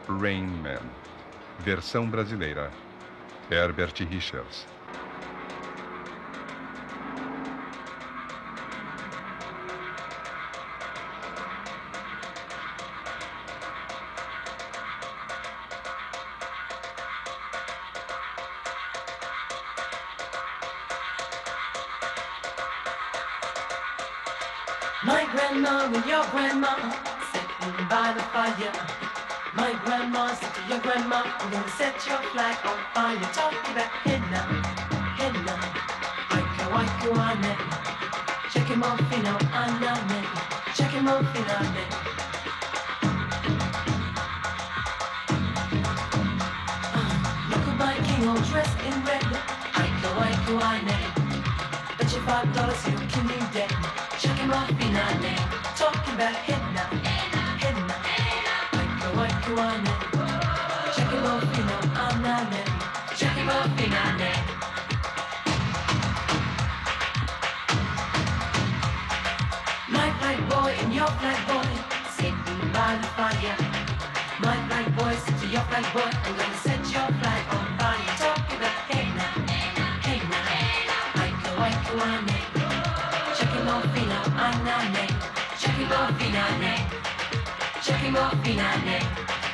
Rain Man. Versão brasileira. Herbert Richards. My grandma and your grandma sitting by the fire. My grandma said to your grandma, I'm gonna set your flag on fire. Talking about henna, henna, waika waika wane. Check him off, you know, anane. Check him off, you know, look at my king all dressed in red. Waika waika wane. Bet you $5 he'll kill you dead. Check him off, you know, talking about henna, henna, waika waika wane. Check him off, you know, anane. Check him off, you know, my black boy and your black boy sitting by the fire. My black boy said to your black boy, I'm gonna set your flag on fire. Talking about henna, henna, waika waika wane. Check him off, you know, anane. Check him off, you know, check him off, you know.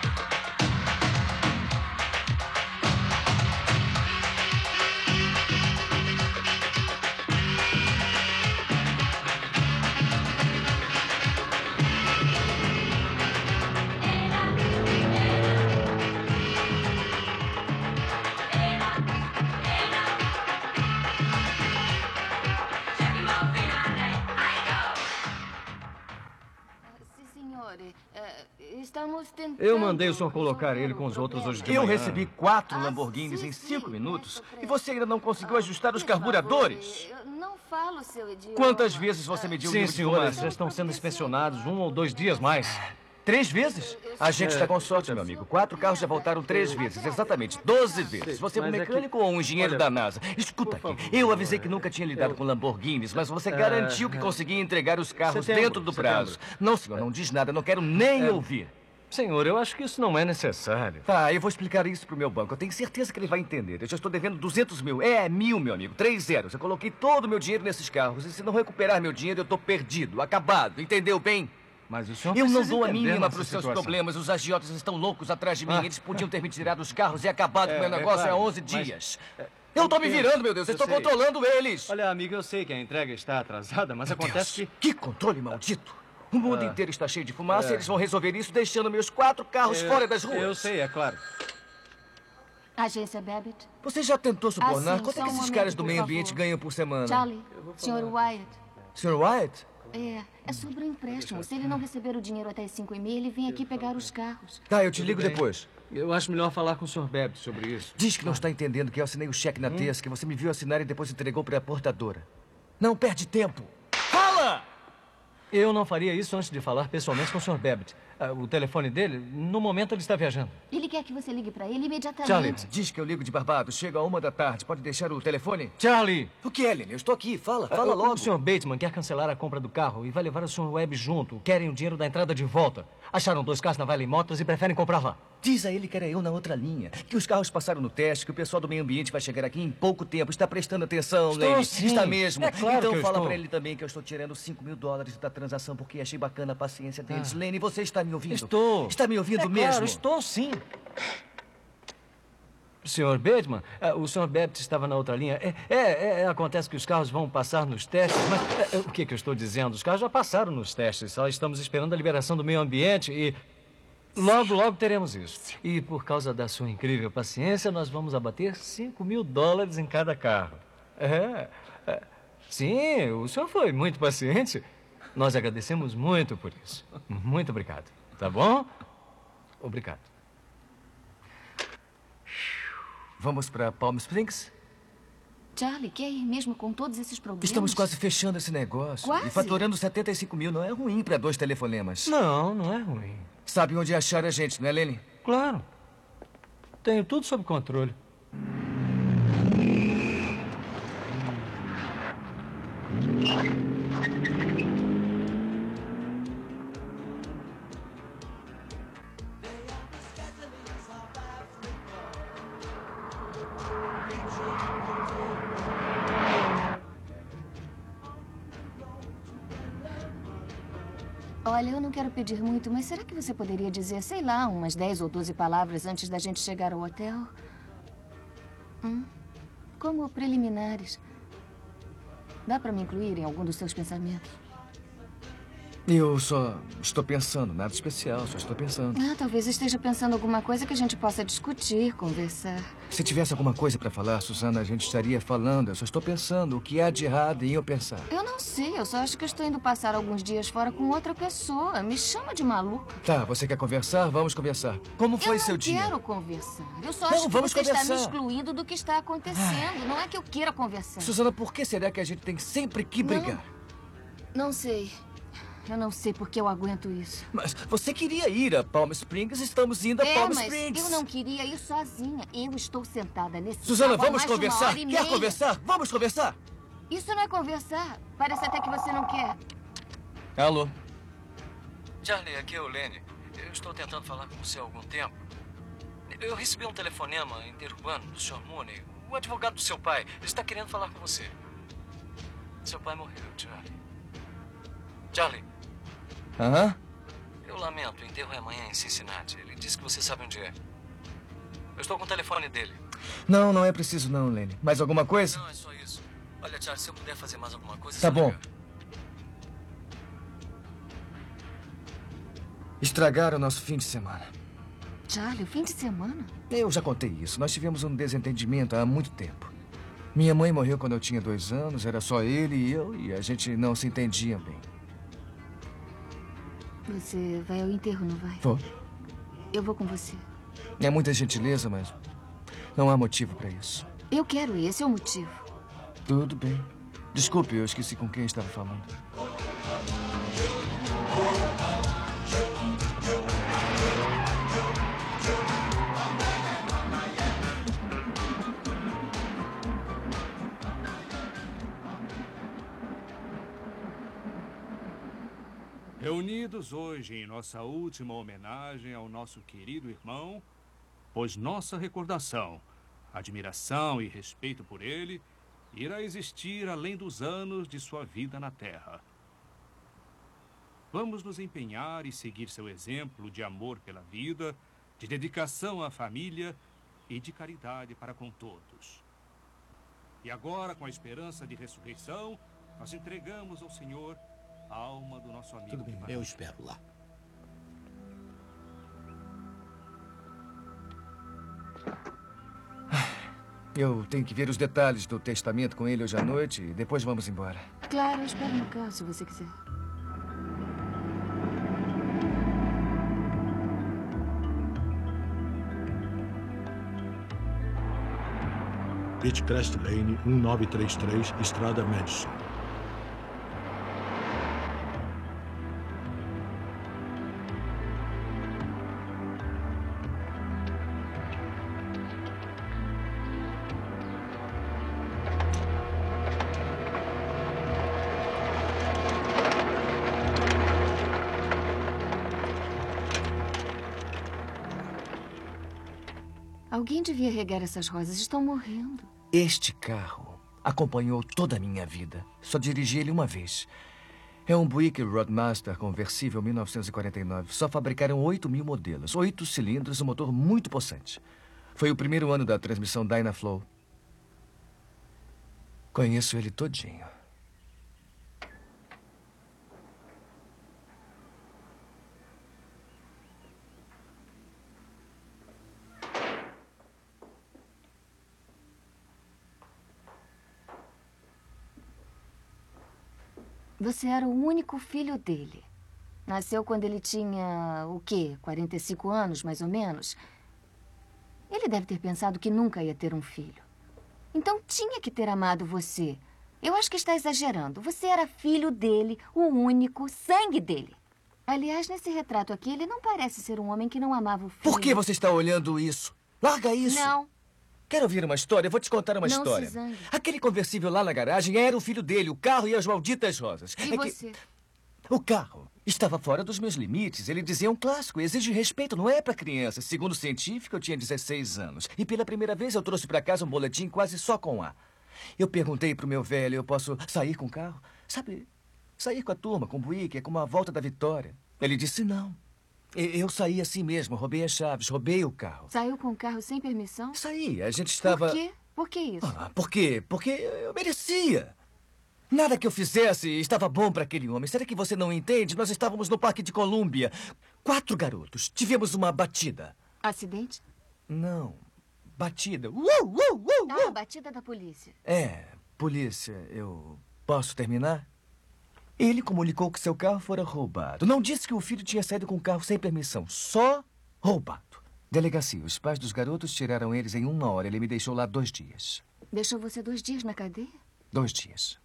Eu mandei o senhor colocar ele com os outros hoje de manhã. Eu recebi 4 Lamborghinis em 5 minutos e você ainda não conseguiu ajustar os carburadores. Não falo, seu idiota. Quantas vezes você mediu o Sim, nível de senhora, fumaça? já estão sendo inspecionados 1 ou 2 dias mais. 3 vezes? A gente está com sorte, meu amigo. 4 carros já voltaram 3 vezes, exatamente 12 vezes. Você é um Mas é que- mecânico ou um engenheiro Olha, da NASA? Escuta por aqui, favor, eu avisei que nunca tinha lidado com Lamborghinis, mas você garantiu que conseguia entregar os carros setembro, dentro do prazo. setembro. Não, senhor, não diz nada, não quero nem ouvir. Senhor, eu acho que isso não é necessário. Tá, eu vou explicar isso pro meu banco. Eu tenho certeza que ele vai entender. Eu já estou devendo 200 mil. É, 1.000, meu amigo. 3 zeros. Eu coloquei todo o meu dinheiro nesses carros. E se não recuperar meu dinheiro, eu tô perdido, acabado. Entendeu bem? Mas o senhor Eu não precisa dou a entender mínima nossa pros seus situação. problemas. Os agiotas estão loucos atrás de mim. Ah. Eles podiam ter me tirado os carros e acabado com o meu negócio claro, há 11 mas- dias. Eu tô me virando, meu Deus. Eu Eu estou sei. controlando eles. Olha, amigo, eu sei que a entrega está atrasada, mas acontece Deus, que controle maldito. O mundo inteiro está cheio de fumaça e eles vão resolver isso deixando meus 4 carros fora das ruas. Eu sei, é claro. Agência Babbitt. Você já tentou subornar? sim, Quanto é só que um esses momento, caras do por meio favor. ambiente ganham por semana? Charlie, Sr. Wyatt. Sr. Wyatt? É sobre o empréstimo. Se ele não receber o dinheiro até as 5h30, ele vem aqui pegar os carros. Tá, eu te ligo bem. depois. Eu acho melhor falar com o Sr. Babbitt sobre isso. Diz que não está entendendo que eu assinei o cheque na terça, que você me viu assinar e depois entregou para a portadora. Não perde tempo. Fala! Eu não faria isso antes de falar pessoalmente com o Sr. Babbitt. O telefone dele, no momento, ele está viajando. Ele quer que você ligue pra ele imediatamente. Charlie. Diz que eu ligo de Barbados. Chega a 1 da tarde. Pode deixar o telefone? Charlie! O que é, Lenny? Eu estou aqui. Fala logo. O Sr. Bateman quer cancelar a compra do carro e vai levar o Sr. Webb junto. Querem o dinheiro da entrada de volta. Acharam 2 carros na Valley Motors e preferem comprar lá. Diz a ele que era eu na outra linha. Que os carros passaram no teste, que o pessoal do meio ambiente vai chegar aqui em pouco tempo. Está prestando atenção, Estou, Lenny? sim. Está mesmo. É claro então que eu fala estou. para ele também que eu estou tirando $5.000 da transação porque achei bacana a paciência deles. Lenny, você está me ouvindo? Estou. Está me ouvindo mesmo? Claro, estou sim. Sr. Bateman, o Sr. Babbitt estava na outra linha. Acontece que os carros vão passar nos testes, mas o que eu estou dizendo? Os carros já passaram nos testes, só estamos esperando a liberação do meio ambiente e logo teremos isso. E por causa da sua incrível paciência, nós vamos abater $5.000 em cada carro. Sim, o senhor foi muito paciente. Nós agradecemos muito por isso. Muito obrigado. Tá bom? Obrigado. Vamos para Palm Springs? Charlie, quer ir mesmo com todos esses problemas? Estamos quase fechando esse negócio. Quase? E faturando 75 mil não é ruim para 2 telefonemas. Não é ruim. Sabe onde achar a gente, não é, Lenny? Claro. Tenho tudo sob controle. Olha, eu não quero pedir muito, mas será que você poderia dizer, sei lá, umas 10 ou 12 palavras antes da gente chegar ao hotel? Como preliminares. Dá pra me incluir em algum dos seus pensamentos? Eu só estou pensando, nada especial, só estou pensando. Talvez esteja pensando alguma coisa que a gente possa discutir, conversar. Se tivesse alguma coisa para falar, Susana, a gente estaria falando. Eu só estou pensando o que há de errado em eu pensar. Eu não sei, eu só acho que eu estou indo passar alguns dias fora com outra pessoa. Me chama de maluca. Tá, você quer conversar? Vamos conversar. Como foi seu dia? Eu não quero conversar. Eu só Não, acho que vamos você está me conversar. excluindo do que está acontecendo. Não é que eu queira conversar. Susana, por que será que a gente tem sempre que brigar? Não sei. Eu não sei porque eu aguento isso. Mas você queria ir a Palm Springs, estamos indo a Palm mas Springs. eu não queria ir sozinha. Eu estou sentada nesse Susana, carro há vamos mais de uma conversar? hora e Quer meia. conversar? Vamos conversar? Isso não é conversar. Parece até que você não quer. Alô? Charlie, aqui é o Lenny. Eu estou tentando falar com você há algum tempo. Eu recebi um telefonema interurbano do Sr. Mooney, o advogado do seu pai. Ele está querendo falar com você. Seu pai morreu, Charlie. Charlie, Aham? eu lamento. O enterro é amanhã em Cincinnati. Ele disse que você sabe onde é. Eu estou com o telefone dele. Não, não é preciso não, Lenny. Mais alguma coisa? Não, é só isso. Olha, Charlie, se eu puder fazer mais alguma coisa... Tá só bom. ligar. Estragaram o nosso fim de semana. Charlie, o fim de semana? Eu já contei isso. Nós tivemos um desentendimento há muito tempo. Minha mãe morreu quando eu tinha 2 anos. Era só ele e eu, e a gente não se entendia bem. Você vai ao enterro, não vai? Vou. Eu vou com você. É muita gentileza, mas não há motivo para isso. Eu quero ir, esse é o motivo. Tudo bem. Desculpe, eu esqueci com quem estava falando. Reunidos hoje em nossa última homenagem ao nosso querido irmão, pois nossa recordação, admiração e respeito por ele irá existir além dos anos de sua vida na Terra. Vamos nos empenhar e seguir seu exemplo de amor pela vida, de dedicação à família e de caridade para com todos. E agora, com a esperança de ressurreição, nós entregamos ao Senhor a alma do nosso amigo. Tudo bem, eu espero lá. Eu tenho que ver os detalhes do testamento com ele hoje à noite e depois vamos embora. Claro, eu espero no carro, se você quiser. Pitcrest Lane, 1933, Estrada Madison. Alguém devia regar essas rosas, estão morrendo. Este carro acompanhou toda a minha vida. Só dirigi ele uma vez. É um Buick Roadmaster conversível 1949. Só fabricaram 8.000 modelos. 8 cilindros, um motor muito possante. Foi o primeiro ano da transmissão Dynaflow. Conheço ele todinho. Você era o único filho dele. Nasceu quando ele tinha, o quê? 45 anos, mais ou menos? Ele deve ter pensado que nunca ia ter um filho. Então tinha que ter amado você. Eu acho que está exagerando. Você era filho dele, o único, sangue dele. Aliás, nesse retrato aqui, ele não parece ser um homem que não amava o filho. Por que você está olhando isso? Larga isso! Não. Quer ouvir uma história? Eu vou te contar uma Não história. se zangue. Aquele conversível lá na garagem era o filho dele, o carro e as malditas rosas. E você? O carro estava fora dos meus limites. Ele dizia um clássico, exige respeito, não é para crianças. Segundo o científico, eu tinha 16 anos. E pela primeira vez eu trouxe para casa um boletim quase só com A. Eu perguntei pro meu velho, eu posso sair com o carro? Sabe, sair com a turma, com o Buick, é como a volta da vitória. Ele disse não. Eu saí assim mesmo, roubei as chaves, roubei o carro. Saiu com o carro sem permissão? Saí, a gente estava... Por quê? Por que isso? Por quê? Porque eu merecia. Nada que eu fizesse estava bom para aquele homem. Será que você não entende? Nós estávamos no Parque de Colômbia. 4 garotos. Tivemos uma batida. Acidente? Não. Batida. Ah, batida da polícia. Polícia, eu posso terminar? Ele comunicou que seu carro fora roubado. Não disse que o filho tinha saído com o carro sem permissão. Só roubado. Delegacia, os pais dos garotos tiraram eles em 1 hora. Ele me deixou lá 2 dias. Deixou você 2 dias na cadeia? 2 dias.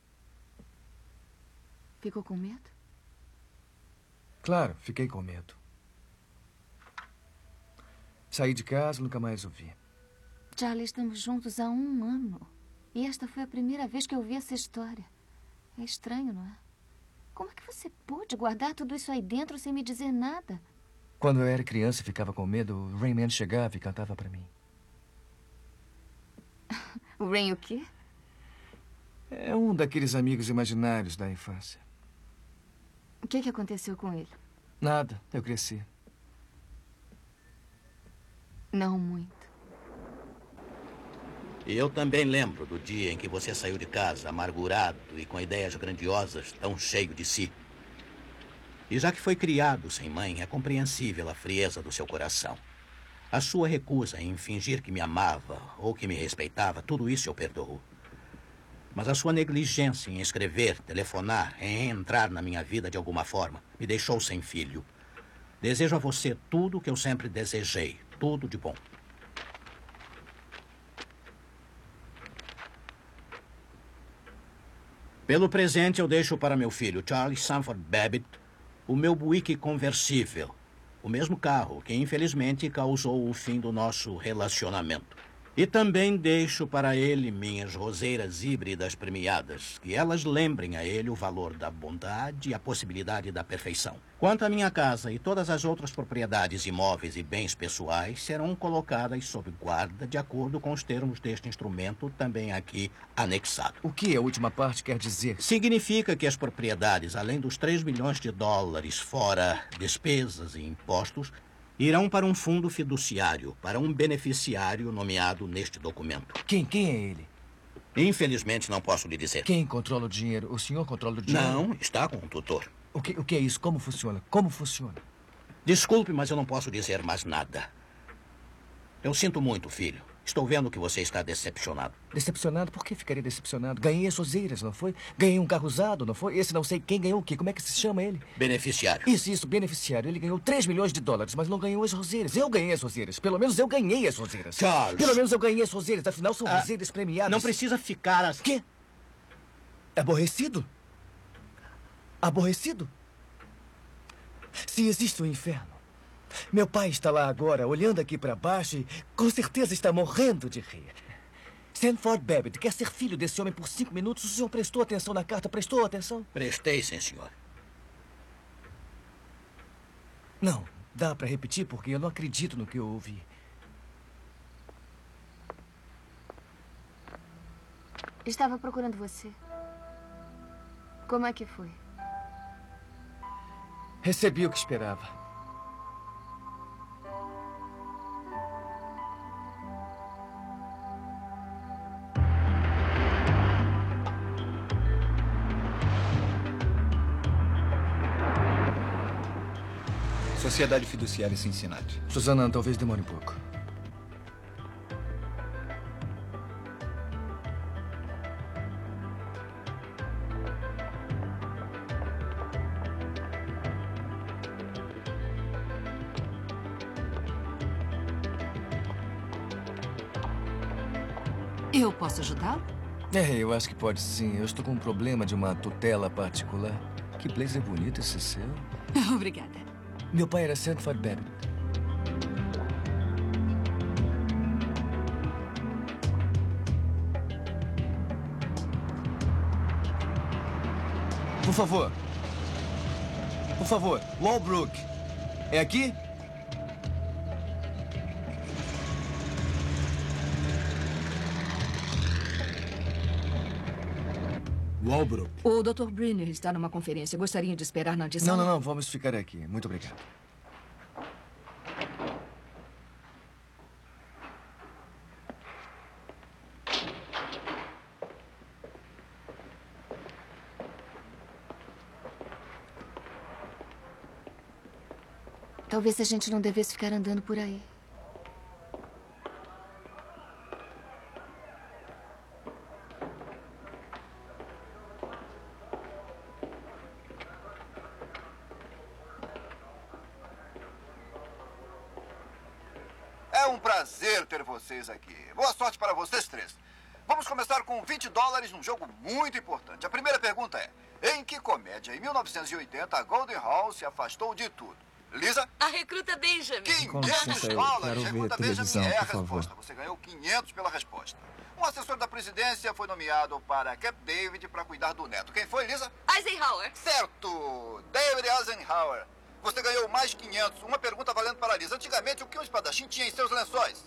Ficou com medo? Claro, fiquei com medo. Saí de casa, nunca mais o vi. Charlie, estamos juntos há 1 ano. E esta foi a primeira vez que eu vi essa história. É estranho, não é? Como é que você pôde guardar tudo isso aí dentro sem me dizer nada? Quando eu era criança e ficava com medo, o Rain Man chegava e cantava para mim. O Rain o quê? É um daqueles amigos imaginários da infância. O que aconteceu com ele? Nada, eu cresci. Não muito. E eu também lembro do dia em que você saiu de casa, amargurado e com ideias grandiosas, tão cheio de si. E já que foi criado sem mãe, é compreensível a frieza do seu coração. A sua recusa em fingir que me amava ou que me respeitava, tudo isso eu perdoo. Mas a sua negligência em escrever, telefonar, em entrar na minha vida de alguma forma, me deixou sem filho. Desejo a você tudo o que eu sempre desejei, tudo de bom. Pelo presente, eu deixo para meu filho, Charlie Sanford Babbitt, o meu Buick conversível. O mesmo carro que, infelizmente, causou o fim do nosso relacionamento. E também deixo para ele minhas roseiras híbridas premiadas, que elas lembrem a ele o valor da bondade e a possibilidade da perfeição. Quanto à minha casa e todas as outras propriedades imóveis e bens pessoais serão colocadas sob guarda de acordo com os termos deste instrumento, também aqui anexado. O que a última parte quer dizer? Significa que as propriedades, além dos 3 milhões de dólares, fora despesas e impostos, irão para um fundo fiduciário, para um beneficiário nomeado neste documento. Quem é ele? Infelizmente, não posso lhe dizer. Quem controla o dinheiro? O senhor controla o dinheiro? Não, está com um tutor. O que é isso? Como funciona? Como funciona? Desculpe, mas eu não posso dizer mais nada. Eu sinto muito, filho. Estou vendo que você está decepcionado. Decepcionado? Por que ficaria decepcionado? Ganhei as roseiras, não foi? Ganhei um carro usado, não foi? Esse não sei quem ganhou o quê. Como é que se chama ele? Beneficiário. Isso, beneficiário. Ele ganhou 3 milhões de dólares, mas não ganhou as roseiras. Eu ganhei as roseiras. Pelo menos eu ganhei as roseiras. Charles. Pelo menos eu ganhei as roseiras. Afinal, são roseiras premiadas. Não precisa ficar assim. Quê? Aborrecido? Aborrecido? Se existe um inferno, meu pai está lá agora, olhando aqui para baixo e com certeza está morrendo de rir. Sanford Babbitt quer ser filho desse homem por 5 minutos. O senhor prestou atenção na carta? Prestou atenção? Prestei, sim, senhor. Não, dá para repetir porque eu não acredito no que eu ouvi. Estava procurando você. Como é que foi? Recebi o que esperava. Sociedade Fiduciária Cincinnati. Susana, talvez demore um pouco. Eu posso ajudá-lo? Eu acho que pode sim. Eu estou com um problema de uma tutela particular. Que blazer bonito esse seu. Obrigada. Meu pai era Sanford Babbitt. Por favor. Por favor, Walbrook. É aqui? Walbrook. O Dr. Briner está numa conferência. Gostaria de esperar na adição? Não, vamos ficar aqui. Muito obrigado. Talvez a gente não devesse ficar andando por aí. É um prazer ter vocês aqui. Boa sorte para vocês três. Vamos começar com $20 num jogo muito importante. A primeira pergunta é: em que comédia, em 1980, a Golden Hall se afastou de tudo? Lisa? A recruta Benjamin. $500. Recruta Benjamin é a resposta. Você ganhou 500 pela resposta. Um assessor da presidência foi nomeado para Camp David para cuidar do neto. Quem foi, Lisa? Eisenhower. Certo! David Eisenhower. Você ganhou mais 500. Uma pergunta valendo para a Lisa. Antigamente, o que um espadachim tinha em seus lençóis?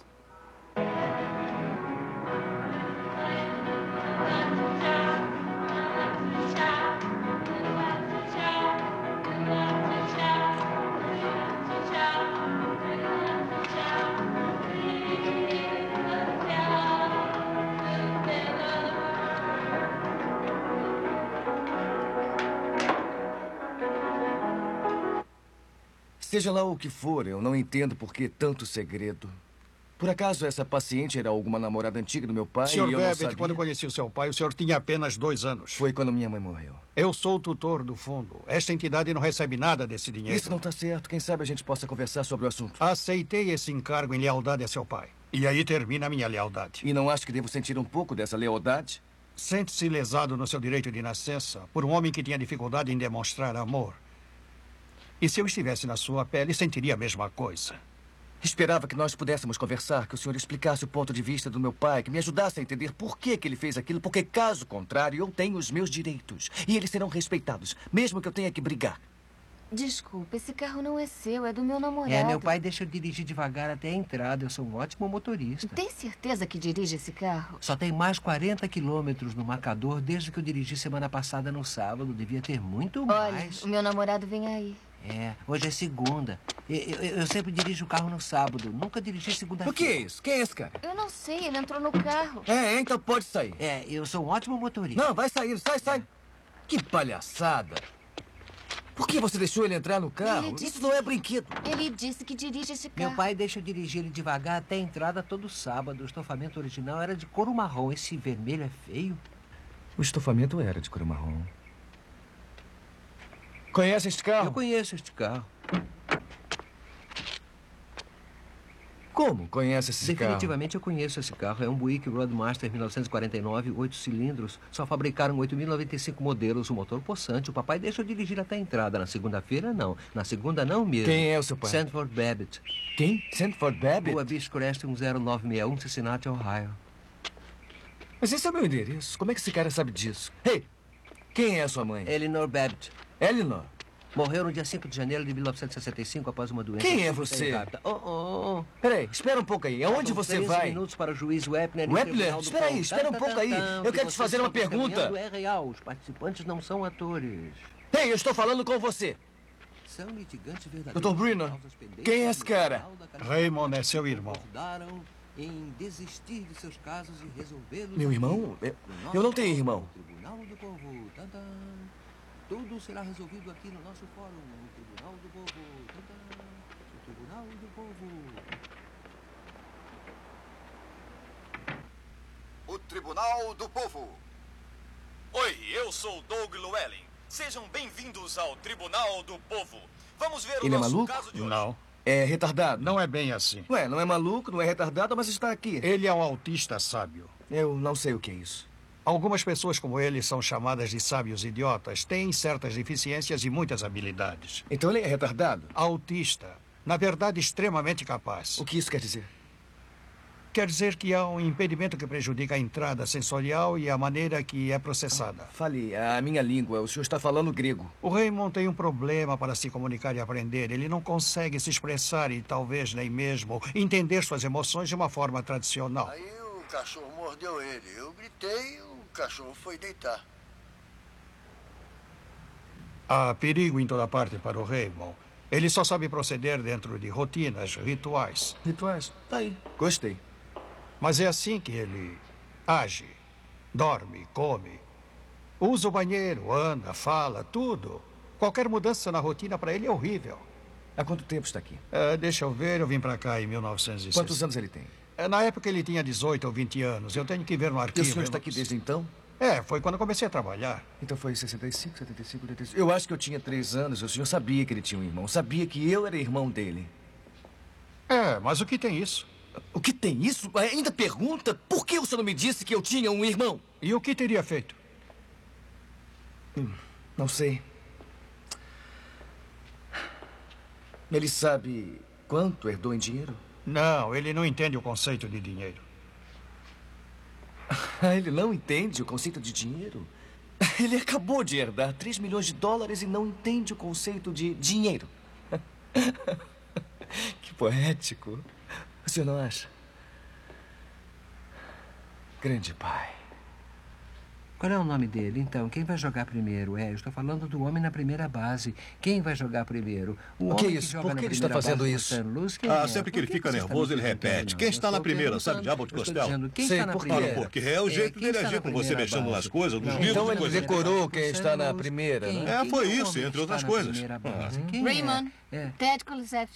Seja lá o que for, eu não entendo por que tanto segredo. Por acaso essa paciente era alguma namorada antiga do meu pai? Sr. E eu não Babbitt, sabia? quando eu conheci o seu pai, o senhor tinha apenas 2 anos. Foi quando minha mãe morreu. Eu sou o tutor do fundo. Esta entidade não recebe nada desse dinheiro. Isso não está certo. Quem sabe a gente possa conversar sobre o assunto. Aceitei esse encargo em lealdade a seu pai. E aí termina a minha lealdade. E não acho que devo sentir um pouco dessa lealdade? Sente-se lesado no seu direito de nascença por um homem que tinha dificuldade em demonstrar amor. E se eu estivesse na sua pele, sentiria a mesma coisa. Esperava que nós pudéssemos conversar, que o senhor explicasse o ponto de vista do meu pai, que me ajudasse a entender por que ele fez aquilo, porque caso contrário, eu tenho os meus direitos. E eles serão respeitados, mesmo que eu tenha que brigar. Desculpa, esse carro não é seu, é do meu namorado. É, meu pai deixa eu dirigir devagar até a entrada. Eu sou um ótimo motorista. Tem certeza que dirige esse carro? Só tem mais 40 quilômetros no marcador desde que eu dirigi semana passada no sábado. Devia ter muito Olha, mais. o meu namorado vem aí. É, hoje é segunda. Eu sempre dirijo o carro no sábado. Nunca dirigi segunda-feira. O que é isso? Quem é esse cara? Eu não sei, ele entrou no carro. Então pode sair. É, eu sou um ótimo motorista. Não, vai sair, sai. Que palhaçada. Por que você deixou ele entrar no carro? Isso não é brinquedo. Ele disse que dirige esse carro. Meu pai deixa eu dirigir ele devagar até a entrada todo sábado. O estofamento original era de couro marrom. Esse vermelho é feio. O estofamento era de couro marrom. Conhece este carro? Eu conheço este carro. Como conhece esse carro? Definitivamente eu conheço esse carro. É um Buick Roadmaster 1949, 8 cilindros. Só fabricaram 8.095 modelos. O motor possante. O papai deixa eu dirigir até a entrada. Na segunda-feira, não. Na segunda, não mesmo. Quem é o seu pai? Sanford Babbitt. Quem? Sanford Babbitt? Rua Beechcrest 10961, Cincinnati, Ohio. Mas esse é o meu endereço. Como é que esse cara sabe disso? Hey, quem é a sua mãe? Eleanor Babbitt. Eleanor? Morreu no dia 5 de janeiro de 1965 após uma doença. Quem é você? Peraí, espera um pouco aí. Aonde você vai? 13 minutos para o juiz Wepner. Wepner? Espera um pouco aí. Eu quero te fazer uma pergunta. É real. Os participantes não são atores. Ei, eu estou falando com você. São litigantes verdadeiros. Dr. Briner, quem é esse cara? Raymond é seu irmão. Em desistir de seus casos e resolvê-los. Meu irmão? Eu não tenho irmão. Tribunal do Povo. Tudo será resolvido aqui no nosso fórum. No Tribunal do Povo. O Tribunal do Povo. O Tribunal do Povo. Oi, eu sou Doug Llewellyn. Sejam bem-vindos ao Tribunal do Povo. Vamos ver o Ele é nosso maluco? caso de hoje. Não. É retardado? Não é bem assim. Ué, não é maluco, não é retardado, mas está aqui. Ele é um autista sábio. Eu não sei o que é isso. Algumas pessoas como ele são chamadas de sábios idiotas. Têm certas deficiências e muitas habilidades. Então ele é retardado? Autista. Na verdade, extremamente capaz. O que isso quer dizer? Quer dizer que há um impedimento que prejudica a entrada sensorial e a maneira que é processada. Fale a minha língua. O senhor está falando grego. O Raymond tem um problema para se comunicar e aprender. Ele não consegue se expressar e talvez nem mesmo entender suas emoções de uma forma tradicional. Aí o cachorro mordeu ele. Eu gritei e o cachorro foi deitar. Há perigo em toda parte para o Raymond. Ele só sabe proceder dentro de rotinas, rituais. Rituais? Tá aí. Gostei. Mas é assim que ele age. Dorme, come. Usa o banheiro, anda, fala, tudo. Qualquer mudança na rotina para ele é horrível. Há quanto tempo está aqui? Deixa eu ver, eu vim para cá em 1960. Quantos anos ele tem? Na época ele tinha 18 ou 20 anos. Eu tenho que ver no E arquivo. o senhor está aqui desde então? Foi quando eu comecei a trabalhar. Então foi em 65, 75, 85. Eu acho que eu tinha 3 anos. O senhor sabia que ele tinha um irmão. Sabia que eu era irmão dele. Mas o que tem isso? O que tem isso? Ainda pergunta por que o senhor não me disse que eu tinha um irmão? E o que teria feito? Não sei. Ele sabe quanto herdou em dinheiro? Não, ele não entende o conceito de dinheiro. Ele não entende o conceito de dinheiro? Ele acabou de herdar 3 milhões de dólares e não entende o conceito de dinheiro. Que poético. O senhor não acha? Grande pai. Qual é o nome dele, então? Quem vai jogar primeiro? Eu estou falando do homem na primeira base. Quem vai jogar primeiro? O que é isso? Por que ele está fazendo isso? Sempre que ele fica nervoso, ele repete. Quem está na primeira, sabe, diabo de costela? Quem está na primeira? Porque é o jeito dele agir com você mexendo nas coisas, nos livros. Então ele decorou quem está na primeira, né? Foi isso, entre outras coisas. Raymond, Ted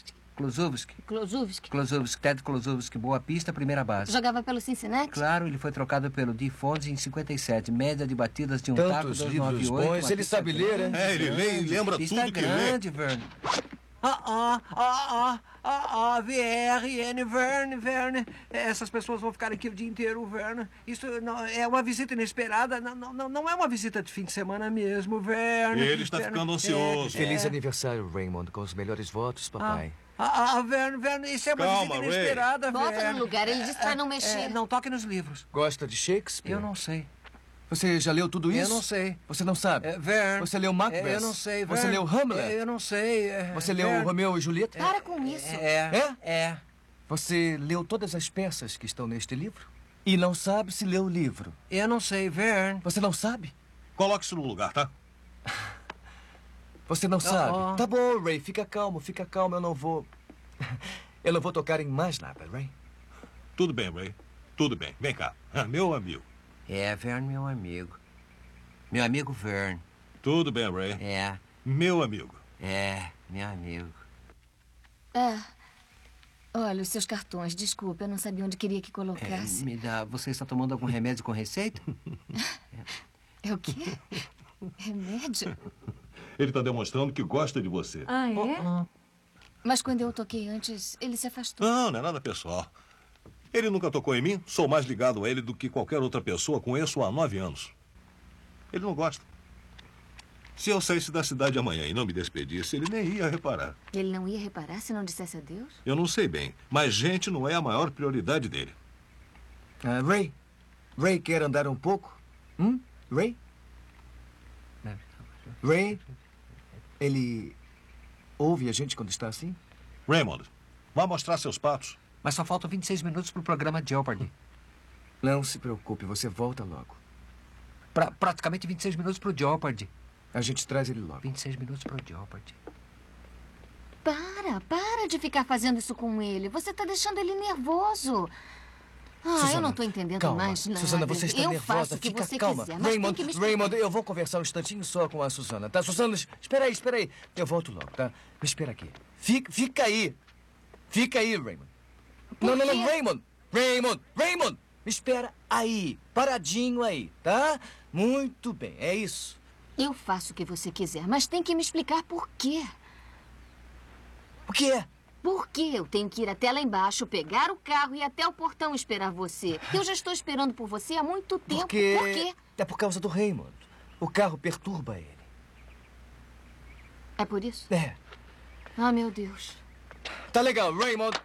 Ted Klozowski, boa pista, primeira base. Jogava pelo Cincinnati? Claro, ele foi trocado pelo Dee Fontes em 57. Média de batidas de um taco, Tantos livros 298. bons, ele sabe ler, né? Ele lê e lembra Pista tudo que grande, Verne. Verne. Essas pessoas vão ficar aqui o dia inteiro, Verne. Isso não, é uma visita inesperada. Não é uma visita de fim de semana mesmo, Verne. Ele está ficando ansioso. Feliz aniversário, Raymond, com os melhores votos, papai. Verne, isso é uma visita inesperada, Verne. Volta no lugar, ele disse pra não mexer. Não toque nos livros. Gosta de Shakespeare? Eu não sei. Você já leu tudo isso? Eu não sei. Você não sabe? Verne. Você leu Macbeth? Eu não sei, Verne. Você leu Hamlet? Eu não sei. Você leu Romeu e Julieta? Para com isso. Você leu todas as peças que estão neste livro? E não sabe se leu o livro? Eu não sei, Verne. Você não sabe? Coloque isso no lugar, tá? Você não sabe? Tá bom, Ray, fica calmo, eu não vou... Eu não vou tocar em mais nada, Ray. Tudo bem, Ray. Tudo bem. Vem cá. Meu amigo. Verne, meu amigo. Meu amigo Verne. Tudo bem, Ray. Meu amigo. Meu amigo. Olha, os seus cartões. Desculpa, eu não sabia onde queria que colocasse. Me dá. Você está tomando algum remédio com receita? É o quê? Remédio? Ele está demonstrando que gosta de você. É? Mas quando eu toquei antes, ele se afastou. Não é nada pessoal. Ele nunca tocou em mim. Sou mais ligado a ele do que qualquer outra pessoa. Conheço há 9 anos. Ele não gosta. Se eu saísse da cidade amanhã e não me despedisse, ele nem ia reparar. Ele não ia reparar se não dissesse adeus? Eu não sei bem, mas gente não é a maior prioridade dele. Ray quer andar um pouco? Ray? Ray? Ele ouve a gente quando está assim? Raymond, vá mostrar seus patos. Mas só faltam 26 minutos para o programa Jeopardy. Não se preocupe, você volta logo. Praticamente 26 minutos para o Jeopardy. A gente traz ele logo. 26 minutos para o Jeopardy. Para de ficar fazendo isso com ele. Você está deixando ele nervoso. Susana, eu não estou entendendo calma. mais nada. Susana, você está eu nervosa. faço o que Fica você calma. quiser, mas tem que me explicar. Raymond, eu vou conversar um instantinho só com a Susana, tá? Susana, espera aí. Eu volto logo, tá? Me espera aqui. Fica aí. Fica aí, Raymond. Não, Raymond. Me espera aí. Paradinho aí, tá? Muito bem, é isso. Eu faço o que você quiser, mas tem que me explicar por quê. O que é? Por que eu tenho que ir até lá embaixo, pegar o carro e ir até o portão esperar você? Eu já estou esperando por você há muito tempo. Por quê? É por causa do Raymond. O carro perturba ele. É por isso? É. Meu Deus. Tá legal, Raymond.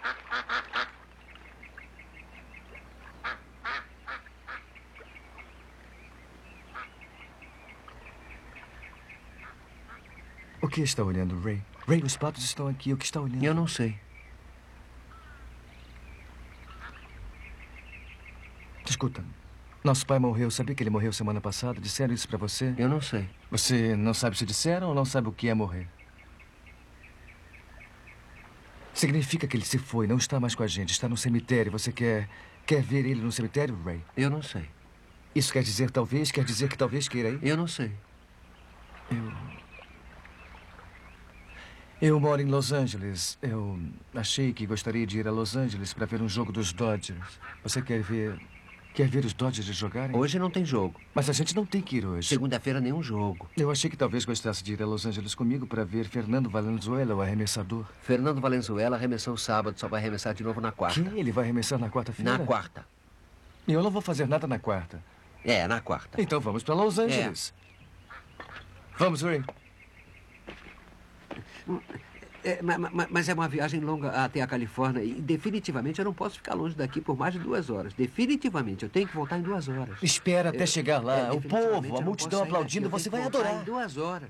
O que está olhando, Ray? Ray, os patos estão aqui. O que está olhando? Eu não sei. Escuta, Nosso pai morreu. Sabia que ele morreu semana passada? Disseram isso pra você? Eu não sei. Você não sabe se disseram ou não sabe o que é morrer? Significa que ele se foi, não está mais com a gente, está no cemitério. Você quer ver ele no cemitério, Ray? Eu não sei. Isso quer dizer talvez? Quer dizer que talvez queira ir? Eu não sei. Eu moro em Los Angeles. Eu achei que gostaria de ir a Los Angeles para ver um jogo dos Dodgers. Você quer ver os Dodgers jogarem? Hoje não tem jogo. Mas a gente não tem que ir hoje. Segunda-feira, nenhum jogo. Eu achei que talvez gostasse de ir a Los Angeles comigo para ver Fernando Valenzuela, o arremessador. Fernando Valenzuela arremessou sábado, só vai arremessar de novo na quarta. Que? Ele vai arremessar na quarta-feira? Na quarta. E eu não vou fazer nada na quarta. É, na quarta. Então vamos para Los Angeles. Vamos, Ray. Mas é uma viagem longa até a Califórnia e definitivamente eu não posso ficar longe daqui por mais de 2 horas. Definitivamente, eu tenho que voltar em 2 horas. Espera até chegar lá. O definitivamente povo, a eu não multidão posso sair aplaudindo, daqui. você Eu vai tenho que voltar adorar. em 2 horas.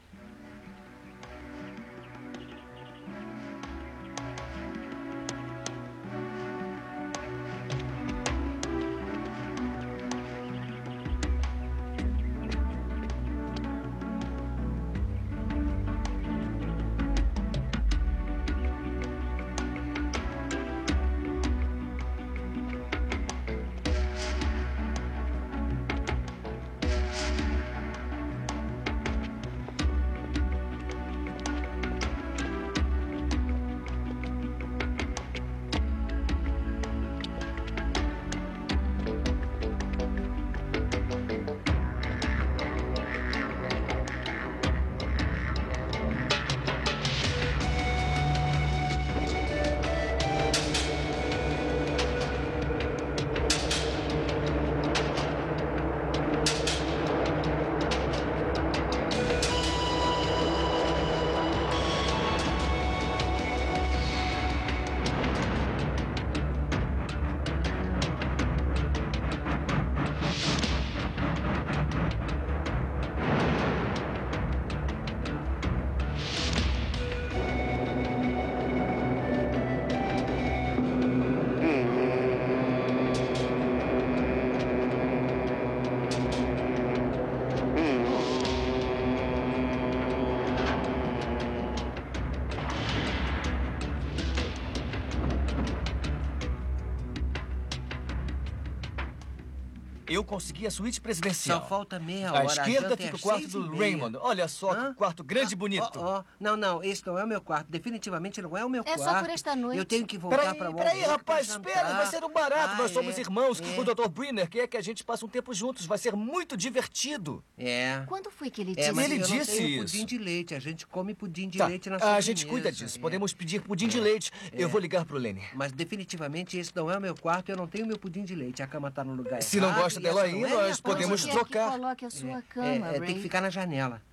Eu consegui a suíte presidencial. Só falta meia À hora. esquerda fica o quarto do Raymond. Olha só, que quarto grande e bonito. Não, esse não é o meu quarto. Definitivamente não é o meu quarto. É só por esta noite. Eu tenho que voltar para Wall Peraí, Street rapaz, pra espera, jantar. vai ser um barato. Nós somos irmãos. é. O Dr. Briner quer que a gente passe um tempo juntos. Vai ser muito divertido. É. Quando foi que ele disse Mas Ele eu não disse tenho isso. pudim de leite. A gente come pudim de Tá, leite na a sobremesa. gente cuida disso. Podemos pedir pudim de leite. Eu vou ligar pro Lenny. Mas definitivamente esse não é o meu quarto. Eu não tenho meu pudim de leite. A cama tá no lugar Se não errado, gosta e dela essa não aí, é minha nós cama. podemos Quer que trocar. coloque a sua cama, Ray? Tem que ficar na janela.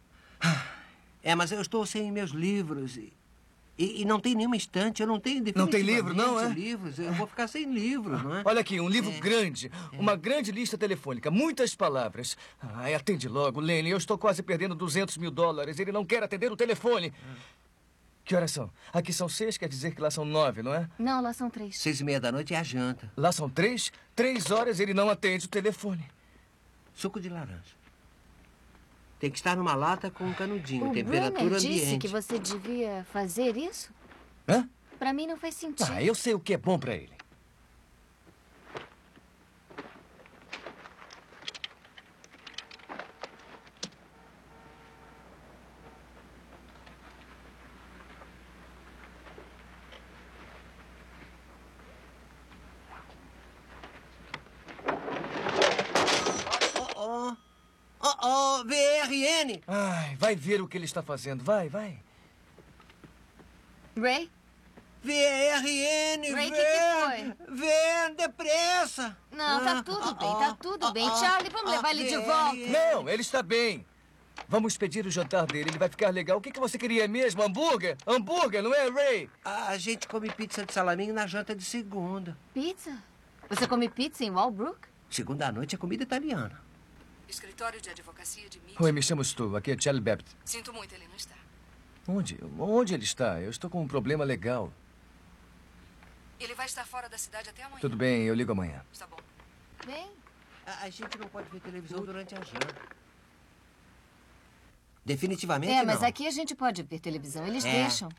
Mas eu estou sem meus livros. E não tem nenhuma estante. Eu não tenho Não tem livro, não, é? livros. Eu vou ficar sem livros, não é? Olha aqui, um livro grande. Uma grande lista telefônica. Muitas palavras. Ai, atende logo, Lenny. Eu estou quase perdendo $200 mil. Ele não quer atender o telefone. Que horas são? Aqui são 6, quer dizer que lá são 9, não é? Não, lá são 3. 6:30 da noite é a janta. Lá são 3? 3 horas ele não atende o telefone. Suco de laranja. Tem que estar numa lata com um canudinho. O Temperatura Brunner ambiente. disse que você devia fazer isso? Hã? Pra mim não faz sentido. Eu sei o que é bom pra ele. VRN! Ai, vai ver o que ele está fazendo. Vai. Ray? VRN! Ray, o que foi? Vem, depressa! Não, tá tudo bem. Charlie, vamos levar ele de volta. Não, ele está bem. Vamos pedir o jantar dele, ele vai ficar legal. O que você queria mesmo? Hambúrguer? Hambúrguer, não é, Ray? A gente come pizza de salaminho na janta de segunda. Pizza? Você come pizza em Walbrook? Segunda à noite é comida italiana. Escritório de advocacia de mídia. Oi, me chamo Stu. Aqui é Charlie Babbitt. Sinto muito, ele não está. Onde ele está? Eu estou com um problema legal. Ele vai estar fora da cidade até amanhã. Tudo bem, eu ligo amanhã. Está bom. Bem, A gente não pode ver televisão durante a janta. Definitivamente É, não. mas aqui a gente pode ver televisão. Eles deixam.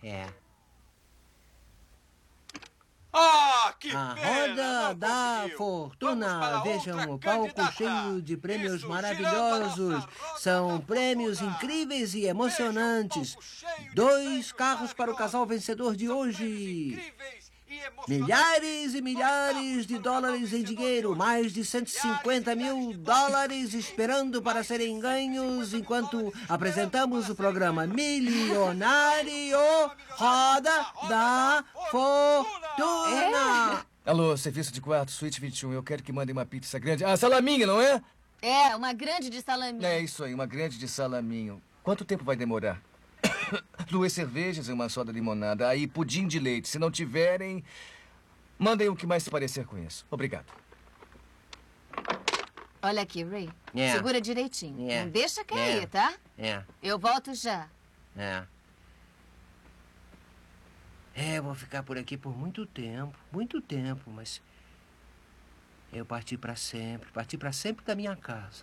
Que a Roda da Fortuna. Vejam o palco cheio de prêmios maravilhosos. São prêmios incríveis e emocionantes. 2 carros para o casal vencedor de hoje. Milhares e milhares de dólares em dinheiro. Mais de 150 mil dólares esperando para serem ganhos enquanto apresentamos o programa Milionário Roda da Fortuna. Alô, serviço de quarto, suíte 21. Eu quero que mandem uma pizza grande. Ah, salaminho, não é? É, uma grande de salaminho. É isso aí, uma grande de salaminho. Quanto tempo vai demorar? 2 cervejas e uma soda limonada. Aí, pudim de leite. Se não tiverem, mandem o que mais se parecer com isso. Obrigado. Olha aqui, Ray. É. Segura direitinho. É. Não deixa cair, tá? Eu volto já. Eu vou ficar por aqui por muito tempo, mas eu parti para sempre da minha casa.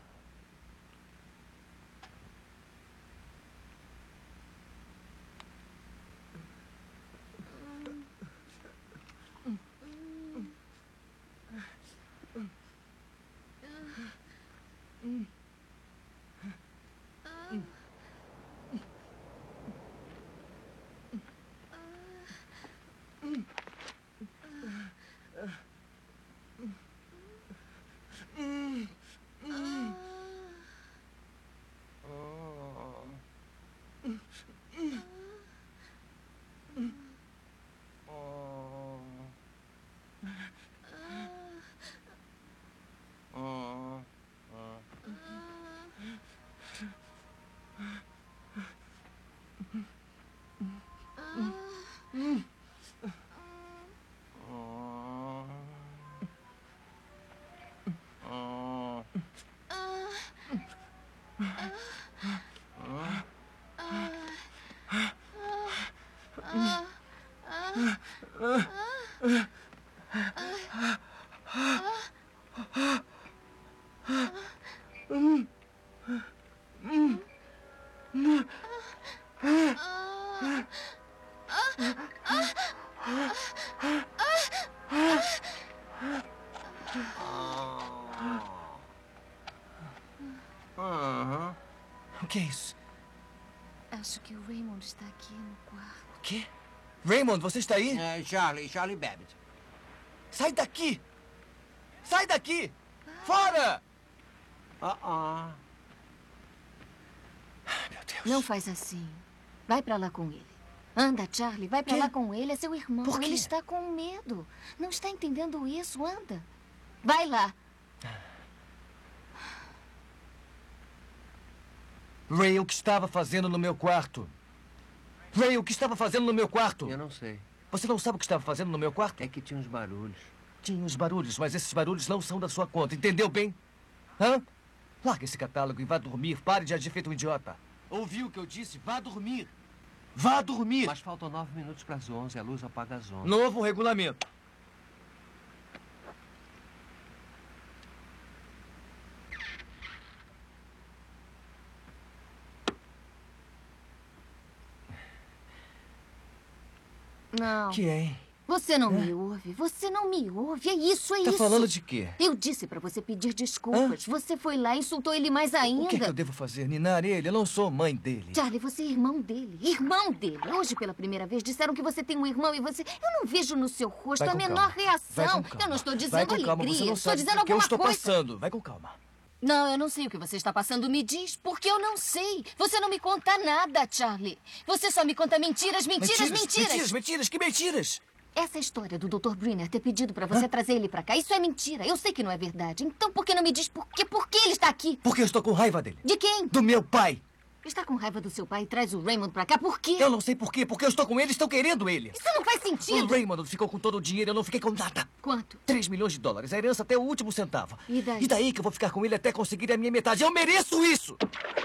O que é isso? Acho que o Raymond está aqui no quarto. O quê? Raymond, você está aí? Charlie Babbitt. Sai daqui! Sai daqui! Fora! Meu Deus. Não faz assim. Vai pra lá com ele. Anda, Charlie, vai pra lá com ele. É seu irmão. Por quê? Ele está com medo. Não está entendendo isso. Anda. Vai lá. Ray, o que estava fazendo no meu quarto? Ray, o que estava fazendo no meu quarto? Eu não sei. Você não sabe o que estava fazendo no meu quarto? É que tinha uns barulhos. Tinha uns barulhos, mas esses barulhos não são da sua conta, entendeu bem? Hã? Larga esse catálogo e vá dormir. Pare de agir feito um idiota. Ouviu o que eu disse? Vá dormir. Vá dormir. Mas faltam 9 minutos para as 11. A luz apaga às 11. Novo regulamento. Não. Que é? Você não me ouve. Você não me ouve. É isso, é Tá isso. falando de quê? Eu disse pra você pedir desculpas. Você foi lá e insultou ele mais ainda. O que eu devo fazer? Ninar ele? Eu não sou mãe dele. Charlie, você é irmão dele. Irmão dele. Hoje, pela primeira vez, disseram que você tem um irmão e você... Eu não vejo no seu rosto Vai a com menor calma. reação. Vai com calma. Eu não estou dizendo Vai com calma. alegria. Você não Estou sabe dizendo o que eu alguma estou coisa. passando. Vai com calma. Não, eu não sei o que você está passando. Me diz, porque eu não sei. Você não me conta nada, Charlie. Você só me conta mentiras, mentiras, mentiras. Mentiras, que mentiras? Essa história do Dr. Briner ter pedido pra você trazer ele pra cá, isso é mentira. Eu sei que não é verdade. Então por que não me diz por quê? Por que ele está aqui? Porque eu estou com raiva dele. De quem? Do meu pai. Está com raiva do seu pai e traz o Raymond pra cá? Por quê? Eu não sei por quê. Porque eu estou com ele, estão querendo ele. Isso não faz sentido. O Raymond ficou com todo o dinheiro, eu não fiquei com nada. Quanto? 3 milhões de dólares. A herança até o último centavo. E daí? E daí que eu vou ficar com ele até conseguir a minha metade. Eu mereço isso!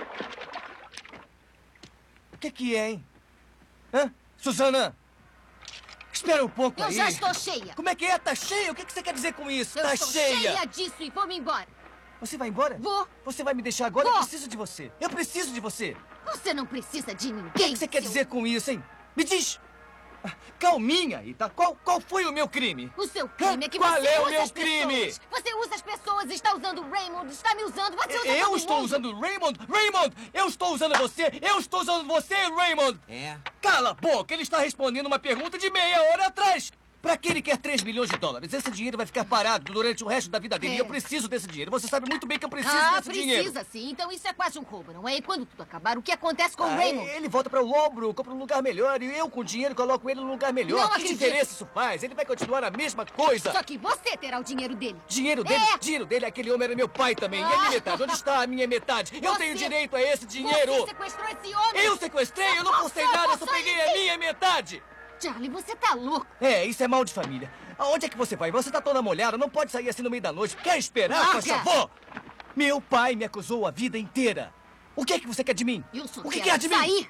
O que é, hein? Hã? Susana? Espera um pouco Eu aí. já estou cheia. Como é que é? Tá cheia? O que você quer dizer com isso? Eu Tá estou cheia. cheia disso e vou-me embora. Você vai embora? Vou. Você vai me deixar agora? Vou. Eu preciso de você. Eu preciso de você. Você não precisa de O ninguém. que você quer dizer com isso, hein? Me diz. Calminha, Ita. Qual foi o meu crime? O seu crime é que Qual você é o usa meu as crime? pessoas. Você usa as pessoas, está usando o Raymond, está me usando, você usa Eu todo estou mundo. usando o Raymond? Raymond, eu estou usando você? Eu estou usando você, Raymond? É? Cala a boca, ele está respondendo uma pergunta de meia hora atrás. Pra que ele quer 3 milhões de dólares? Esse dinheiro vai ficar parado durante o resto da vida dele. É. E eu preciso desse dinheiro. Você sabe muito bem que eu preciso desse dinheiro. Precisa sim. Então isso é quase um roubo, não é? E quando tudo acabar, o que acontece com o Raymond? Ele volta para o Lombro, compra um lugar melhor. E eu, com dinheiro, coloco ele num lugar melhor. Não que acredito. diferença isso faz? Ele vai continuar a mesma coisa. Só que você terá o dinheiro dele. Dinheiro dele? É. Dinheiro dele? Aquele homem era meu pai também. E a minha metade? Onde está a minha metade? Eu tenho direito a esse dinheiro. Você sequestrou esse homem. Eu sequestrei? Eu não postei nada. Eu só peguei a minha metade. Charlie, você tá louco. É, isso é mal de família. Aonde é que você vai? Você tá toda molhada, não pode sair assim no meio da noite. Quer esperar, faz favor? Meu pai me acusou a vida inteira. O que é que você quer de mim? O que quer de mim? Sair.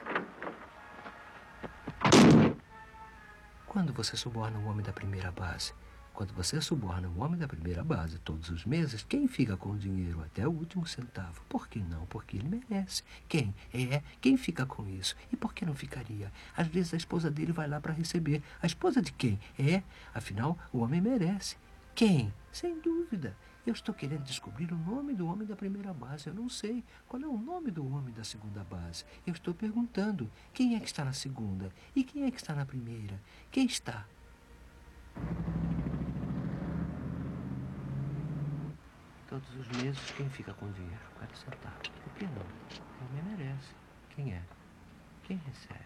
Quando você suborna um homem da primeira base, quando você suborna um homem da primeira base todos os meses, quem fica com o dinheiro até o último centavo? Por que não? Porque ele merece. Quem? Quem fica com isso? E por que não ficaria? Às vezes a esposa dele vai lá para receber. A esposa de quem? Afinal, o homem merece. Quem? Sem dúvida. Eu estou querendo descobrir o nome do homem da primeira base. Eu não sei. Qual é o nome do homem da segunda base? Eu estou perguntando. Quem é que está na segunda? E quem é que está na primeira? Quem está? Todos os meses, quem fica com dinheiro? Cada centavo. Por que não? O homem merece. Quem é? Quem recebe?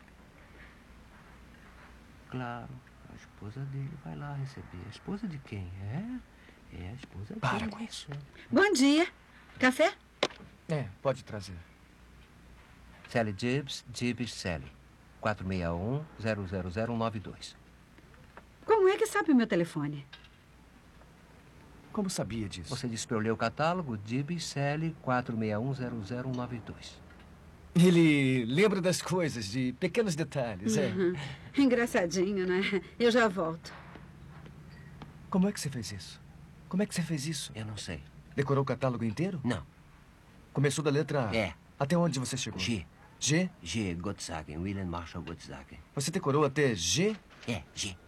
Claro, a esposa dele vai lá receber. A esposa de quem? É a esposa dele. Para com isso. Bom dia. Café? Pode trazer. Sally Gibbs Sally. 461-00092. Como é que sabe o meu telefone? Como sabia disso? Você disse para eu ler o catálogo? Gibbs Sally 461-00092. Ele lembra das coisas, de pequenos detalhes, Engraçadinho, né? Eu já volto. Como é que você fez isso? Como é que você fez isso? Eu não sei. Decorou o catálogo inteiro? Não. Começou da letra A? É. Até onde você chegou? G. G? G, Gottsagen, William Marshall Gottsagen. Você decorou até G? G.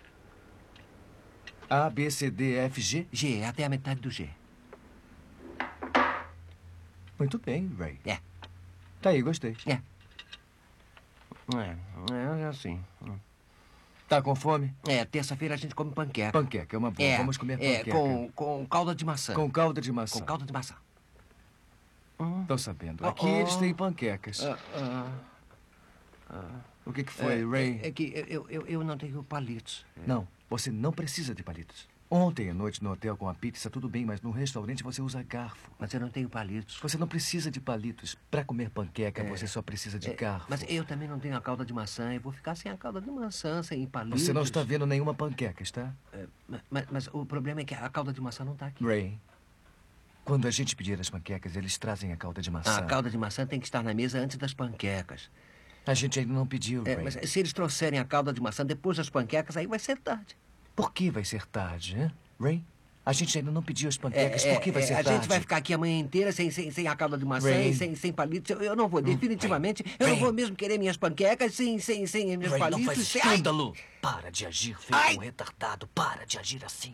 A, B, C, D, F, G? G, até a metade do G. Muito bem, Ray. Tá aí, gostei. É assim. Tá com fome? Terça-feira a gente come panqueca. Panqueca é uma boa. Vamos comer panqueca. Com calda de maçã. Com calda de maçã. Com calda de maçã. Tô sabendo. Aqui eles têm panquecas. O que foi, Ray? É que eu não tenho palitos. Não, você não precisa de palitos. Ontem à noite no hotel com a pizza, tudo bem, mas no restaurante você usa garfo. Mas eu não tenho palitos. Você não precisa de palitos. Para comer panqueca, você só precisa de garfo. Mas eu também não tenho a calda de maçã. Eu vou ficar sem a calda de maçã, sem palitos. Você não está vendo nenhuma panqueca, está? Mas o problema é que a calda de maçã não está aqui. Ray, quando a gente pedir as panquecas, eles trazem a calda de maçã. A calda de maçã tem que estar na mesa antes das panquecas. A gente ainda não pediu, Ray. Mas se eles trouxerem a calda de maçã depois das panquecas, aí vai ser tarde. Por que vai ser tarde, hein? Ray? A gente ainda não pediu as panquecas. Por que vai ser tarde? A gente vai ficar aqui a manhã inteira sem a calda de maçã e sem palitos. Eu não vou, definitivamente. Eu não vou mesmo querer minhas panquecas sem meus palitos. Não faz escândalo. Para de agir feito um retardado. Para de agir assim.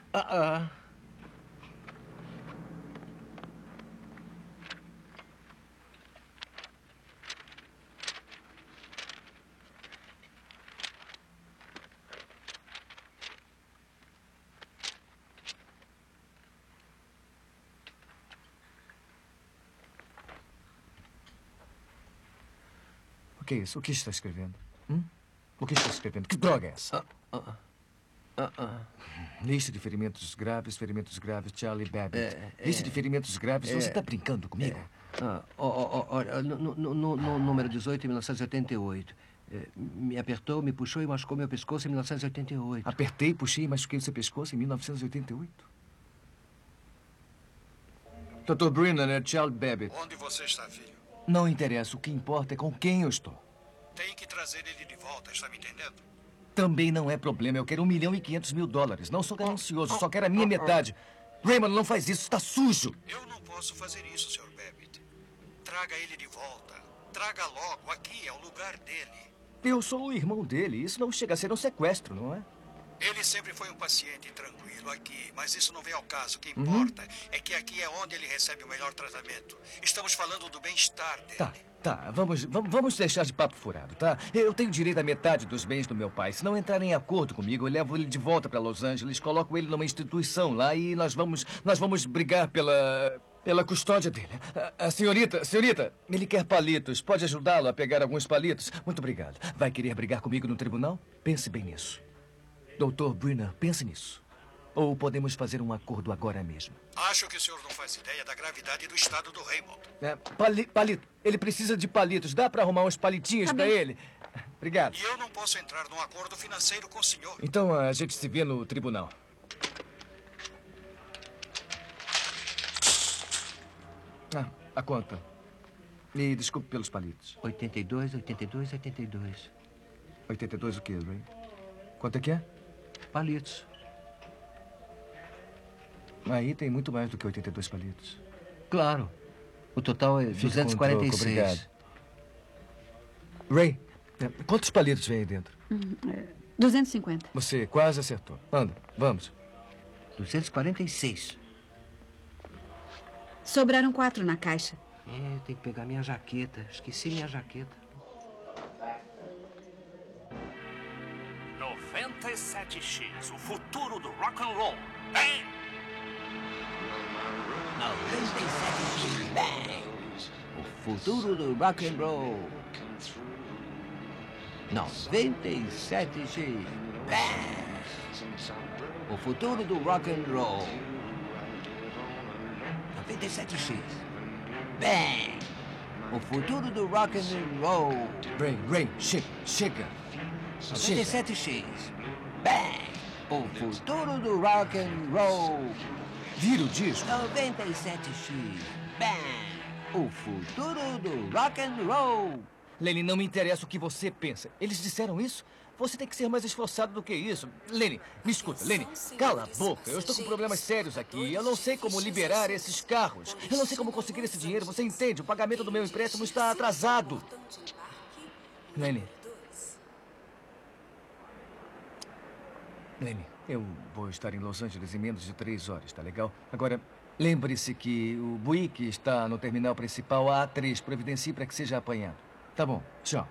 O que é isso? O que está escrevendo? O que está escrevendo? Que droga é essa? Lista de ferimentos graves, Charlie Babbitt. Lista de ferimentos graves. Você está brincando comigo? Olha, no número 18, em 1988. Me apertou, me puxou e machucou meu pescoço em 1988. Apertei, puxei e machuquei o seu pescoço em 1988? Dr. Brennan, é Charlie Babbitt. Onde você está, filho? Não interessa. O que importa é com quem eu estou. Tem que trazer ele de volta, está me entendendo? Também não é problema. Eu quero $1.500.000. Não sou ganancioso, só quero a minha metade. Raymond, não faz isso. Está sujo. Eu não posso fazer isso, Sr. Babbitt. Traga ele de volta. Traga logo. Aqui é o lugar dele. Eu sou o irmão dele. Isso não chega a ser um sequestro, não é? Ele sempre foi um paciente tranquilo aqui, mas isso não vem ao caso. O que importa é que aqui é onde ele recebe o melhor tratamento. Estamos falando do bem-estar dele. Tá. Vamos deixar de papo furado, tá? Eu tenho direito à metade dos bens do meu pai. Se não entrar em acordo comigo, eu levo ele de volta para Los Angeles, coloco ele numa instituição lá e nós vamos brigar pela custódia dele. A senhorita, ele quer palitos. Pode ajudá-lo a pegar alguns palitos? Muito obrigado. Vai querer brigar comigo no tribunal? Pense bem nisso. Dr. Briner, pense nisso. Ou podemos fazer um acordo agora mesmo. Acho que o senhor não faz ideia da gravidade do estado do Raymond. Palito. Ele precisa de palitos. Dá para arrumar uns palitinhos para ele? Obrigado. E eu não posso entrar num acordo financeiro com o senhor. Então a gente se vê no tribunal. A conta. E desculpe pelos palitos. 82, 82, 82. 82 o quê, Ray? Quanto é que é? Palitos. Aí tem muito mais do que 82 palitos. Claro. O total é 246. Obrigado. Ray, quantos palitos vem aí dentro? 250. Você quase acertou. Anda, vamos. 246. Sobraram 4 na caixa. Tem que pegar minha jaqueta. Esqueci minha jaqueta. 97X, o futuro do rock and roll. Bem! 97X, bang! O futuro do rock and roll. 97X, bang! O futuro do rock and roll. 97X, bang! O futuro do rock and roll. Ray, chega. 97X, bang! O futuro do rock and roll. Vira o disco. 97X, bang! O futuro do rock and roll. Lenny, não me interessa o que você pensa. Eles disseram isso? Você tem que ser mais esforçado do que isso. Lenny, me escuta, Lenny. Cala a boca. Eu estou com problemas sérios aqui. Eu não sei como liberar esses carros. Eu não sei como conseguir esse dinheiro. Você entende? O pagamento do meu empréstimo está atrasado. Lenny, eu vou estar em Los Angeles em menos de 3 horas, tá legal? Agora, lembre-se que o Buick está no terminal principal A3. Providencie para que seja apanhado. Tá bom, tchau.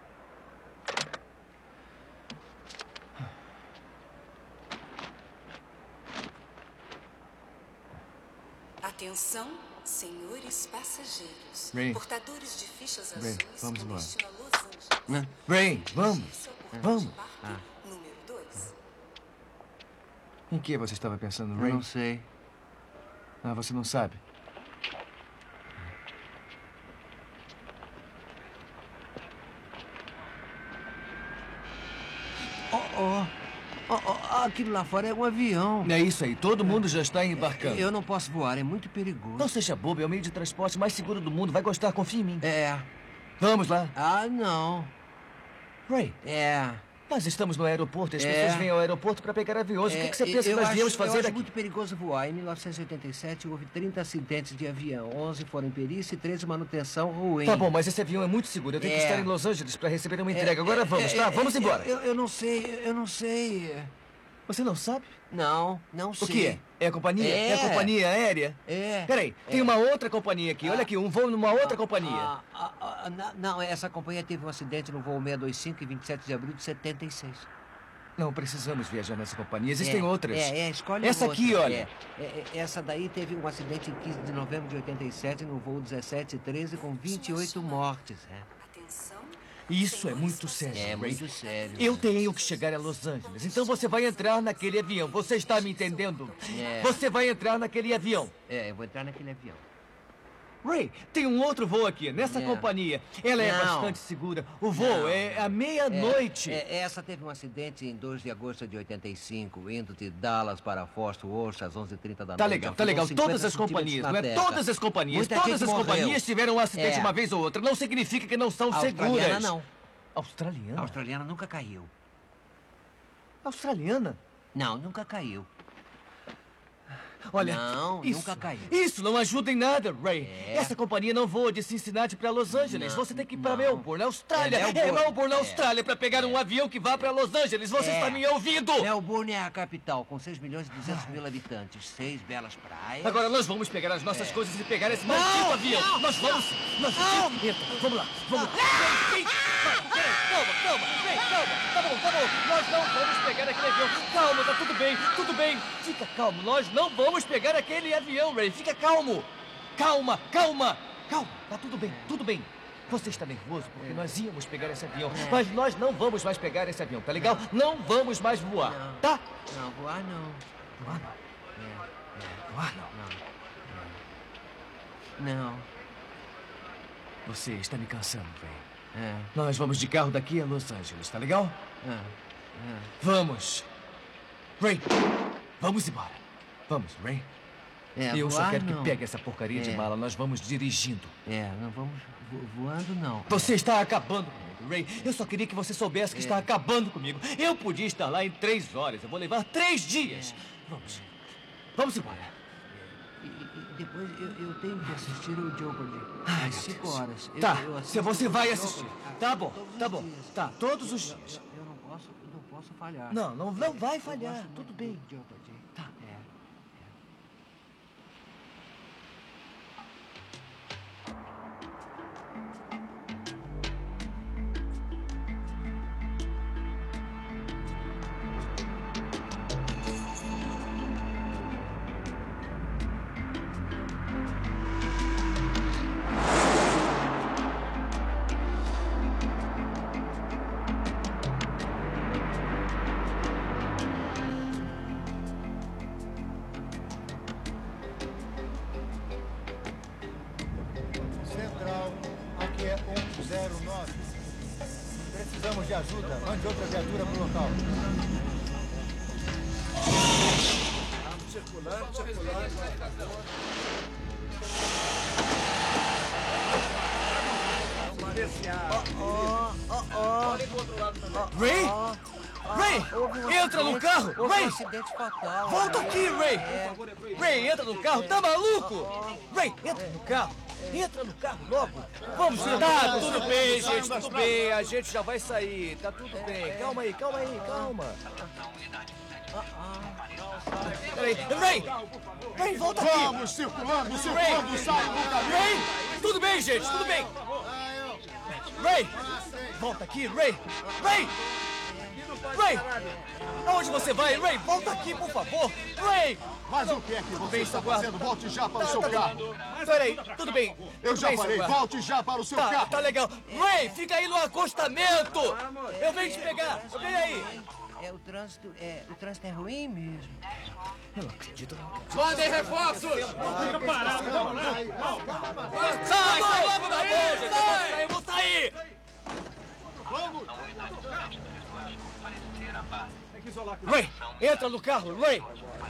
Atenção, senhores passageiros. Ray. Portadores de fichas Ray, azuis vamos com embora. destino a Los Angeles. Ray, vamos. Número 2. Em que você estava pensando, Ray? Eu não sei. Você não sabe? Aquilo lá fora é um avião. É isso aí, todo mundo já está embarcando. Eu não posso voar, é muito perigoso. Não seja bobo, é o meio de transporte mais seguro do mundo. Vai gostar, confia em mim. É. Vamos lá. Não. Ray. Nós estamos no aeroporto e as pessoas vêm ao aeroporto para pegar aviões. O que você pensa que nós viemos fazer eu acho aqui? muito perigoso voar. Em 1987, houve 30 acidentes de avião. 11 foram em perícia e 13 manutenção ruim. Tá bom, mas esse avião é muito seguro. Eu tenho que estar em Los Angeles para receber uma entrega. Agora vamos, tá? Vamos embora. Eu não sei. Você não sabe? Não sei. O que é? É a companhia? É a companhia aérea? Peraí, tem uma outra companhia aqui. Olha aqui, um voo numa outra companhia. Não, essa companhia teve um acidente no voo 625 em 27 de abril de 76. Não precisamos viajar nessa companhia. Existem outras. Escolhe essa outra. aqui, olha. Essa daí teve um acidente em 15 de novembro de 87 no voo 1713 com 28 mortes. Isso é muito sério, É Ray. muito sério. Eu tenho que chegar a Los Angeles. Então você vai entrar naquele avião. Você está me entendendo? Você vai entrar naquele avião. Eu vou entrar naquele avião. Ray, tem um outro voo aqui, nessa companhia. Ela é bastante segura. O voo é à meia-noite. Essa teve um acidente em 2 de agosto de 85, indo de Dallas para Fort Worth às 11h30 da noite. Tá legal. Todas as companhias, não é? Todas as companhias. Todas as companhias tiveram um acidente uma vez ou outra. Não significa que não são seguras. Australiana, não. Australiana? A australiana nunca caiu. Australiana? Não, nunca caiu. Olha, Não, isso, nunca caiu. Isso não ajuda em nada, Ray. Essa companhia não voa de Cincinnati para Los Angeles. Você tem que ir para Melbourne, na Austrália. Melbourne, na Austrália, para pegar um avião que vá para Los Angeles. Você está me ouvindo? Melbourne é a capital, com 6 milhões e 200 mil habitantes. 6 belas praias. Agora nós vamos pegar as nossas coisas e pegar esse maldito avião. Nós vamos... Entra, vamos lá, vamos lá. Calma. Tá bom. Nós não vamos pegar aquele avião. Calma, tá tudo bem. Fica calmo, nós não vamos pegar aquele avião, Ray. Fica calmo. Calma. Tá tudo bem. Você está nervoso porque nós íamos pegar esse avião. Mas nós não vamos mais pegar esse avião, tá legal? Não vamos mais voar, tá? Não, voar não. Voar não. Não. Você está me cansando, Ray. Nós vamos de carro daqui a Los Angeles, tá legal? Vamos. Ray, vamos embora. Vamos, Ray. Eu só quero que pegue essa porcaria de mala. Nós vamos dirigindo. Não vamos voando, não. Você está acabando comigo, Ray. Eu só queria que você soubesse que está acabando comigo. Eu podia estar lá em 3 horas. Eu vou levar 3 dias. Vamos embora. E depois eu tenho que assistir o Jeopardy. Às 5 horas. Você vai assistir. Tá bom. Tá, todos os dias. Eu não posso falhar. Não vai falhar. Tudo bem. Tá. Central, aqui é 109. Precisamos de ajuda. Mande outra viatura para o local. Circulante. Ray, entra no carro. Ray, acidente fatal. volta aqui, Ray. Ray, entra no carro. Tá maluco? Ray, entra no carro. Entra no carro logo. Vamos ir. Tá tudo bem, gente. Tudo bem. A gente já vai sair. Tá tudo bem. Calma aí. Peraí. Ray, volta aqui. Vamos circulando, sai do caminho. Ray, tudo bem, gente. Tudo bem. Ray, volta aqui, Ray. Aonde você vai, Ray? Volta aqui, por favor. Ray! Mas o que é que você está fazendo? Volte já para o seu carro. Peraí, tudo bem. Eu já falei, volte já para o seu carro. Tá legal. Ray, fica aí no acostamento. Eu venho te pegar. Vem aí. O trânsito é ruim mesmo. Eu não acredito. Mandem reforços! Fica parado. Sai logo da boca. Eu vou sair. Vamos. Ray, entra no carro, Ray.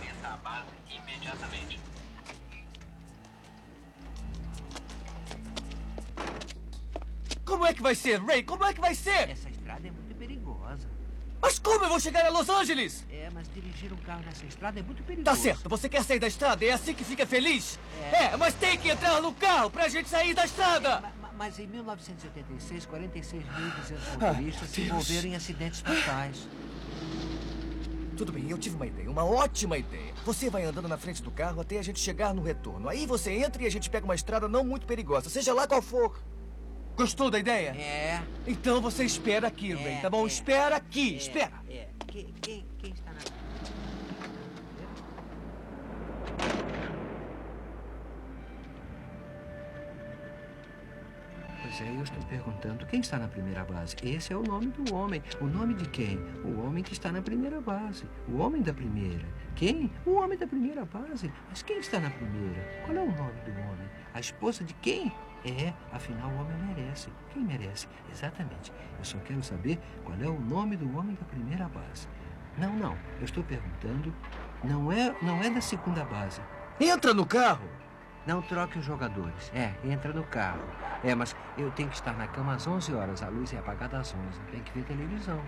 Como é que vai ser, Ray? Como é que vai ser? Essa estrada é muito perigosa. Mas como eu vou chegar a Los Angeles? Mas dirigir um carro nessa estrada é muito perigoso. Tá certo, você quer sair da estrada? É assim que fica feliz? Mas tem que entrar no carro pra gente sair da estrada. Mas em 1986, 46.200 motoristas se envolveram em acidentes fatais. Tudo bem, eu tive uma ideia, uma ótima ideia. Você vai andando na frente do carro até a gente chegar no retorno. Aí você entra e a gente pega uma estrada não muito perigosa, seja lá qual for. Gostou da ideia? Então você espera aqui, Ray, tá bom? Espera aqui, espera. Quem está na... Pois é, eu estou perguntando, quem está na primeira base? Esse é o nome do homem. O nome de quem? O homem que está na primeira base. O homem da primeira. Quem? O homem da primeira base. Mas quem está na primeira? Qual é o nome do homem? A esposa de quem? Afinal o homem merece. Quem merece? Exatamente. Eu só quero saber qual é o nome do homem da primeira base. Não. Eu estou perguntando. Não é da segunda base. Entra no carro! Não troque os jogadores. Entra no carro. Mas eu tenho que estar na cama às 11 horas. A luz é apagada às 11. Tem que ver televisão.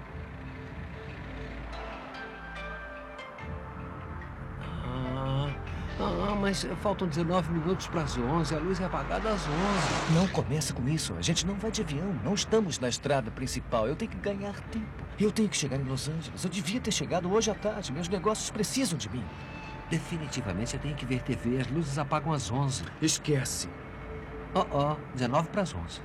Mas faltam 19 minutos para as 11. A luz é apagada às 11. Não começa com isso. A gente não vai de avião. Não estamos na estrada principal. Eu tenho que ganhar tempo. Eu tenho que chegar em Los Angeles. Eu devia ter chegado hoje à tarde. Meus negócios precisam de mim. Definitivamente você tem que ver TV. As luzes apagam às 11. Esquece. 19 para as 11.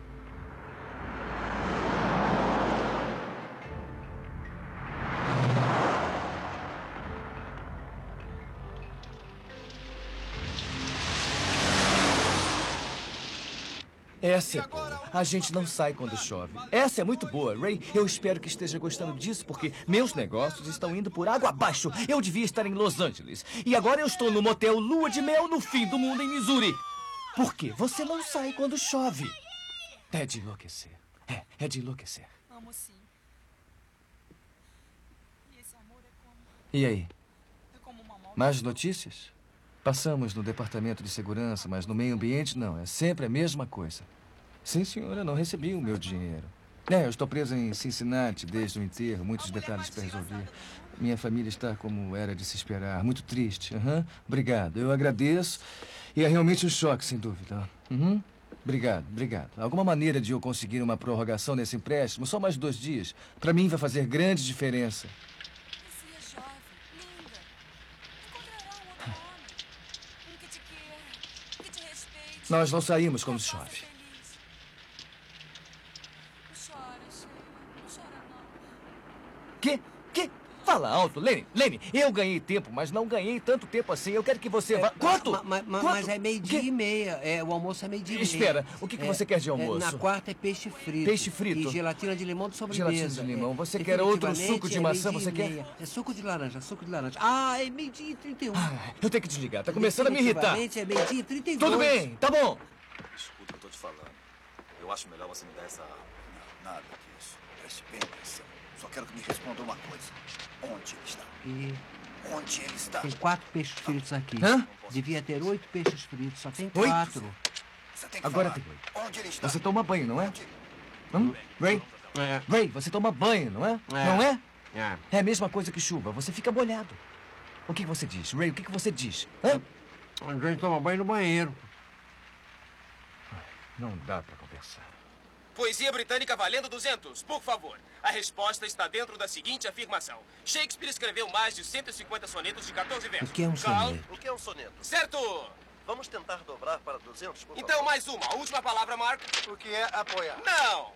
Essa é boa. A gente não sai quando chove. Essa é muito boa, Ray. Eu espero que esteja gostando disso, porque meus negócios estão indo por água abaixo. Eu devia estar em Los Angeles. E agora eu estou no motel Lua de Mel no fim do mundo em Missouri. Por quê? Você não sai quando chove. É de enlouquecer. É de enlouquecer. Amo sim. E esse amor é como... E aí? É como uma maldição. Mais notícias? Passamos no departamento de segurança, mas no meio ambiente não. É sempre a mesma coisa. Sim, senhora, não recebi o meu dinheiro. Eu estou preso em Cincinnati desde o enterro. Muitos detalhes para resolver. Minha família está como era de se esperar. Muito triste. Obrigado. Eu agradeço. E é realmente um choque, sem dúvida. Obrigado. Alguma maneira de eu conseguir uma prorrogação nesse empréstimo? Só mais 2 dias. Para mim vai fazer grande diferença. Você é jovem, linda. Encontrará um outro homem. Um que te queira, que te respeite. Nós não saímos quando chove. Que? Fala alto, Lenny, eu ganhei tempo, mas não ganhei tanto tempo assim. Eu quero que você vá... Quanto? Mas é 12:30. O almoço é 12:30. Espera, o que você quer de almoço? Na quarta é peixe frito. Peixe frito? E gelatina de limão de sobremesa. Gelatina de limão. Você quer outro suco de maçã? Você quer? É suco de laranja. É 12:31. Eu tenho que desligar. Tá começando a me irritar. É 12:32. Tudo bem, tá bom. Escuta o que eu tô te falando. Eu acho melhor você me dar essa arma. Não, nada disso. Preste bem atenção. Só quero que me responda uma coisa. Onde ele está? Onde ele está? Tem 4 peixes fritos aqui. Devia ter 8 peixes fritos, só tem 8? 4. Agora tem 8. Onde ele está? Você toma banho, não é? Ray? Ray, você toma banho, não é? Não é? É a mesma coisa que chuva. Você fica molhado. O que você diz? Ray, o que você diz? A gente toma banho no banheiro. Não dá pra conversar. Poesia britânica valendo 200, por favor. A resposta está dentro da seguinte afirmação. Shakespeare escreveu mais de 150 sonetos de 14 versos. O que é um soneto? O que é um soneto? Certo! Vamos tentar dobrar para 200, por Então, favor. mais uma. A última palavra, Mark. O que é apoiar? Não!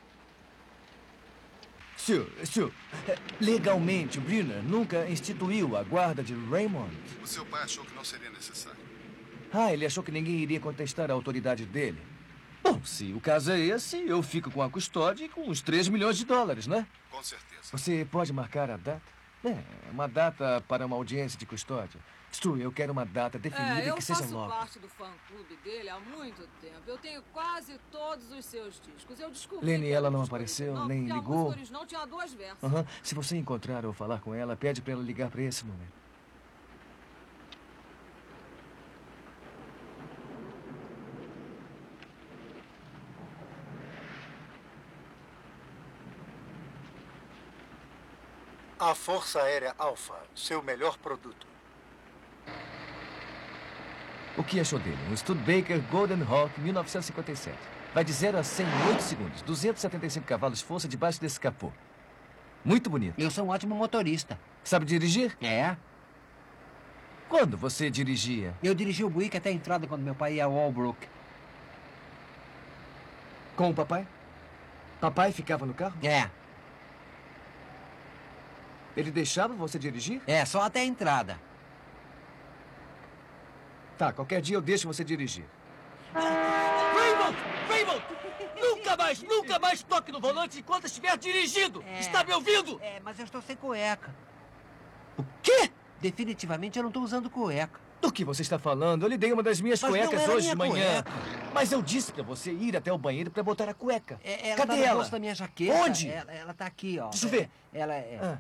Senhor, legalmente, Brunner nunca instituiu a guarda de Raymond. O seu pai achou que não seria necessário. Ele achou que ninguém iria contestar a autoridade dele. Bom, se o caso é esse, eu fico com a custódia e com os 3 milhões de dólares, né? Com certeza. Você pode marcar a data? Uma data para uma audiência de custódia. Stu, eu quero uma data definida e que seja logo. Eu faço parte do fã-clube dele há muito tempo. Eu tenho quase todos os seus discos. Eu descobri... Lenny, ela não apareceu, nem ligou? Não, tinha 2 versos. Se você encontrar ou falar com ela, pede para ela ligar para esse número. A Força Aérea Alpha, seu melhor produto. O que achou dele? Um Studebaker Golden Hawk 1957. Vai de 0 a 100 em 8 segundos. 275 cavalos força debaixo desse capô. Muito bonito. Eu sou um ótimo motorista. Sabe dirigir? É. Quando você dirigia? Eu dirigi o Buick até a entrada quando meu pai ia a Walbrook. Com o papai? Papai ficava no carro? É. Ele deixava você dirigir? É, só até a entrada. Tá, qualquer dia eu deixo você dirigir. Raymond! Nunca mais toque no volante enquanto estiver dirigindo! Está me ouvindo? Mas eu estou sem cueca. O quê? Definitivamente eu não estou usando cueca. Do que você está falando? Eu lhe dei uma das minhas cuecas hoje de manhã. Mas eu disse pra você ir até o banheiro pra botar a cueca. Cadê ela? No bolso da minha jaqueta. Onde? Ela tá aqui, ó. Deixa eu ver. Ela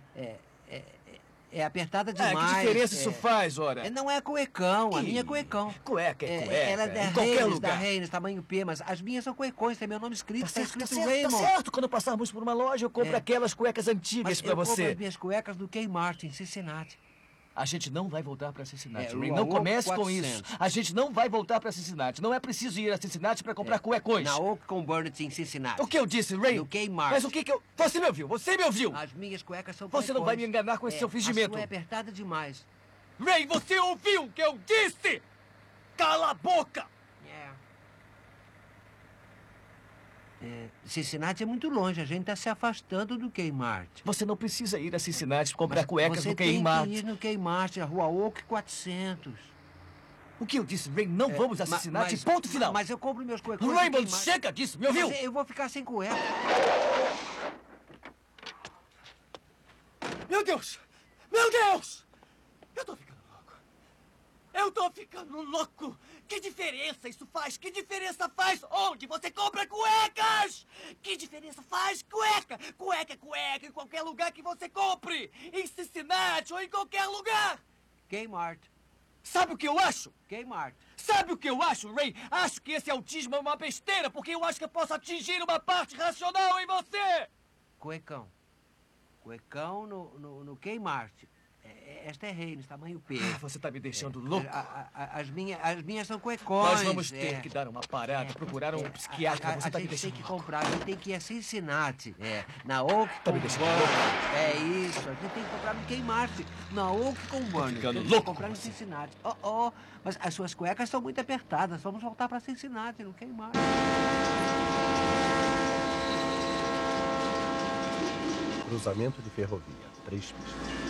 é apertada demais. Que diferença isso faz, ora? Não é cuecão, a minha é cuecão. Cueca é cueca. Ela é em qualquer lugar. Da Reines, tamanho P, mas as minhas são cuecões, tem meu nome escrito, Tá escrito certo, Raymond. tá certo. Quando passarmos por uma loja, eu compro aquelas cuecas antigas Mas pra eu você. compro as minhas cuecas do Kmart, em Cincinnati. A gente não vai voltar para Cincinnati, Ray. Rua Não Oak comece com 400. isso. A gente não vai voltar para Cincinnati. Não é preciso ir a Cincinnati para comprar cuecões. Na Oak com Burnett em Cincinnati. O que eu disse, Ray? No Kmart. Mas o que eu... Você me ouviu? Você me ouviu? As minhas cuecas são Você não vai me enganar com esse seu A fingimento. sua é apertada demais. Ray, você ouviu o que eu disse? Cala a boca! Cincinnati é muito longe. A gente está se afastando do Kmart. Você não precisa ir a Cincinnati comprar cuecas no Você tem Kmart. que ir no Kmart, a Rua Oak 400. O que eu disse, Ray? Não vamos a Cincinnati, ponto final. Mas eu compro meus cuecões. Raymond, chega disso, me ouviu? Mas eu vou ficar sem cueca. Meu Deus! Meu Deus! Eu tô ficando louco. Eu tô ficando louco! Que diferença isso faz? Que diferença faz onde você compra cuecas? Que diferença faz cueca? Cueca é cueca em qualquer lugar que você compre. Em Cincinnati ou em qualquer lugar. Kmart. Sabe o que eu acho? Kmart. Sabe o que eu acho, Ray? Acho que esse autismo é uma besteira, porque eu acho que eu posso atingir uma parte racional em você. Cuecão. Cuecão no Kmart. Esta é Reynolds, tamanho P. Você tá me deixando louco. As minhas são cuecões. Nós vamos ter que dar uma parada, procurar um psiquiatra. Você tá me A gente deixando tem que comprar, a gente tem que ir a Cincinnati. Na Oak Tá com me deixando Burnett. É isso, a gente tem que comprar no Kmart. Na Oak com Burnett. ficando Tem que louco comprar com no você. Cincinnati. Mas as suas cuecas são muito apertadas. Vamos voltar para Cincinnati, no Kmart. Cruzamento de ferrovia. 3 pistas.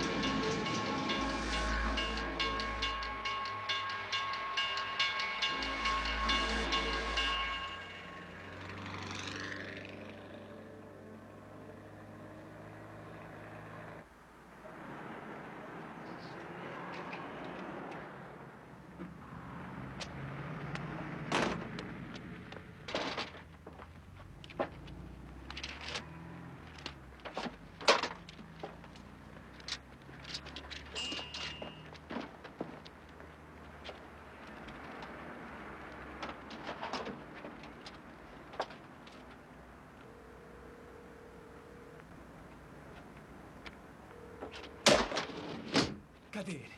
Cadê ele?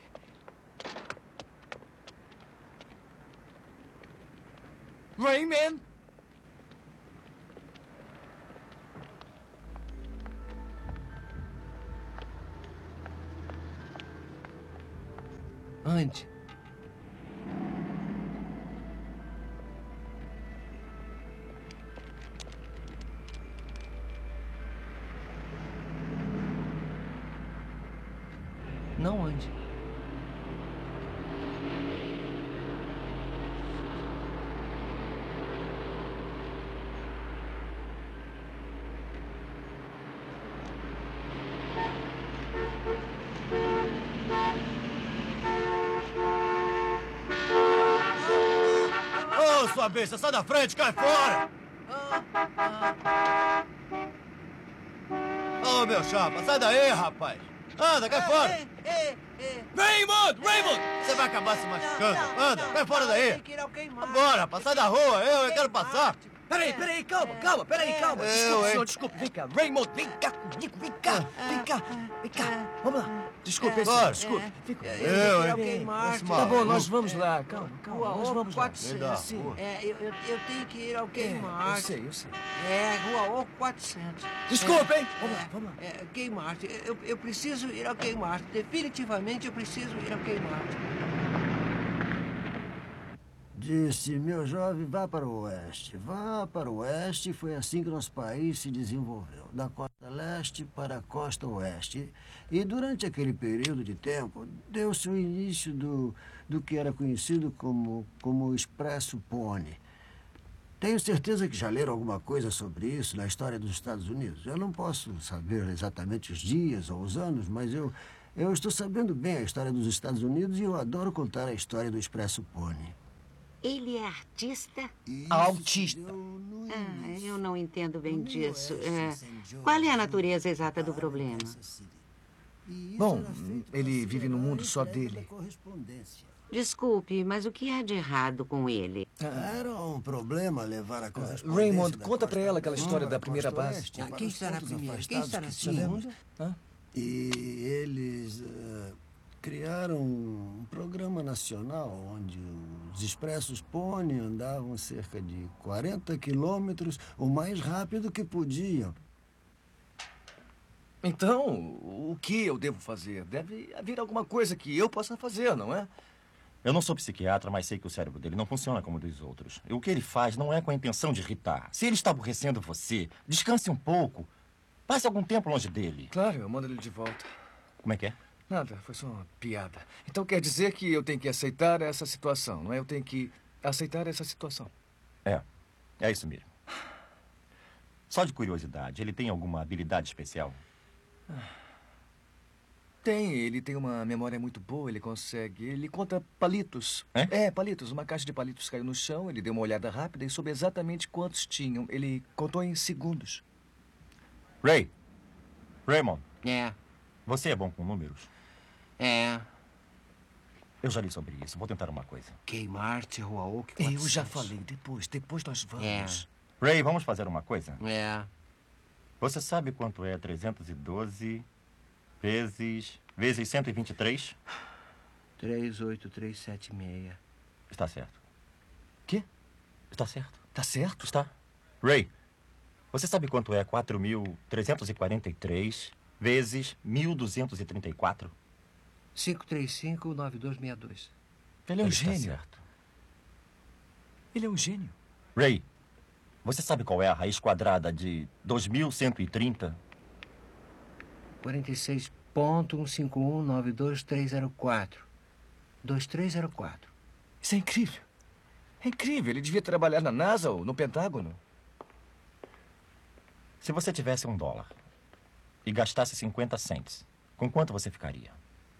Rayman! Ande. Não ande. Ô, sua besta, sai da frente, cai fora! Ô, meu chapa, sai daí, rapaz! Anda, cai fora! Raymond! Raymond! Você vai acabar se machucando. Anda, cai fora daí! Agora, rapaz, sai da rua, eu quero passar! Peraí, calma, calma. Desculpe, vem cá. Raymond, vem cá comigo, vem cá. Vamos lá. Desculpe. Fica. Tá bom, nós vamos lá. Calma, nós vamos lá. Eu tenho que ir ao Kmart. Eu sei. Rua Oak 400. Desculpa, hein? Vamos lá. Kmart. Eu preciso ir ao Kmart. Definitivamente eu preciso ir ao Kmart. Disse, meu jovem, vá para o oeste. Vá para o oeste. Foi assim que nosso país se desenvolveu. Da costa leste para a costa oeste. E durante aquele período de tempo, deu-se o início do que era conhecido como o Expresso Pony. Tenho certeza que já leram alguma coisa sobre isso na história dos Estados Unidos. Eu não posso saber exatamente os dias ou os anos, mas eu estou sabendo bem a história dos Estados Unidos e eu adoro contar a história do Expresso Pony. Ele é artista? Autista. Eu não entendo bem disso. Qual é a natureza exata do problema? Bom, ele vive num mundo só dele. Desculpe, mas o que há de errado com ele? Era um problema levar a correspondência. Raymond, conta pra ela aquela história da primeira base. Quem está na primeira? Quem está na segunda? E eles... criaram um programa nacional onde os expressos Pony andavam cerca de 40 quilômetros o mais rápido que podiam. Então, o que eu devo fazer? Deve haver alguma coisa que eu possa fazer, não é? Eu não sou psiquiatra, mas sei que o cérebro dele não funciona como o dos outros. E o que ele faz não é com a intenção de irritar. Se ele está aborrecendo você, descanse um pouco. Passe algum tempo longe dele. Claro, eu mando ele de volta. Como é que é? Nada, foi só uma piada. Então quer dizer que eu tenho que aceitar essa situação, não é? Eu tenho que aceitar essa situação. É isso mesmo. Só de curiosidade, ele tem alguma habilidade especial? Ele tem uma memória muito boa, ele consegue. Ele conta palitos. Palitos. Uma caixa de palitos caiu no chão, ele deu uma olhada rápida e soube exatamente quantos tinham. Ele contou em segundos. Raymond. Você é bom com números? Eu já li sobre isso. Vou tentar uma coisa. Kmart, Rua Oak, 400. Eu já falei. Depois nós vamos. Ray, vamos fazer uma coisa? Você sabe quanto é 312 vezes 123? 38376. Está certo. Quê? Está certo. Tá certo? Está. Ray, você sabe quanto é 4.343 vezes 1.234? 5359262. Ele é um Está gênio. certo. Ele é um gênio. Ray, você sabe qual é a raiz quadrada de 2.130? 46.15192.304. 2304. Isso é incrível. É incrível. Ele devia trabalhar na NASA ou no Pentágono. Se você tivesse $1 e gastasse 50 cents, com quanto você ficaria?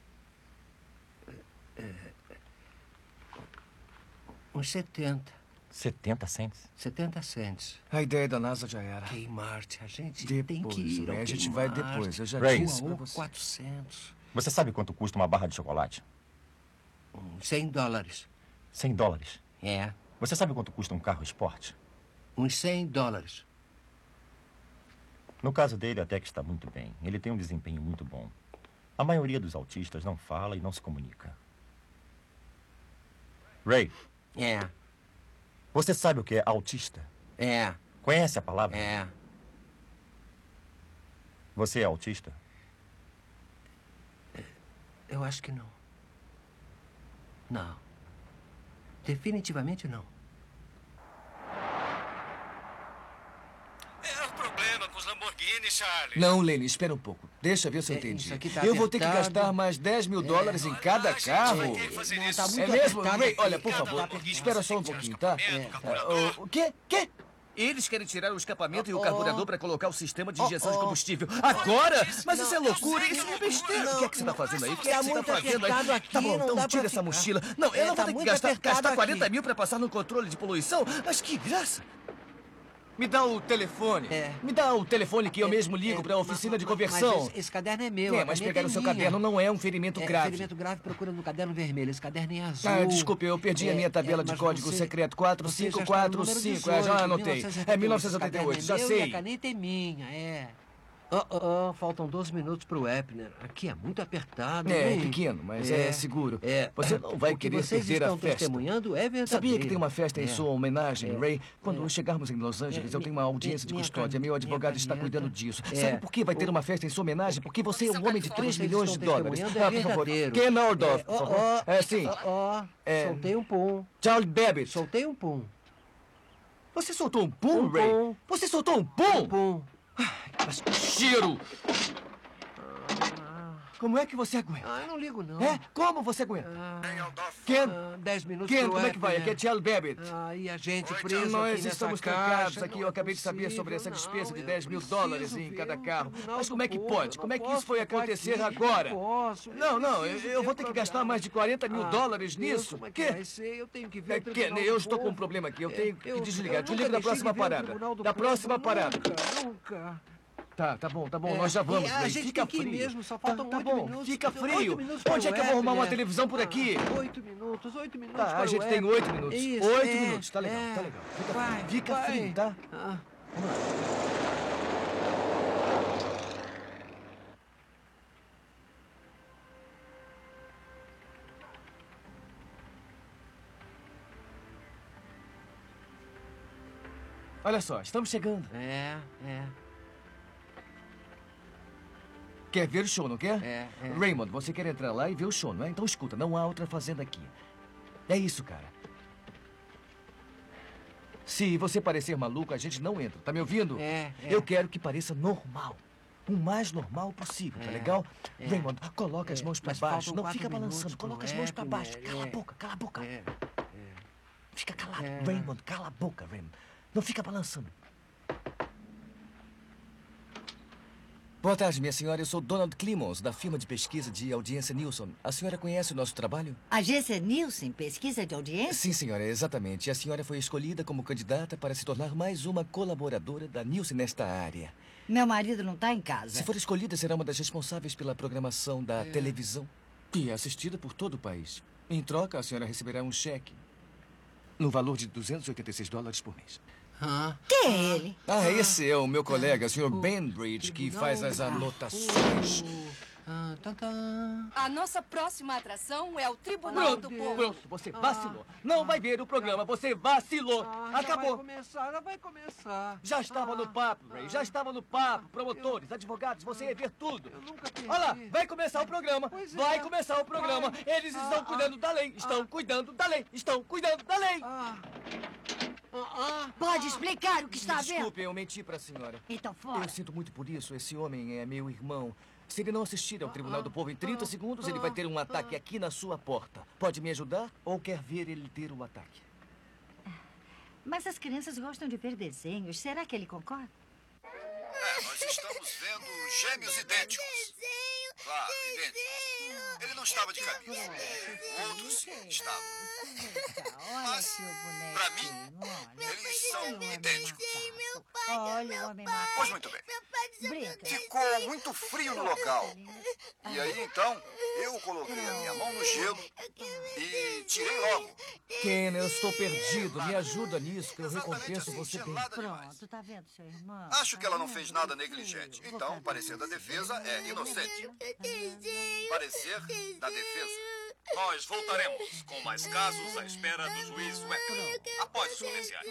Uns 70. 70 cents? 70 cents. A ideia da NASA já era. Kmart, a gente Depois, tem que ir ao a gente Kmart. vai depois. Eu já Ray. disse pra Rua você. 400. Você sabe quanto custa uma barra de chocolate? $100. $100? É. Você sabe quanto custa um carro esporte? Uns $100. No caso dele, até que está muito bem. Ele tem um desempenho muito bom. A maioria dos autistas não fala e não se comunica. Ray. Você sabe o que é autista? Conhece a palavra? Você é autista? Eu acho que não. Não. Definitivamente não. É o problema com os Lamborghini, Charlie. Não, Lenny, espera um pouco. Deixa eu ver se eu entendi. isso aqui tá Eu vou ter que apertado. gastar mais $10 mil em cada carro. Tá muito É mesmo? apertado Ray, aqui. olha, por favor, espera só um pouquinho, tá? O quê? Eles querem tirar o escapamento e o carburador para colocar o sistema de injeção de combustível. Agora? Mas isso é loucura, isso é besteira. O que é que você tá fazendo aí? O que é que você tá fazendo aí? Tá bom, então tira essa mochila. Não, eu não vou ter que gastar 40 mil para passar no controle de poluição? Mas que graça. Me dá o telefone. Me dá o telefone que eu mesmo ligo para a oficina de conversão. Mas esse caderno é meu. Mas pegar o seu caderno não é um ferimento grave. Ferimento grave, procura no caderno vermelho. Esse caderno é azul. Desculpe, eu perdi a minha tabela de código secreto 4545. Já anotei. É 1988, já sei. A caneta é minha, faltam 12 minutos pro Epner. Aqui é muito apertado. É pequeno, mas é seguro. Você não vai querer perder a festa. Testemunhando é verdadeiro. Sabia que tem uma festa em sua homenagem, Ray? Quando chegarmos em Los Angeles, eu tenho uma audiência de custódia. Meu advogado está cuidando disso. Sabe por que vai ter uma festa em sua homenagem? Porque você é um homem de $3 milhões. Por favor. Ken Nordorf, por favor. Sim. Soltei um pum. Charlie Babbitt. Soltei um pum. Você soltou um pum, Ray? Você soltou um pum? Pum. Mas que cheiro! Como é que você aguenta? Eu não ligo, não. Como você aguenta? Ken? 10 minutos Ken, pro como é que vai? Epner. Aqui é Charlie Babbitt. E a gente preso Nós aqui estamos nessa trancados caixa. aqui. Eu acabei de saber sobre essa despesa de $10 mil em cada carro. Mas como é que pode? Como é que isso foi acontecer agora? Não, eu vou ter que gastar mais de $40 mil nisso. Como é que vai ser? Eu tenho que ver o Ken, Tribunal eu do estou com um Povo. problema aqui. Eu tenho que desligar. eu Te nunca ligo da deixei próxima de ver o parada. Tribunal do Da Povo, próxima parada. Nunca. Tá bom. Nós já vamos, A Ray. gente Fica tem que ir frio. mesmo, só faltam 8 bom, minutos. fica 8 frio. minutos Onde é pro que eu vou arrumar uma Epner. televisão por aqui? 8 minutos. Tá, a gente tem 8 minutos. Isso, 8 minutos, tá legal. Fica vai. frio, tá? Vamos lá. Olha só, estamos chegando. É. Quer ver o show, não quer? É. Raymond, você quer entrar lá e ver o show, não é? Então escuta, não há outra fazenda aqui. É isso, cara. Se você parecer maluco, a gente não entra. Tá me ouvindo? Eu quero que pareça normal. O mais normal possível, tá legal? Raymond, coloca as mãos pra baixo. Não fica balançando. Coloca as mãos pra baixo. Cala a boca, cala a boca. Fica calado. Raymond, cala a boca, Raymond. Não fica balançando. Boa tarde, minha senhora. Eu sou Donald Clemons, da firma de pesquisa de audiência Nielsen. A senhora conhece o nosso trabalho? Agência Nielsen, pesquisa de audiência? Sim, senhora, exatamente. A senhora foi escolhida como candidata para se tornar mais uma colaboradora da Nielsen nesta área. Meu marido não está em casa. Se for escolhida, será uma das responsáveis pela programação da televisão, que é assistida por todo o país. Em troca, a senhora receberá um cheque no valor de $286 por mês. Quem é ele? Esse é o meu colega, o Sr. Bainbridge, que faz as anotações. A nossa próxima atração é o Tribunal do Povo. Pronto, você vacilou. Não vai ver o programa, você vacilou. Acabou. Já vai começar. Já estava no papo, Ray, já estava no papo. Promotores, advogados, você ia ver tudo. Olha lá, vai começar o programa. Vai começar o programa. Eles estão cuidando da lei, estão cuidando da lei, estão cuidando da lei. Pode explicar o que está vendo? Desculpe, eu menti para a senhora. Então fora. Eu sinto muito por isso. Esse homem é meu irmão. Se ele não assistir ao Tribunal do Povo em 30 segundos, ele vai ter um ataque aqui na sua porta. Pode me ajudar ou quer ver ele ter o ataque? Mas as crianças gostam de ver desenhos. Será que ele concorda? Nós estamos vendo gêmeos idênticos. Claro, idênticos. Ele não estava de camisa. O outro sim estava. Mas, pra mim, eles são idênticos. Olha o homem macaco. Pois muito bem. Ficou muito frio no local. E aí, então, eu coloquei a minha mão no gelo e tirei logo. Ken, eu estou perdido. Me ajuda nisso, que eu recompenso você bem. Pronto, tá vendo, seu irmão? Acho que ela não fez nada negligente. Então, parecer da defesa é inocente. Parecer da defesa. Nós voltaremos com mais casos à espera do juiz Wecker, após os comerciais.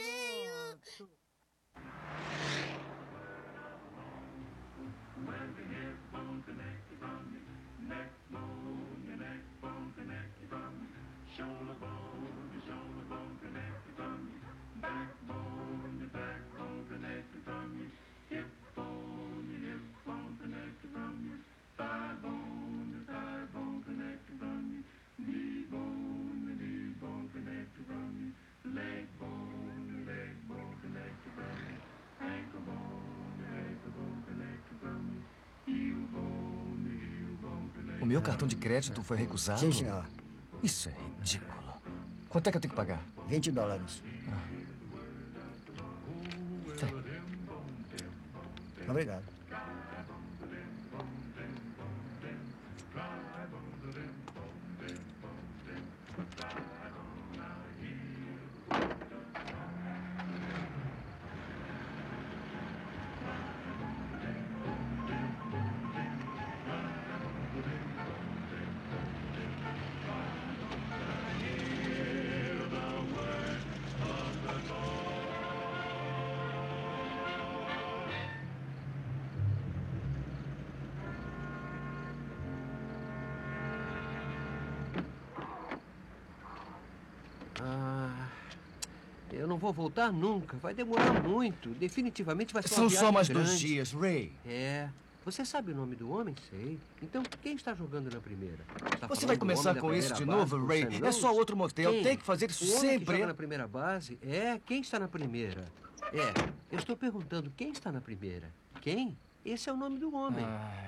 O meu cartão de crédito foi recusado? Sim, senhor. Isso é ridículo. Quanto é que eu tenho que pagar? $20. Obrigado. Eu não vou voltar nunca. Vai demorar muito. Definitivamente vai ser uma São viagem só mais grande. 2 dias, Ray. É. Você sabe o nome do homem? Sei. Então, quem está jogando na primeira? Está Você falando vai do começar homem da com isso primeira de base, novo, do Ray? Sam É Rose? só outro motel. Quem? Tem que fazer isso O homem que sempre. joga na primeira base? Quem está na primeira? Eu estou perguntando quem está na primeira. Quem? Esse é o nome do homem.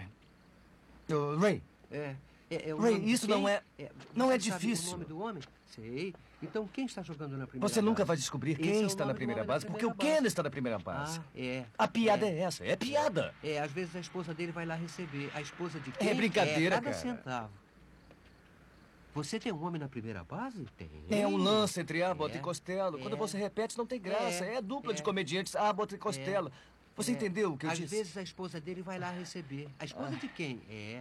Ray. O Ray, nome de isso quem? não é Você difícil. sabe o nome do homem? Sei. Então, quem está jogando na primeira Você nunca base? vai descobrir Esse quem é o está na nome do primeira homem da base, porque o primeira Ken base. está na primeira base. É. A piada é essa, é piada. Às vezes a esposa dele vai lá receber. A esposa de quem? brincadeira, cada cara. centavo. Você tem um homem na primeira base? Tem. É um lance entre Abbott e Costello. Quando você repete, não tem graça. É dupla de comediantes, Abbott e Costello. Você entendeu o que eu disse? Às vezes a esposa dele vai lá receber. A esposa de quem?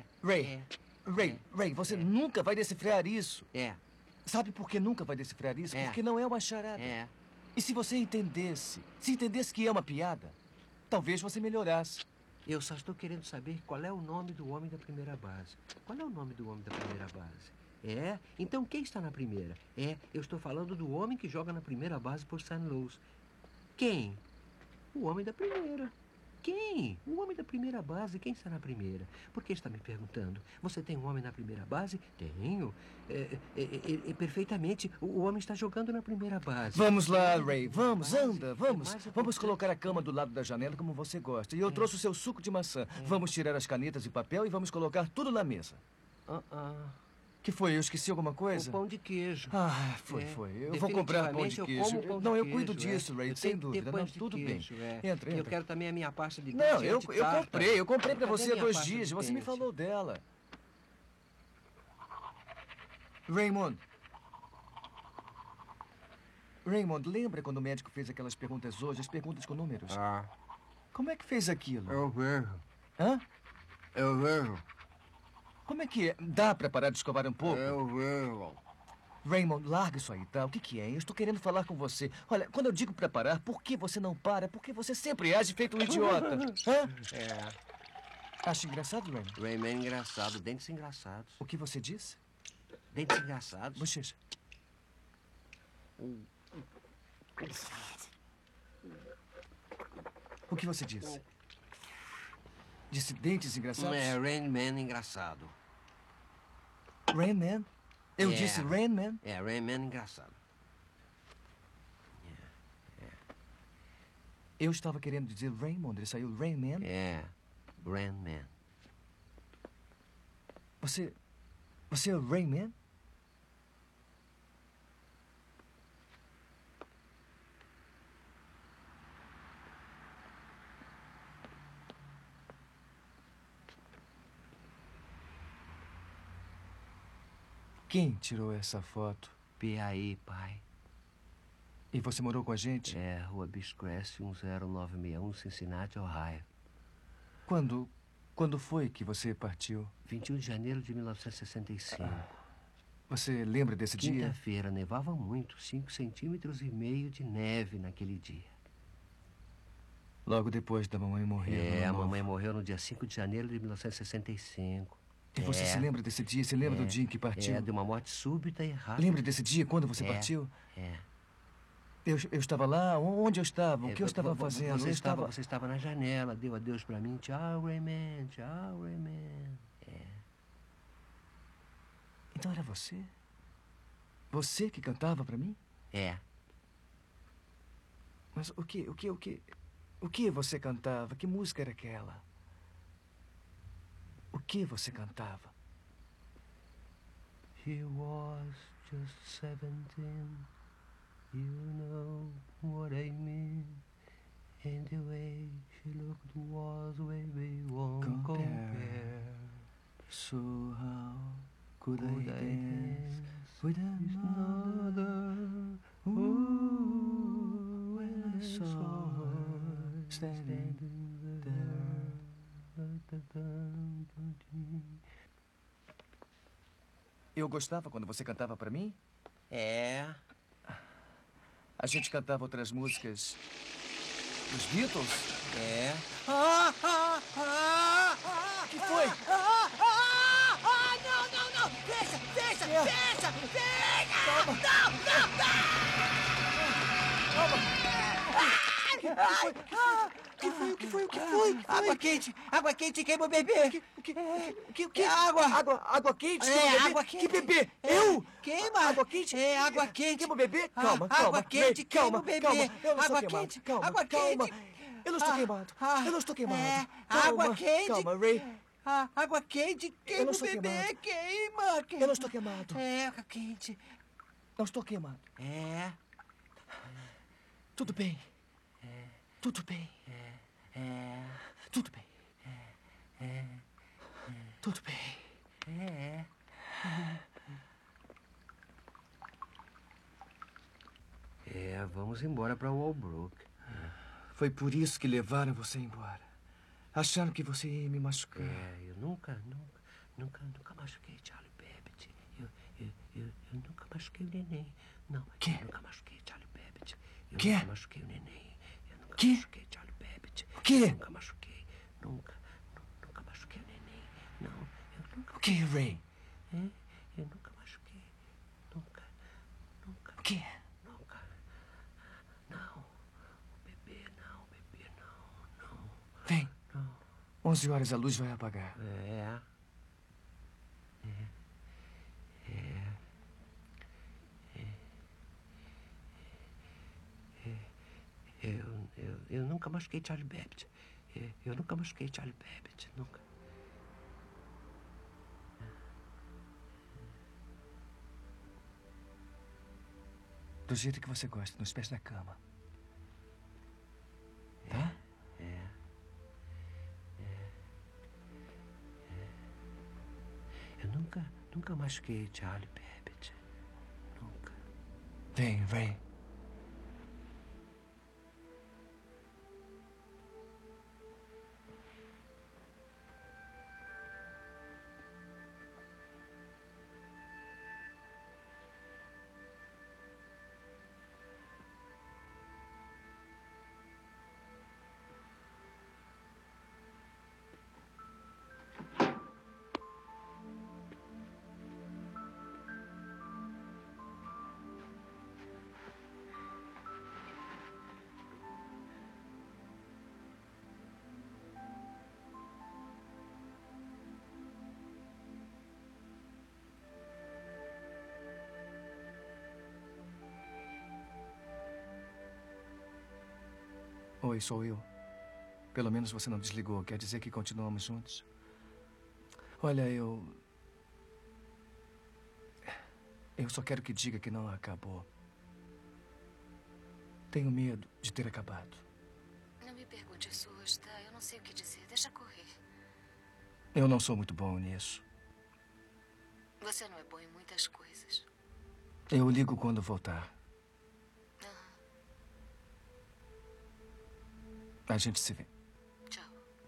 Ray, você nunca vai decifrar isso. É. Sabe por que nunca vai decifrar isso? Porque não é uma charada. E se você entendesse, que é uma piada, talvez você melhorasse. Eu só estou querendo saber qual é o nome do homem da primeira base. Qual é o nome do homem da primeira base? É? Então quem está na primeira? Eu estou falando do homem que joga na primeira base por St. Louis. Quem? O homem da primeira. Quem? O homem da primeira base. Quem está na primeira? Por que está me perguntando? Você tem um homem na primeira base? Tenho. Perfeitamente. O homem está jogando na primeira base. Vamos lá, Ray. Vamos, anda, vamos. Vamos colocar a cama do lado da janela como você gosta. E eu trouxe o seu suco de maçã. Vamos tirar as canetas e papel e vamos colocar tudo na mesa. Que foi? Eu esqueci alguma coisa? O pão de queijo. Foi. Eu vou comprar pão de queijo. Não, eu cuido disso, Ray, sem dúvida. Não, tudo bem. Entra. Eu quero também a minha pasta de dente. Não, eu comprei pra você há 2 dias. Você me falou dela. Raymond, lembra quando o médico fez aquelas perguntas hoje, as perguntas com números? Como é que fez aquilo? Eu vejo. Hã? Eu vejo. Como é que é? Dá pra parar de escovar um pouco? Eu vejo. Raymond, larga isso aí, tá? O que é? Eu estou querendo falar com você. Olha, quando eu digo pra parar, por que você não para? Porque você sempre age feito um idiota. Hã? Acha engraçado, Raymond? Raymond é engraçado, dentes engraçados. O que você disse? Dentes engraçados. Bochecha. O que você disse? Disse dentes engraçados? Rain Man engraçado. Rain Man? Eu disse Rain Man? Rain Man engraçado. Eu estava querendo dizer Raymond, ele saiu Rain Man? Rain Man. Você é o Rain Man? Quem tirou essa foto? PAI, pai. E você morou com a gente? Rua Beechcrest, 10961, Cincinnati, Ohio. Quando foi que você partiu? 21 de janeiro de 1965. Você lembra desse dia? Quinta-feira, nevava muito, 5,5 centímetros de neve naquele dia. Logo depois da mamãe morrer. A mamãe morreu no dia 5 de janeiro de 1965. E você se lembra desse dia? Você lembra do dia em que partiu? De uma morte súbita e rápida. Lembra desse dia, quando você partiu? Eu estava lá? Onde eu estava? O que eu estava fazendo? Você estava na janela, deu adeus pra mim. Tchau, Raymond. Tchau, Raymond. Então era você? Você que cantava pra mim? Mas o que você cantava? Que música era aquela? O que você cantava? He was just 17. You know what I mean. And the way she looked was way beyond compare. So how could I dance with another? Ooh, when I saw her standing there. Eu gostava quando você cantava pra mim? A gente cantava outras músicas dos Beatles? Que foi? Não! Fecha! Calma! Calma! O que foi? Água quente queima o bebê. O que? Água quente queima o bebê? Água quente. Que bebê? Eu? Queima. Água quente? Água quente. Queima o bebê? Calma. Água quente queima o bebê. Eu não estou Água queimado. quente. Calma. Água quente. Eu não estou queimado. Água quente. Calma, Ray. Água quente queima o bebê. Queima. Eu não estou queimado. Água quente. Não estou queimado. Tudo bem. Tudo bem. Tudo bem. Tudo bem. Vamos embora para Walbrook. Foi por isso que levaram você embora. Acharam que você ia me machucar. Eu nunca machuquei Charlie Babbitt. Eu nunca machuquei o neném. Não, eu nunca machuquei Charlie Babbitt. O quê? Nunca machuquei o neném. Eu nunca Quê? machuquei Charlie Babbitt. O quê? Nunca machuquei. Nunca machuquei o neném. Não, eu nunca... O quê, Ray? Eu nunca machuquei. Nunca. O quê? Nunca. Não. O bebê não. Vem. 11 horas, a luz vai apagar. Eu nunca machuquei Charlie Babbitt. Eu nunca machuquei Charlie Babbitt. Nunca. Do jeito que você gosta, nos pés da cama. Tá? Eu nunca machuquei Charlie Babbitt. Nunca. Vem, Ray. Oi, sou eu. Pelo menos você não desligou. Quer dizer que continuamos juntos? Olha, eu só quero que diga que não acabou. Tenho medo de ter acabado. Não me pergunte isso hoje, tá? Eu não sei o que dizer. Deixa correr. Eu não sou muito bom nisso. Você não é bom em muitas coisas. Eu ligo quando voltar. A gente se vê. Tchau.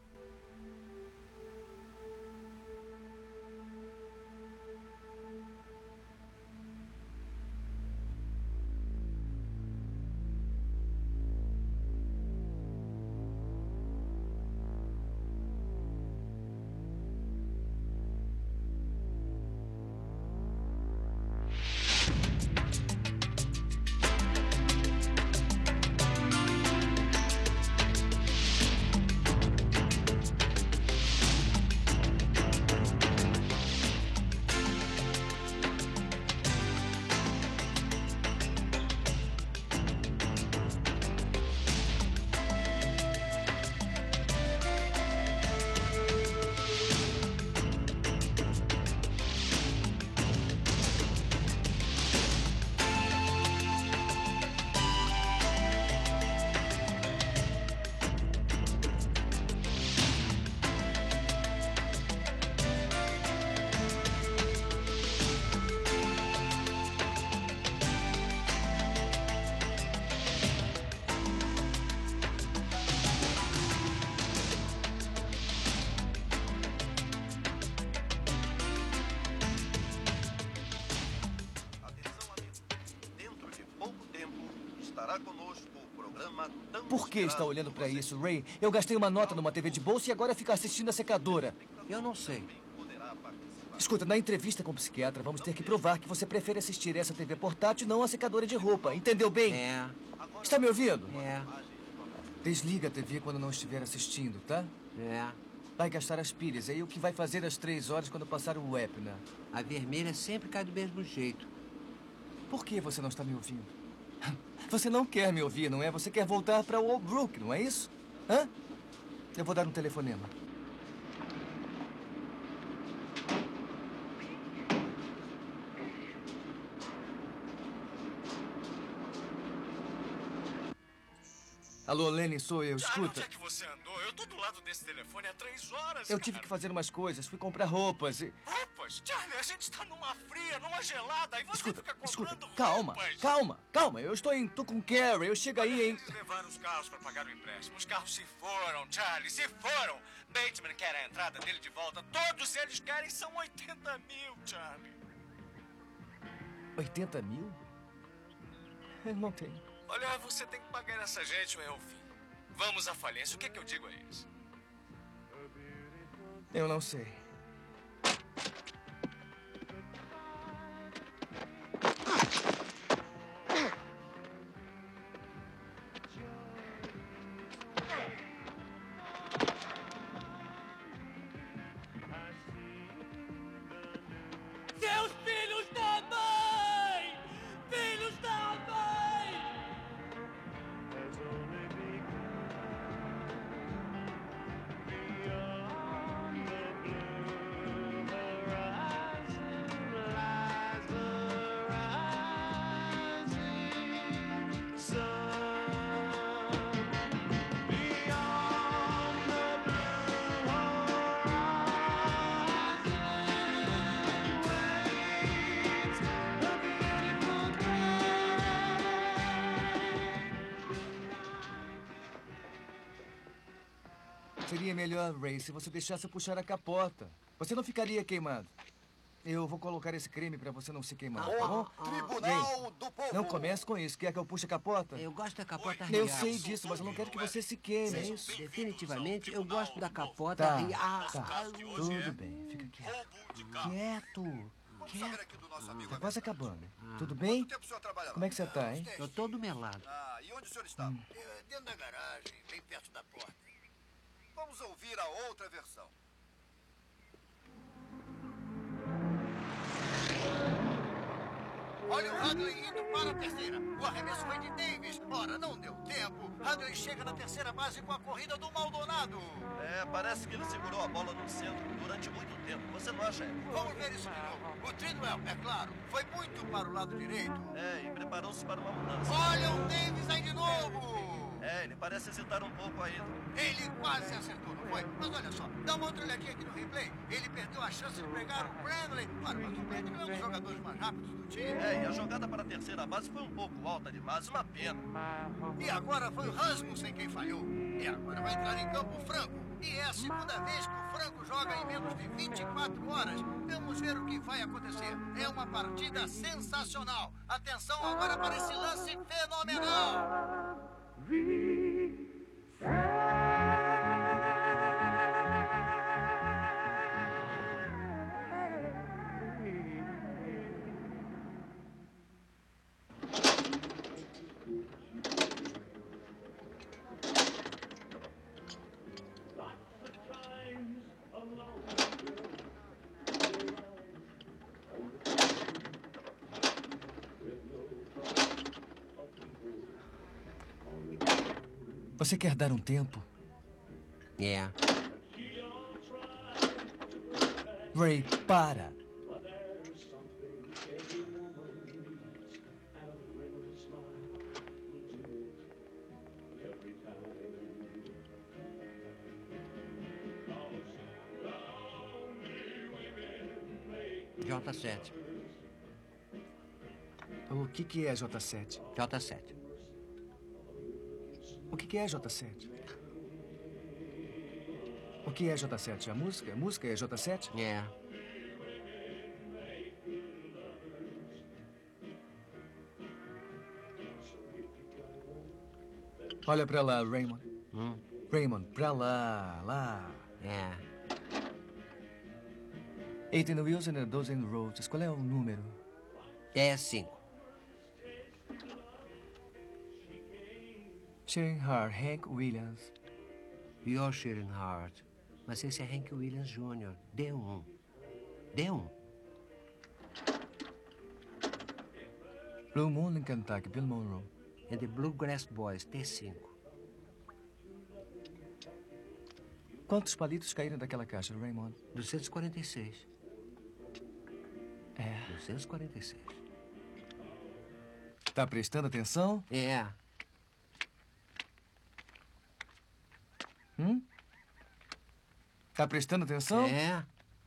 Por que está olhando para isso, Ray? Eu gastei uma nota numa TV de bolsa e agora fica assistindo a secadora. Eu não sei. Escuta, na entrevista com o psiquiatra, vamos ter que provar que você prefere assistir essa TV portátil e não a secadora de roupa. Entendeu bem? Está me ouvindo? Desliga a TV quando não estiver assistindo, tá? Vai gastar as pilhas. É aí o que vai fazer às 3 horas quando passar o Epna. A vermelha sempre cai do mesmo jeito. Por que você não está me ouvindo? Você não quer me ouvir, não é? Você quer voltar para Walbrook, não é isso? Hã? Eu vou dar um telefonema. Alô, Lenny, sou eu. Escuta. Onde é que você andou? Eu tô do lado desse telefone há 3 horas, Eu tive que fazer umas coisas. Fui comprar roupas e... Roupas? Charlie, a gente tá numa fria, numa gelada, e você fica comprando Calma, roupas. calma. Eu estou em Tucumcari. Eu chego aí em... Eles levaram os carros pra pagar o empréstimo. Os carros se foram, Charlie, se foram. Bateman quer a entrada dele de volta. Todos eles querem. São 80 mil, Charlie. 80 mil? Eu não tenho. Olha, você tem que pagar essa gente ou é o fim. Vamos à falência. O que é que eu digo a eles? Eu não sei. Seus filhos também! Filhos também! Seria melhor, Ray, se você deixasse eu puxar a capota. Você não ficaria queimado. Eu vou colocar esse creme pra você não se queimar, tá bom? Tribunal do Povo. Não comece com isso. Quer que eu puxe a capota? Eu gosto da capota Eu real. sei disso, mas eu não quero que você se queime, é isso? Definitivamente, eu gosto da capota Tá, real. tá. Tudo bem, fica quieto. Quieto. Tá quase acabando. Tudo bem? Como é que você tá, hein? Tô todo melado. Ah, e onde o senhor está? Dentro da garagem, bem perto da porta. Vamos ouvir a outra versão. Olha o Hadley indo para a terceira. O arremesso foi de Davis. Ora, não deu tempo. Hadley chega na terceira base com a corrida do Maldonado. É, parece que ele segurou a bola no centro durante muito tempo. Você não acha? Vamos ver isso de novo. O Tridwell, é claro, foi muito para o lado direito. É, e preparou-se para uma mudança. Olha o Davis aí de novo. É, ele parece hesitar um pouco ainda. Ele quase acertou, não foi? Mas olha só, dá uma outra olhadinha aqui no replay. Ele perdeu a chance de pegar o Brandley. Ora, mas o Brandley é um dos jogadores mais rápidos do time. É, e a jogada para a terceira base foi um pouco alta demais, uma pena. E agora foi o Rasmussen quem falhou. E agora vai entrar em campo o Franco. E é a segunda vez que o Franco joga em menos de 24 horas. Vamos ver o que vai acontecer. É uma partida sensacional. Atenção agora para esse lance fenomenal. Você quer dar um tempo? É. Ray, para. J7. O que é J7? J7. O que é J7? O que é J7? A música? A música é J7? É. Olha pra lá, Raymond. Raymond, pra lá. É. 18 Wilson and 12 Roses. Qual é o número? É 5. Sharing Heart, Hank Williams. You're Sharing Heart. Mas esse é Hank Williams Jr. D1. D1. Blue Moon in Kentucky, Bill Monroe. And the Bluegrass Boys, T5. Quantos palitos caíram daquela caixa, Raymond? 246. É. 246. Tá prestando atenção? É. Tá prestando atenção? É.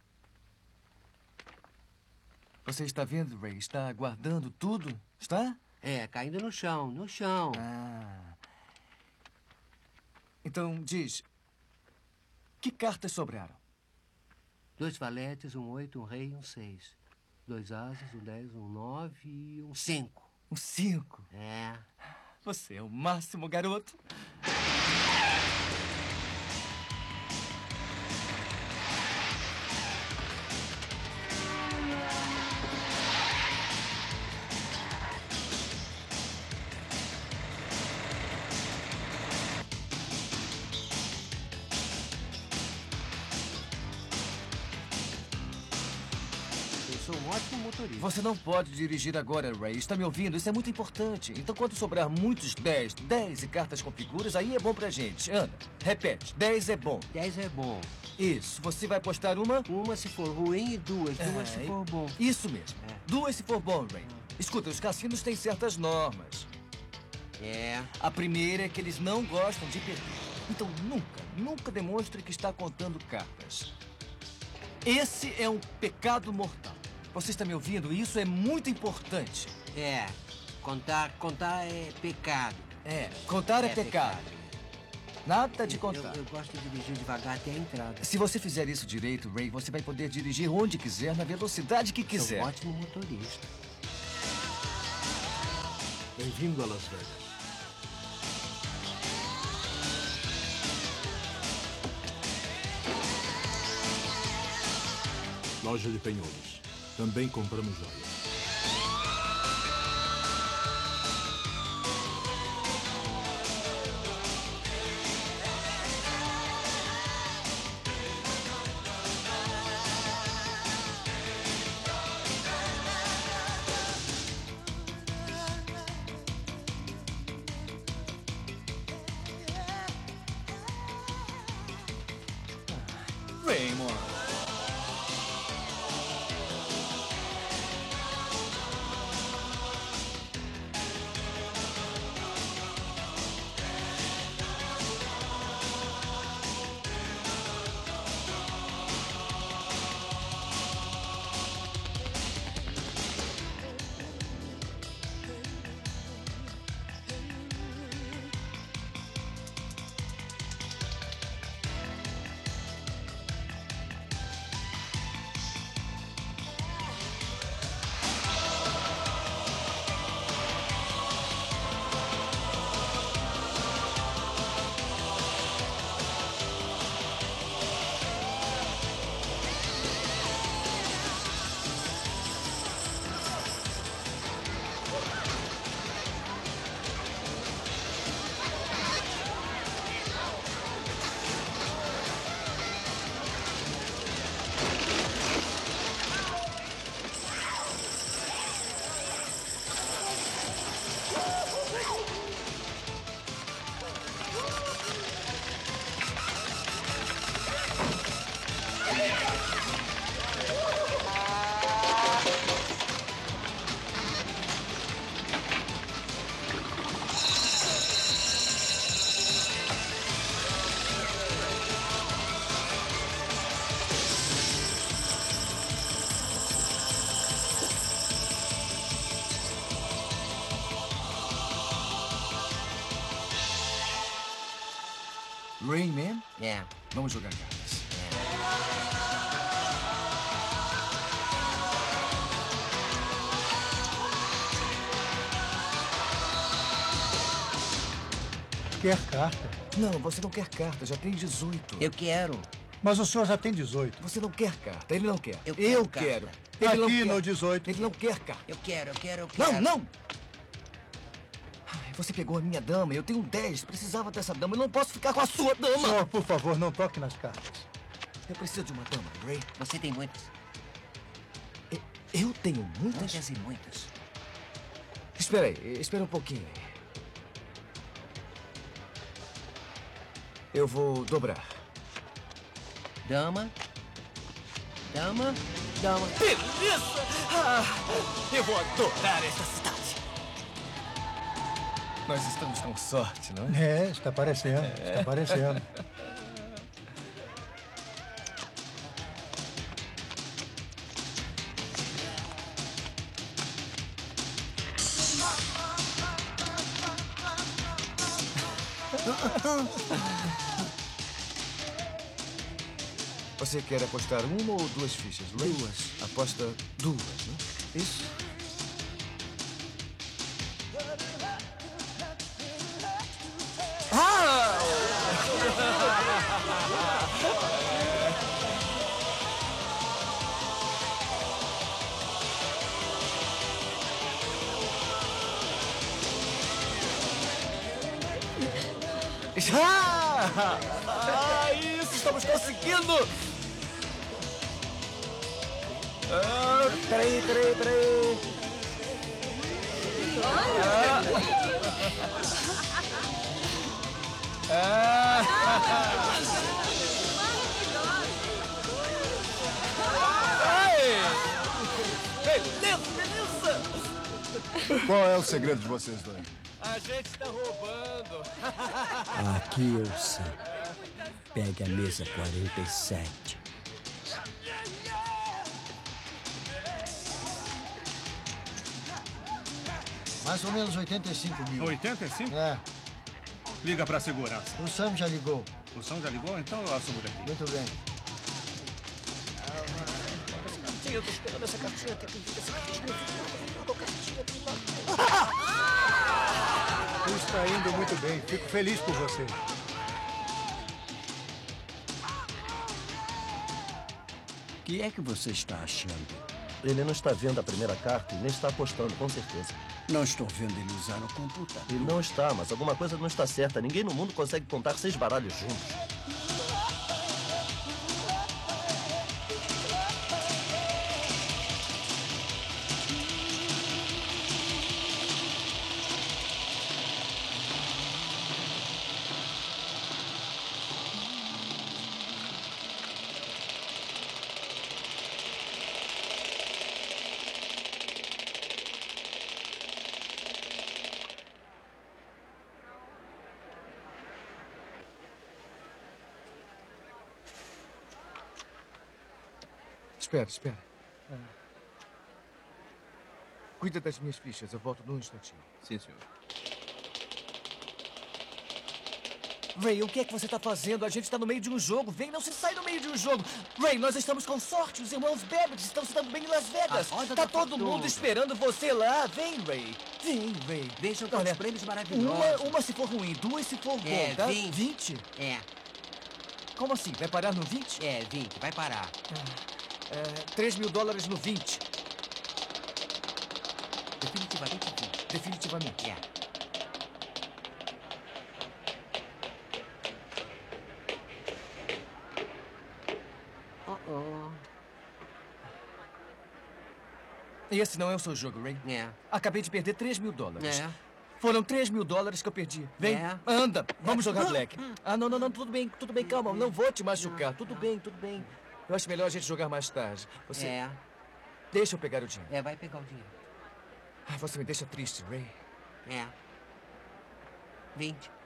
Você está vendo, Ray? Está guardando tudo? Está? É, caindo no chão, no chão. Ah. Então, diz, que cartas sobraram? 2 valetes, 1 8, 1 rei e 1 6. 2 asas, 1 10, 1 9 e 1 5. Um 5? É. Você é o máximo, garoto. Eu sou um ótimo motorista. Você não pode dirigir agora, Ray. Está me ouvindo? Isso é muito importante. Então, quando sobrar muitos 10 e cartas com figuras, aí é bom pra gente. Anda, repete. 10 é bom. 10 é bom. Isso. Você vai postar uma? Uma se for ruim e duas se for bom. Isso mesmo. 2 se for bom, Ray. Escuta, os cassinos têm certas normas. A primeira é que eles não gostam de perder. Então, nunca demonstre que está contando cartas. Esse é um pecado mortal. Você está me ouvindo? Isso é muito importante. Contar é pecado. Contar é pecado. Nada de contar. Eu gosto de dirigir devagar até a entrada. Se você fizer isso direito, Ray, você vai poder dirigir onde quiser, na velocidade que quiser. Sou um ótimo motorista. Bem-vindo a Las Vegas. Loja de penhores. Também compramos joias. Raymond. Rain Man? Vamos jogar cartas. Quer carta? Não, você não quer carta. Já tem 18. Eu quero. Mas o senhor já tem 18. Você não quer carta. Ele não quer. Eu quero. quero. Ele não Aqui quer. no 18. Ele não quer carta. Eu quero. Não! Ai, você pegou a minha dama. Eu tenho 10. Precisava dessa dama. Eu não posso ficar com a sua dama. Senhor, por favor, não toque nas cartas. Eu preciso de uma dama, Ray. Você tem muitas. Eu tenho muitas? Muitas e muitas. Espera aí. Espera um pouquinho. Eu vou dobrar. Dama. Beleza! Eu vou adorar essa cidade. Nós estamos com sorte, não é? Está parecendo. Está parecendo. Você quer apostar uma ou duas fichas, Ray? Duas. Aposta duas, né? Isso. Isso, estamos conseguindo! Peraí. Beleza! Qual é o segredo de vocês dois? A gente está roubando. Aqui eu sei. Pegue a mesa 47. Mais ou menos 85 mil. 85? É. Liga pra segurança. O Sam já ligou. O Sam já ligou? Então eu assumo daqui. Muito bem. Eu tô esperando essa cartinha até que essa cartinha. Tudo está indo muito bem. Fico feliz por você. O que é que você está achando? Ele não está vendo a primeira carta e nem está apostando, com certeza. Não estou vendo ele usar o computador. Ele não está, mas alguma coisa não está certa. Ninguém no mundo consegue contar 6 baralhos juntos. Espera. Cuida das minhas fichas, eu volto num instantinho. Sim, senhor. Ray, o que é que você está fazendo? A gente está no meio de um jogo. Vem, não se sai no meio de um jogo. Ray, nós estamos com sorte. Os irmãos Babbage estão se dando bem em Las Vegas. Tá todo mundo esperando você lá. Vem, Ray. Vejam Olha, os prêmios maravilhosos. Uma se for ruim, 2 se for bom, É, tá? 20. 20? É. Como assim? Vai parar no 20? É, 20. Vai parar. $3 mil no 20. Definitivamente 20. Definitivamente. É. Esse não é o seu jogo, Ray. É. Acabei de perder $3 mil. É. Foram $3 mil que eu perdi. Vem, anda, vamos jogar black. Não, tudo bem, calma. Não vou te machucar. Tudo bem. Eu acho melhor a gente jogar mais tarde. Você... É. Deixa eu pegar o dinheiro. Vai pegar o dinheiro. Você me deixa triste, Ray. É. 20.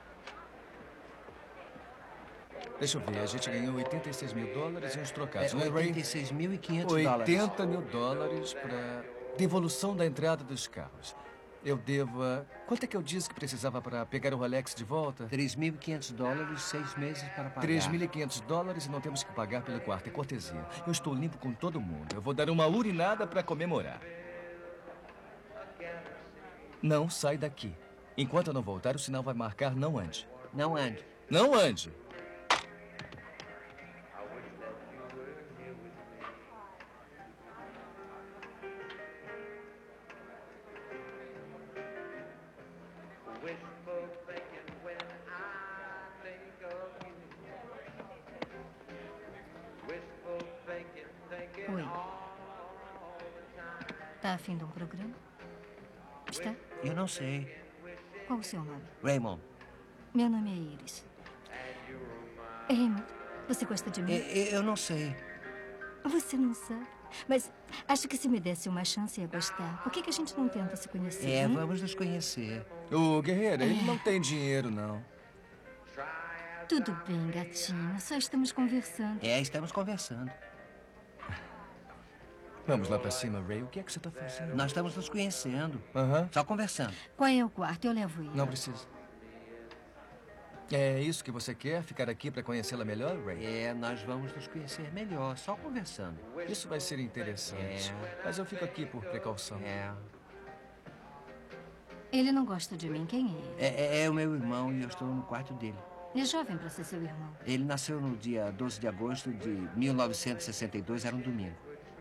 Deixa eu ver, a gente ganhou $86 mil e uns trocados, não é, Ray? $86.500. $80 mil para devolução da entrada dos carros. Eu devo... Quanto é que eu disse que precisava para pegar o Rolex de volta? $3.500, 6 meses para pagar. $3.500 e não temos que pagar pelo quarto, é cortesia. Eu estou limpo com todo mundo. Eu vou dar uma urinada para comemorar. Não sai daqui. Enquanto eu não voltar, o sinal vai marcar não ande. Não ande. Não ande. Oi. Tá afim de um programa? Está? Eu não sei. Qual o seu nome? Raymond. Meu nome é Iris. Raymond, você gosta de mim? Eu não sei. Você não sabe? Mas acho que se me desse uma chance ia gostar. Por que a gente não tenta se conhecer? Vamos nos conhecer. Ô, guerreira, ele não tem dinheiro, não. Tudo bem, gatinha. Só estamos conversando. Estamos conversando. Vamos lá pra cima, Ray. O que é que você tá fazendo? Nós estamos nos conhecendo. Só conversando. Qual é o quarto? Eu levo ele. Não precisa. É isso que você quer? Ficar aqui pra conhecê-la melhor, Ray? Nós vamos nos conhecer melhor, só conversando. Isso vai ser interessante. Mas eu fico aqui por precaução. Ele não gosta de mim. Quem é ele? É o meu irmão e eu estou no quarto dele. É jovem pra ser seu irmão. Ele nasceu no dia 12 de agosto de 1962, era um domingo.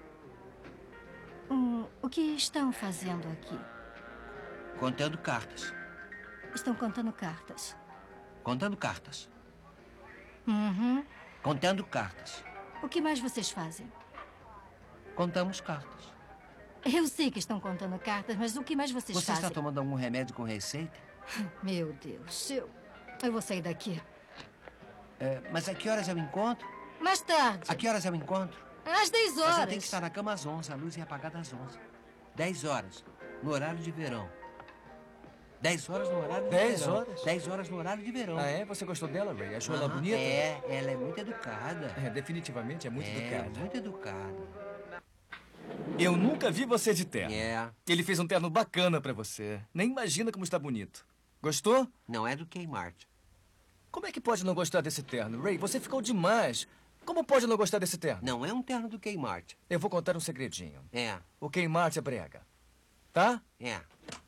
O que estão fazendo aqui? Contando cartas. Estão contando cartas. Contando cartas. Uhum. Contando cartas. O que mais vocês fazem? Contamos cartas. Eu sei que estão contando cartas, mas o que mais vocês Você fazem? está tomando algum remédio com receita? Meu Deus, eu vou sair daqui. Mas a que horas é o encontro? Mais tarde. A que horas é o encontro? Às 10 horas. Você tem que estar na cama às 11. A luz é apagada às 11. 10 horas. No horário de verão. 10 horas no horário de 10 verão. horas? 10 horas no horário de verão. Ah, é? Você gostou dela, Ray? Achou ela bonita? É, ela é muito educada. É, definitivamente é muito educada. Muito educada. Eu nunca vi você de terno. É. Ele fez um terno bacana pra você. Nem imagina como está bonito. Gostou? Não é do Kmart. Como é que pode não gostar desse terno? Ray, você ficou demais. Como pode não gostar desse terno? Não é um terno do Kmart. Eu vou contar um segredinho. É. O Kmart é brega. Tá? É.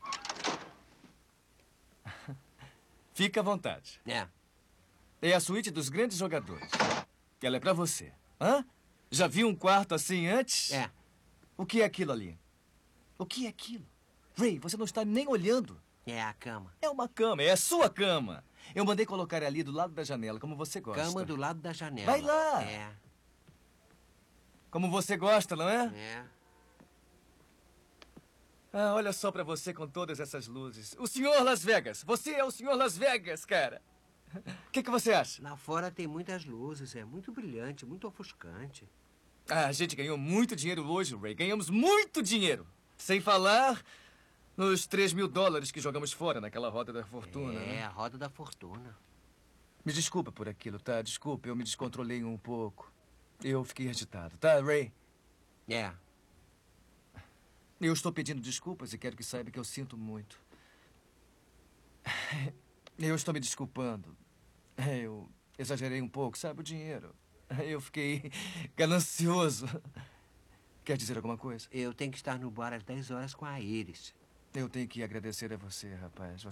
Fica à vontade. É. É a suíte dos grandes jogadores. Ela é pra você. Hã? Já viu um quarto assim antes? É. O que é aquilo ali? O que é aquilo? Ray, você não está nem olhando. É a cama. É uma cama, é a sua cama. Eu mandei colocar ali do lado da janela, como você gosta. Cama do lado da janela. Vai lá. É. Como você gosta, não é? É. Ah, olha só pra você com todas essas luzes. O senhor Las Vegas. Você é o senhor Las Vegas, cara. O que você acha? Lá fora tem muitas luzes. É muito brilhante, muito ofuscante. Ah, a gente ganhou muito dinheiro hoje, Ray. Ganhamos muito dinheiro. Sem falar nos $3.000 que jogamos fora naquela roda da fortuna. É, né? a roda da fortuna. Me desculpa por aquilo, tá? Desculpa, eu me descontrolei um pouco. Eu fiquei agitado, tá, Ray? É. Eu estou pedindo desculpas e quero que saiba que eu sinto muito. Eu estou me desculpando. Eu exagerei um pouco, sabe? O dinheiro. Eu fiquei ganancioso. Quer dizer alguma coisa? Eu tenho que estar no bar às 10 horas com a Iris. Eu tenho que agradecer a você, rapaz.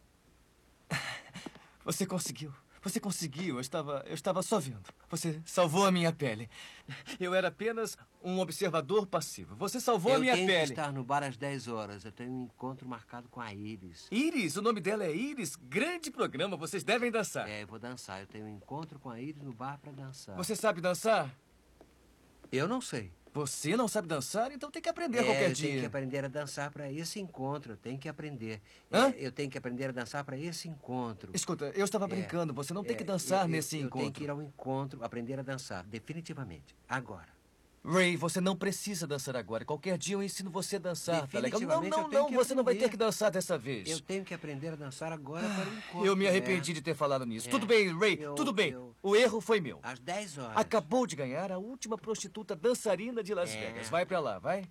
Você conseguiu. Você conseguiu. Eu estava só vendo. Você salvou a minha pele. Eu era apenas um observador passivo. Você salvou a minha pele. Eu tenho que estar no bar às 10 horas. Eu tenho um encontro marcado com a Iris. Iris? O nome dela é Iris? Grande programa. Vocês devem dançar. É, eu vou dançar. Eu tenho um encontro com a Iris no bar para dançar. Você sabe dançar? Eu não sei. Você não sabe dançar? Então tem que aprender qualquer dia. Eu tenho que aprender a dançar para esse encontro. Eu tenho que aprender. Hã? Eu tenho que aprender a dançar para esse encontro. Escuta, eu estava brincando. Você não tem que dançar nesse encontro. Eu tenho que ir ao encontro, aprender a dançar. Definitivamente. Agora. Ray, você não precisa dançar agora. Qualquer dia eu ensino você a dançar, tá legal? Definitivamente, eu tenho Não, que você não vai ter aprender. que dançar dessa vez. Eu tenho que aprender a dançar agora para o encontro. Eu me arrependi de ter falado nisso. Tudo bem, Ray, tudo bem. O erro foi meu. Às 10 horas. Acabou de ganhar a última prostituta dançarina de Las Vegas. Vai pra lá, vai.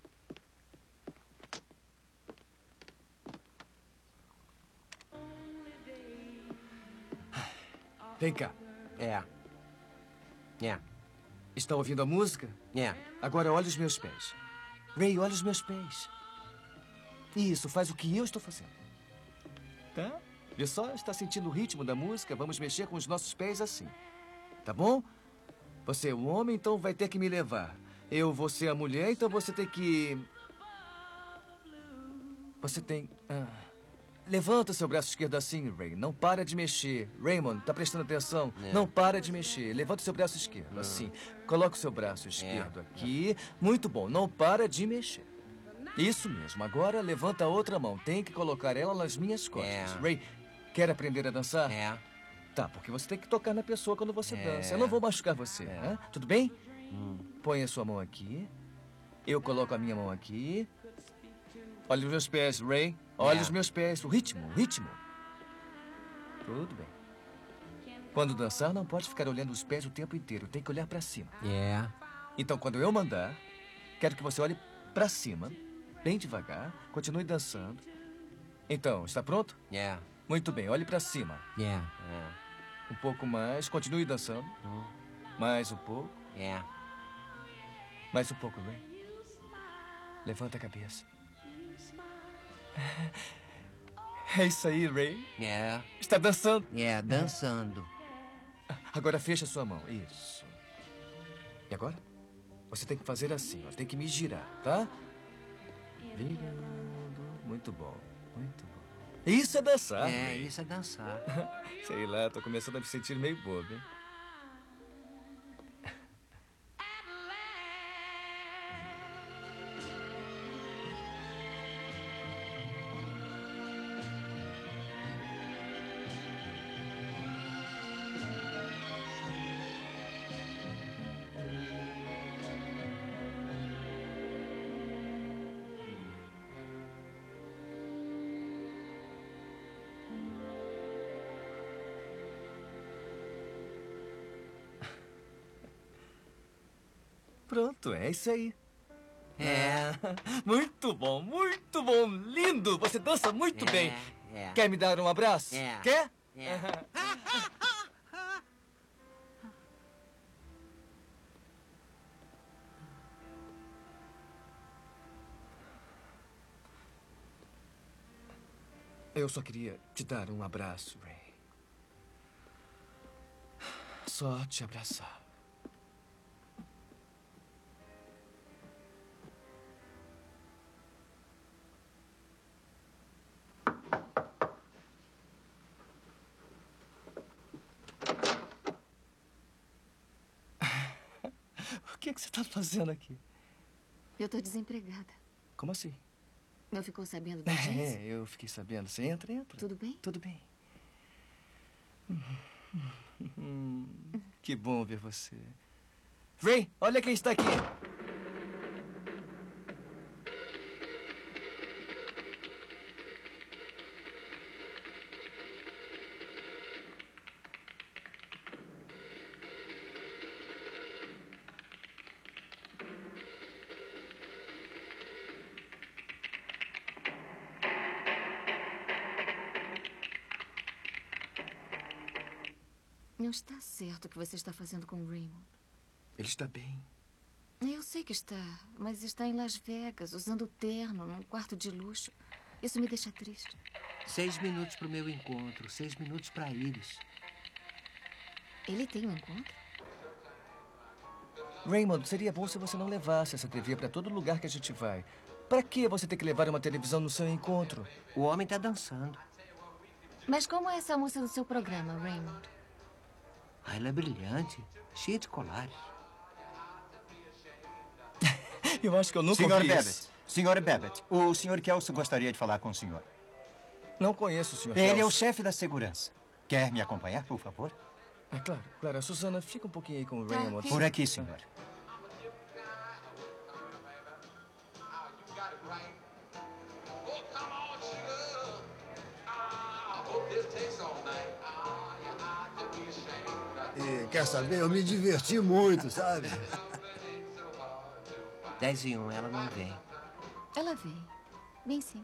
Vem cá. É. Está ouvindo a música? É. Agora olha os meus pés. Ray, olha os meus pés. Isso, faz o que eu estou fazendo. Tá? Vê só, está sentindo o ritmo da música? Vamos mexer com os nossos pés assim. Tá bom? Você é o homem, então vai ter que me levar. Eu vou ser a mulher, então você tem que... Você tem... Levanta seu braço esquerdo assim, Ray. Não para de mexer. Raymond, tá prestando atenção? Não para de mexer. Levanta seu braço esquerdo, assim. Coloca o seu braço esquerdo aqui. Muito bom. Não para de mexer. Isso mesmo. Agora levanta a outra mão. Tem que colocar ela nas minhas costas. Ray, quer aprender a dançar? Tá, porque você tem que tocar na pessoa quando você dança. Eu não vou machucar você, né? Tudo bem? Põe a sua mão aqui. Eu coloco a minha mão aqui. Olha os meus pés, Ray. Olha os meus pés. O ritmo, o ritmo. Tudo bem. Quando dançar, não pode ficar olhando os pés o tempo inteiro. Tem que olhar pra cima. Então, quando eu mandar, quero que você olhe pra cima, bem devagar. Continue dançando. Então, está pronto? Muito bem, olhe pra cima. Um pouco mais. Continue dançando. Mais um pouco. Mais um pouco, Ray. Levanta a cabeça. É isso aí, Ray. Está dançando? Dançando. Agora fecha sua mão. Isso. E agora? Você tem que fazer assim, ó. Tem que me girar, tá? Virando. Muito bom. Muito bom. Isso é dançar. É, isso é dançar. Sei lá, tô começando a me sentir meio bobo, hein? Pronto, é isso aí. É. Muito bom, lindo. Você dança muito bem. Quer me dar um abraço? Quer? Eu só queria te dar um abraço, Ray. Só te abraçar. O que você está fazendo aqui? Eu estou desempregada. Como assim? Não ficou sabendo da agência? Eu fiquei sabendo. Você entra. Tudo bem? Tudo bem. Que bom ver você. Ray, olha quem está aqui. Não está certo o que você está fazendo com o Raymond. Ele está bem. Eu sei que está, mas está em Las Vegas, usando terno, num quarto de luxo. Isso me deixa triste. 6 minutos para o meu encontro, 6 minutos para Iris. Ele tem um encontro? Raymond, seria bom se você não levasse essa TV para todo lugar que a gente vai. Para que você ter que levar uma televisão no seu encontro? O homem está dançando. Mas como é essa moça do seu programa, Raymond? Ah, ela é brilhante, cheia de colares. Eu acho que eu nunca Senhor vi Babbitt, isso. Senhor Babbitt, o Sr. Kelso gostaria de falar com o senhor. Não conheço o Sr. Ele é Kelso. o chefe da segurança. Quer me acompanhar, por favor? É claro, claro. Susana, fica um pouquinho aí com o Raymond. Por aqui, senhor. E, quer saber? Eu me diverti muito, sabe? 10:01, ela não vem. Ela vem. Vem sim.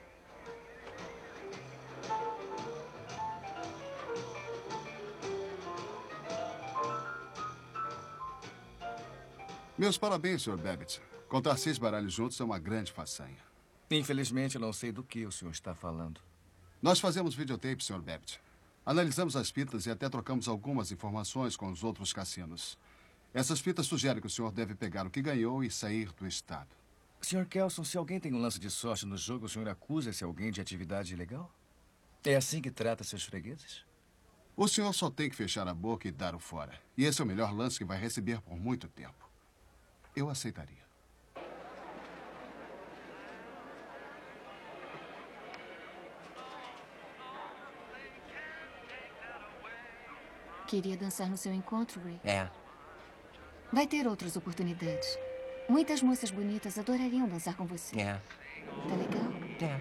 Meus parabéns, Sr. Babbitt. Contar 6 baralhos juntos é uma grande façanha. Infelizmente, eu não sei do que o senhor está falando. Nós fazemos videotape, Sr. Babbitt. Analisamos as fitas e até trocamos algumas informações com os outros cassinos. Essas fitas sugerem que o senhor deve pegar o que ganhou e sair do estado. Sr. Kelson, se alguém tem um lance de sorte no jogo, o senhor acusa esse alguém de atividade ilegal? É assim que trata seus fregueses? O senhor só tem que fechar a boca e dar o fora. E esse é o melhor lance que vai receber por muito tempo. Eu aceitaria. Queria dançar no seu encontro, Ray. É. Vai ter outras oportunidades. Muitas moças bonitas adorariam dançar com você. É. Tá legal? É.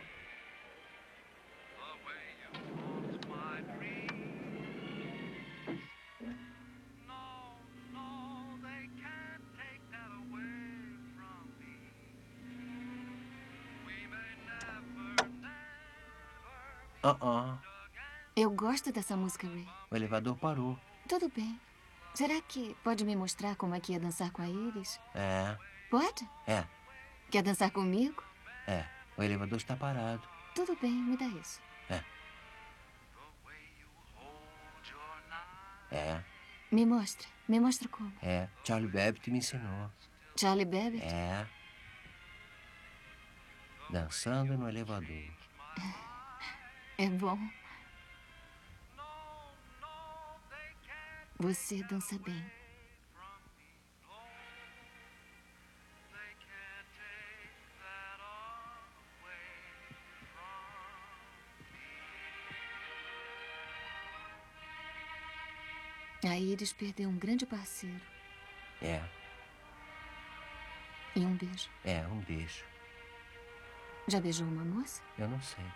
Eu gosto dessa música, Ray. O elevador parou. Tudo bem. Será que pode me mostrar como é que ia dançar com a Iris? É. Pode? É. Quer dançar comigo? É. O elevador está parado. Tudo bem, me dá isso. É. É. Me mostra como. É. Charlie Babbitt me ensinou. Charlie Babbitt? É. Dançando no elevador. É bom. Você dança bem. A Iris perdeu um grande parceiro. É, E um beijo. um beijo. Já beijou uma moça? Eu não sei.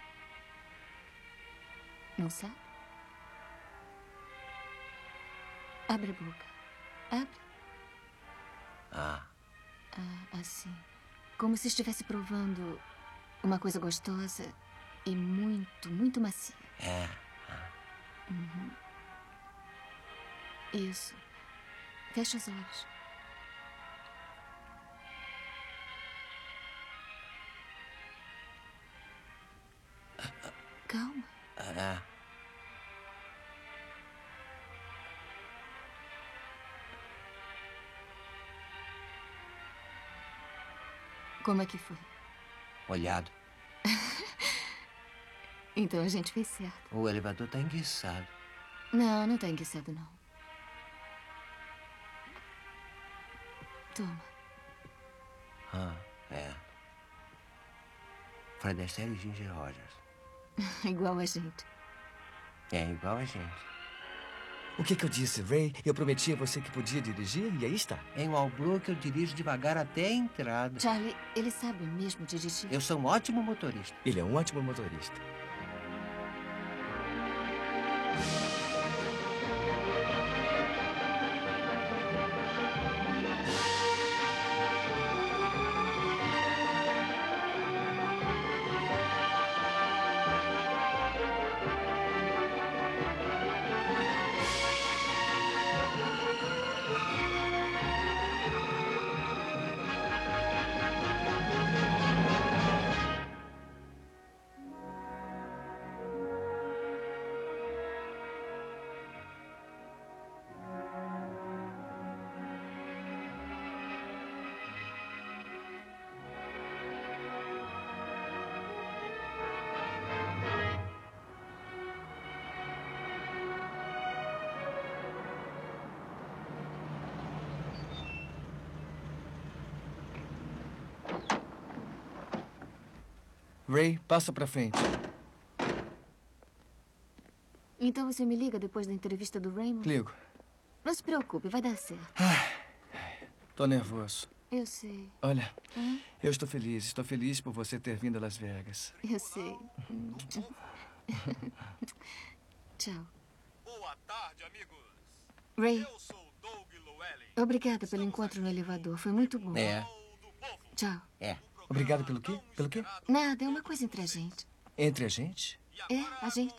Não sabe? Abre a boca. Abre. Ah, Assim. Como se estivesse provando uma coisa gostosa e muito, muito macia. é. Uhum. Isso. Fecha os olhos. Calma. É. Como é que foi? Olhado. Então a gente fez certo. O elevador tá enguiçado. Não, não tá enguiçado, não. Toma. É. Fred Astaire e Ginger Rogers. Igual a gente. É igual a gente. O que eu disse, Ray? Eu prometi a você que podia dirigir e aí está. Em Walbrook eu dirijo devagar até a entrada. Charlie, ele sabe mesmo dirigir? Eu sou um ótimo motorista. Ele é um ótimo motorista. Ray, passa pra frente. Então você me liga depois da entrevista do Raymond? Ligo. Não se preocupe, vai dar certo. Tô nervoso. Eu sei. Olha, eu estou feliz. Estou feliz por você ter vindo a Las Vegas. Eu sei. Tchau. Boa tarde, amigos. Ray, Eu sou Doug Llewellyn. obrigada pelo encontro no elevador. Foi muito bom. É. Tchau. É. Obrigado pelo quê? Pelo quê? Nada, é uma coisa entre a gente. Entre a gente? É, a gente.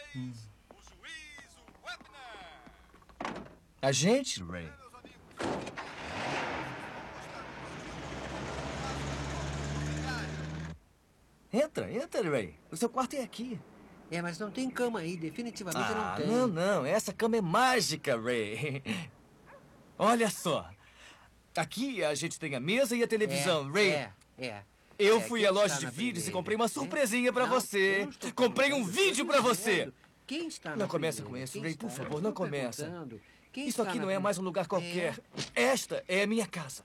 A gente, Ray? Entra, Ray. O seu quarto é aqui. É, mas não tem cama aí. Definitivamente não tem. Não. Essa cama é mágica, Ray. Olha só. Aqui a gente tem a mesa e a televisão, Ray. Eu fui à loja de vídeos e comprei uma surpresinha pra você. Comprei um vídeo pra você. Quem está Não começa com isso, Ray, por favor, não começa. Isso aqui não é mais um lugar qualquer. Esta é a minha casa.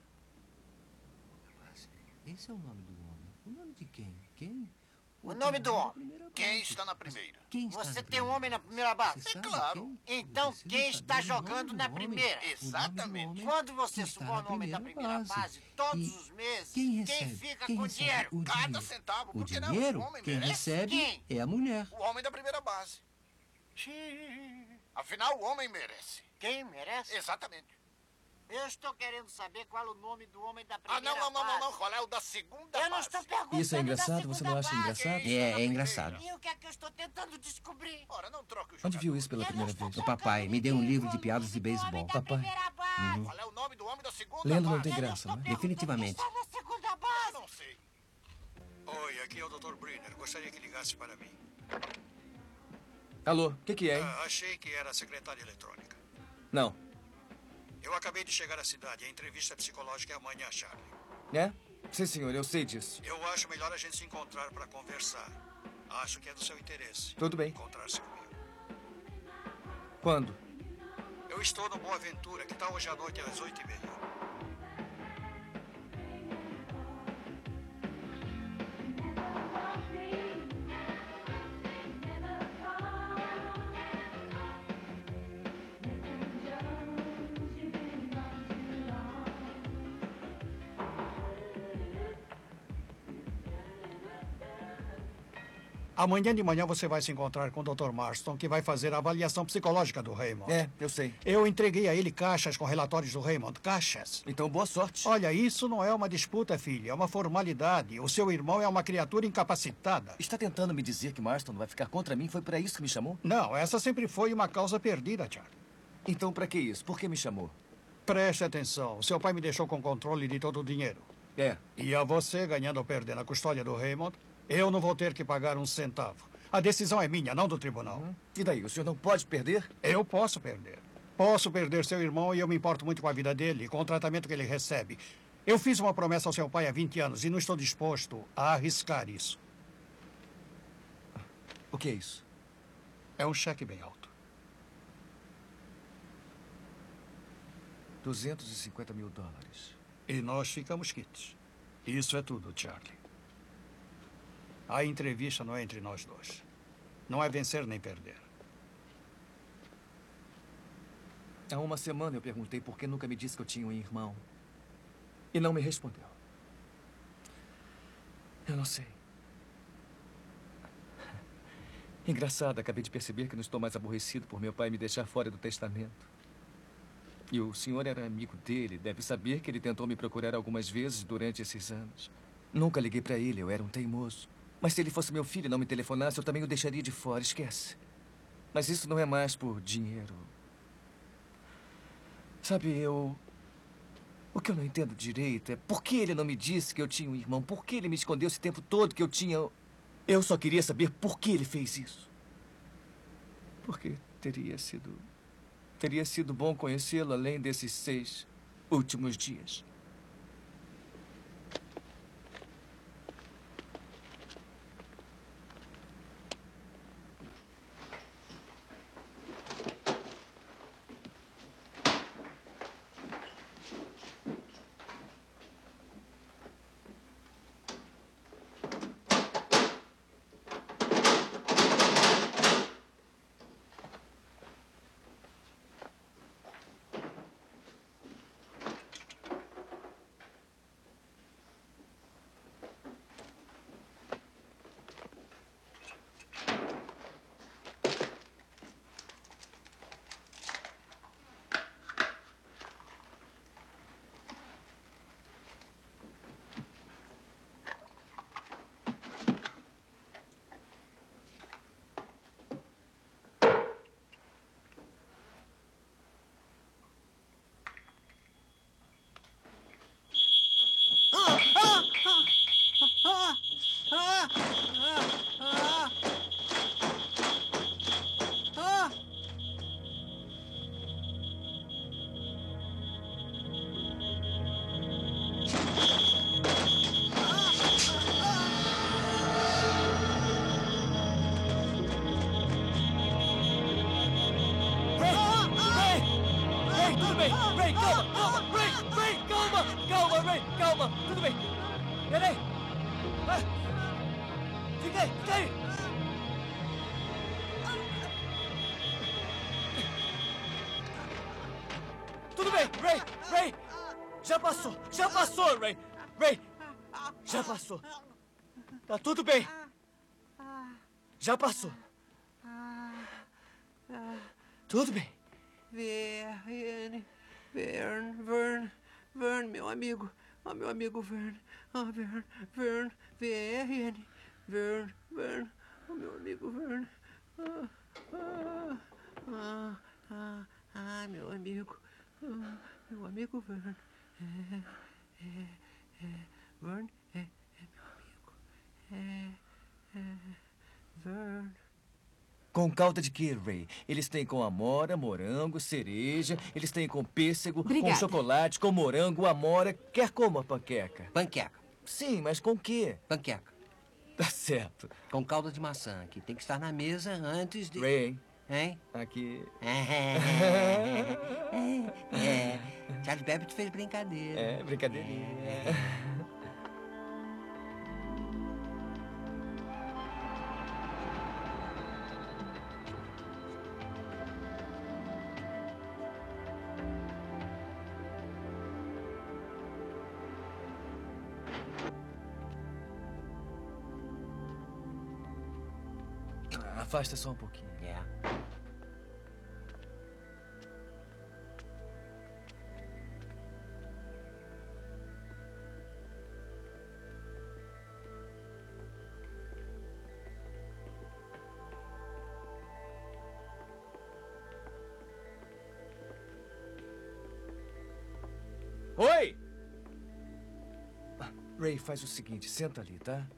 Esse é o nome do homem. O nome de quem? Quem? O nome do homem. Quem está na primeira? Você tem um homem na primeira base? É claro. Então, quem está jogando na primeira? Exatamente. Quando você sumou o nome da primeira base, todos os meses, quem fica com o dinheiro? Cada centavo. O Porque não, dinheiro? o homem Quem merece. recebe Quem? é a mulher. O homem da primeira base. Afinal, o homem merece. Quem merece? Exatamente. Eu estou querendo saber qual é o nome do homem da primeira base. Não. Qual é o da segunda base? Eu não estou perguntando. Isso é engraçado? Você não acha engraçado? É engraçado. E o que é que eu estou tentando descobrir? Ora, não troque o Onde viu isso pela primeira vez? O papai me deu um livro de piadas de beisebol. Papai? Qual é o nome do homem da segunda Lendo base? não tem graça, né? Definitivamente. Na segunda base? Não sei. Oi, aqui é o Dr. Briner. Gostaria que ligasse para mim. Alô, o que é, hein? Achei que era a secretária eletrônica. Não. Eu acabei de chegar à cidade. A entrevista psicológica é amanhã, Charlie. É? Sim, senhor, eu sei disso. Eu acho melhor a gente se encontrar para conversar. Acho que é do seu interesse. Tudo bem. Encontrar-se comigo. Quando? Eu estou no Boa Aventura. Que tal hoje à noite às 8h30? Amanhã de manhã você vai se encontrar com o Dr. Marston, que vai fazer a avaliação psicológica do Raymond. É, eu sei. Eu entreguei a ele caixas com relatórios do Raymond. Caixas. Então, boa sorte. Olha, isso não é uma disputa, filha. É uma formalidade. O seu irmão é uma criatura incapacitada. Está tentando me dizer que Marston vai ficar contra mim? Foi para isso que me chamou? Não, essa sempre foi uma causa perdida, Charlie. Então, para que isso? Por que me chamou? Preste atenção. Seu pai me deixou com controle de todo o dinheiro. É. E a você, ganhando ou perdendo a custódia do Raymond, eu não vou ter que pagar um centavo. A decisão é minha, não do tribunal. E daí? O senhor não pode perder? Eu posso perder. Posso perder seu irmão e eu me importo muito com a vida dele e com o tratamento que ele recebe. Eu fiz uma promessa ao seu pai há 20 anos e não estou disposto a arriscar isso. O que é isso? É um cheque bem alto. 250 mil dólares. E nós ficamos quites. Isso é tudo, Charlie. A entrevista não é entre nós dois. Não é vencer nem perder. Há uma semana eu perguntei por que nunca me disse que eu tinha um irmão. E não me respondeu. Eu não sei. Engraçado, acabei de perceber que não estou mais aborrecido por meu pai me deixar fora do testamento. E o senhor era amigo dele. Deve saber que ele tentou me procurar algumas vezes durante esses anos. Nunca liguei para ele, eu era um teimoso. Mas se ele fosse meu filho e não me telefonasse, eu também o deixaria de fora, esquece. Mas isso não é mais por dinheiro. Sabe, o que eu não entendo direito é por que ele não me disse que eu tinha um irmão? Por que ele me escondeu esse tempo todo que eu tinha... Eu só queria saber por que ele fez isso. Porque teria sido bom conhecê-lo além desses 6 últimos dias. Calma, tudo bem. Peraí. Fica aí. Tudo bem, Ray. Já passou, Ray. Já passou. Tá tudo bem. Já passou. Tudo bem. Vern, meu amigo. Meu amigo Vern. Vern, VRN. Vern, meu amigo Vern. Meu amigo. Meu amigo Vern. Vern é meu amigo. Vern. Com calda de quê, Ray? Eles têm com amora, morango, cereja. Eles têm com pêssego, Obrigada. com chocolate, com morango, amora. Quer como a panqueca? Panqueca. Sim, mas com o quê? Panqueca. Tá certo. Com calda de maçã, que tem que estar na mesa antes de... Ray. Hein? Aqui. Charlie Babbitt fez brincadeira. É, brincadeirinha. Afasta só um pouquinho. Oi! Ray, faz o seguinte, senta ali, tá?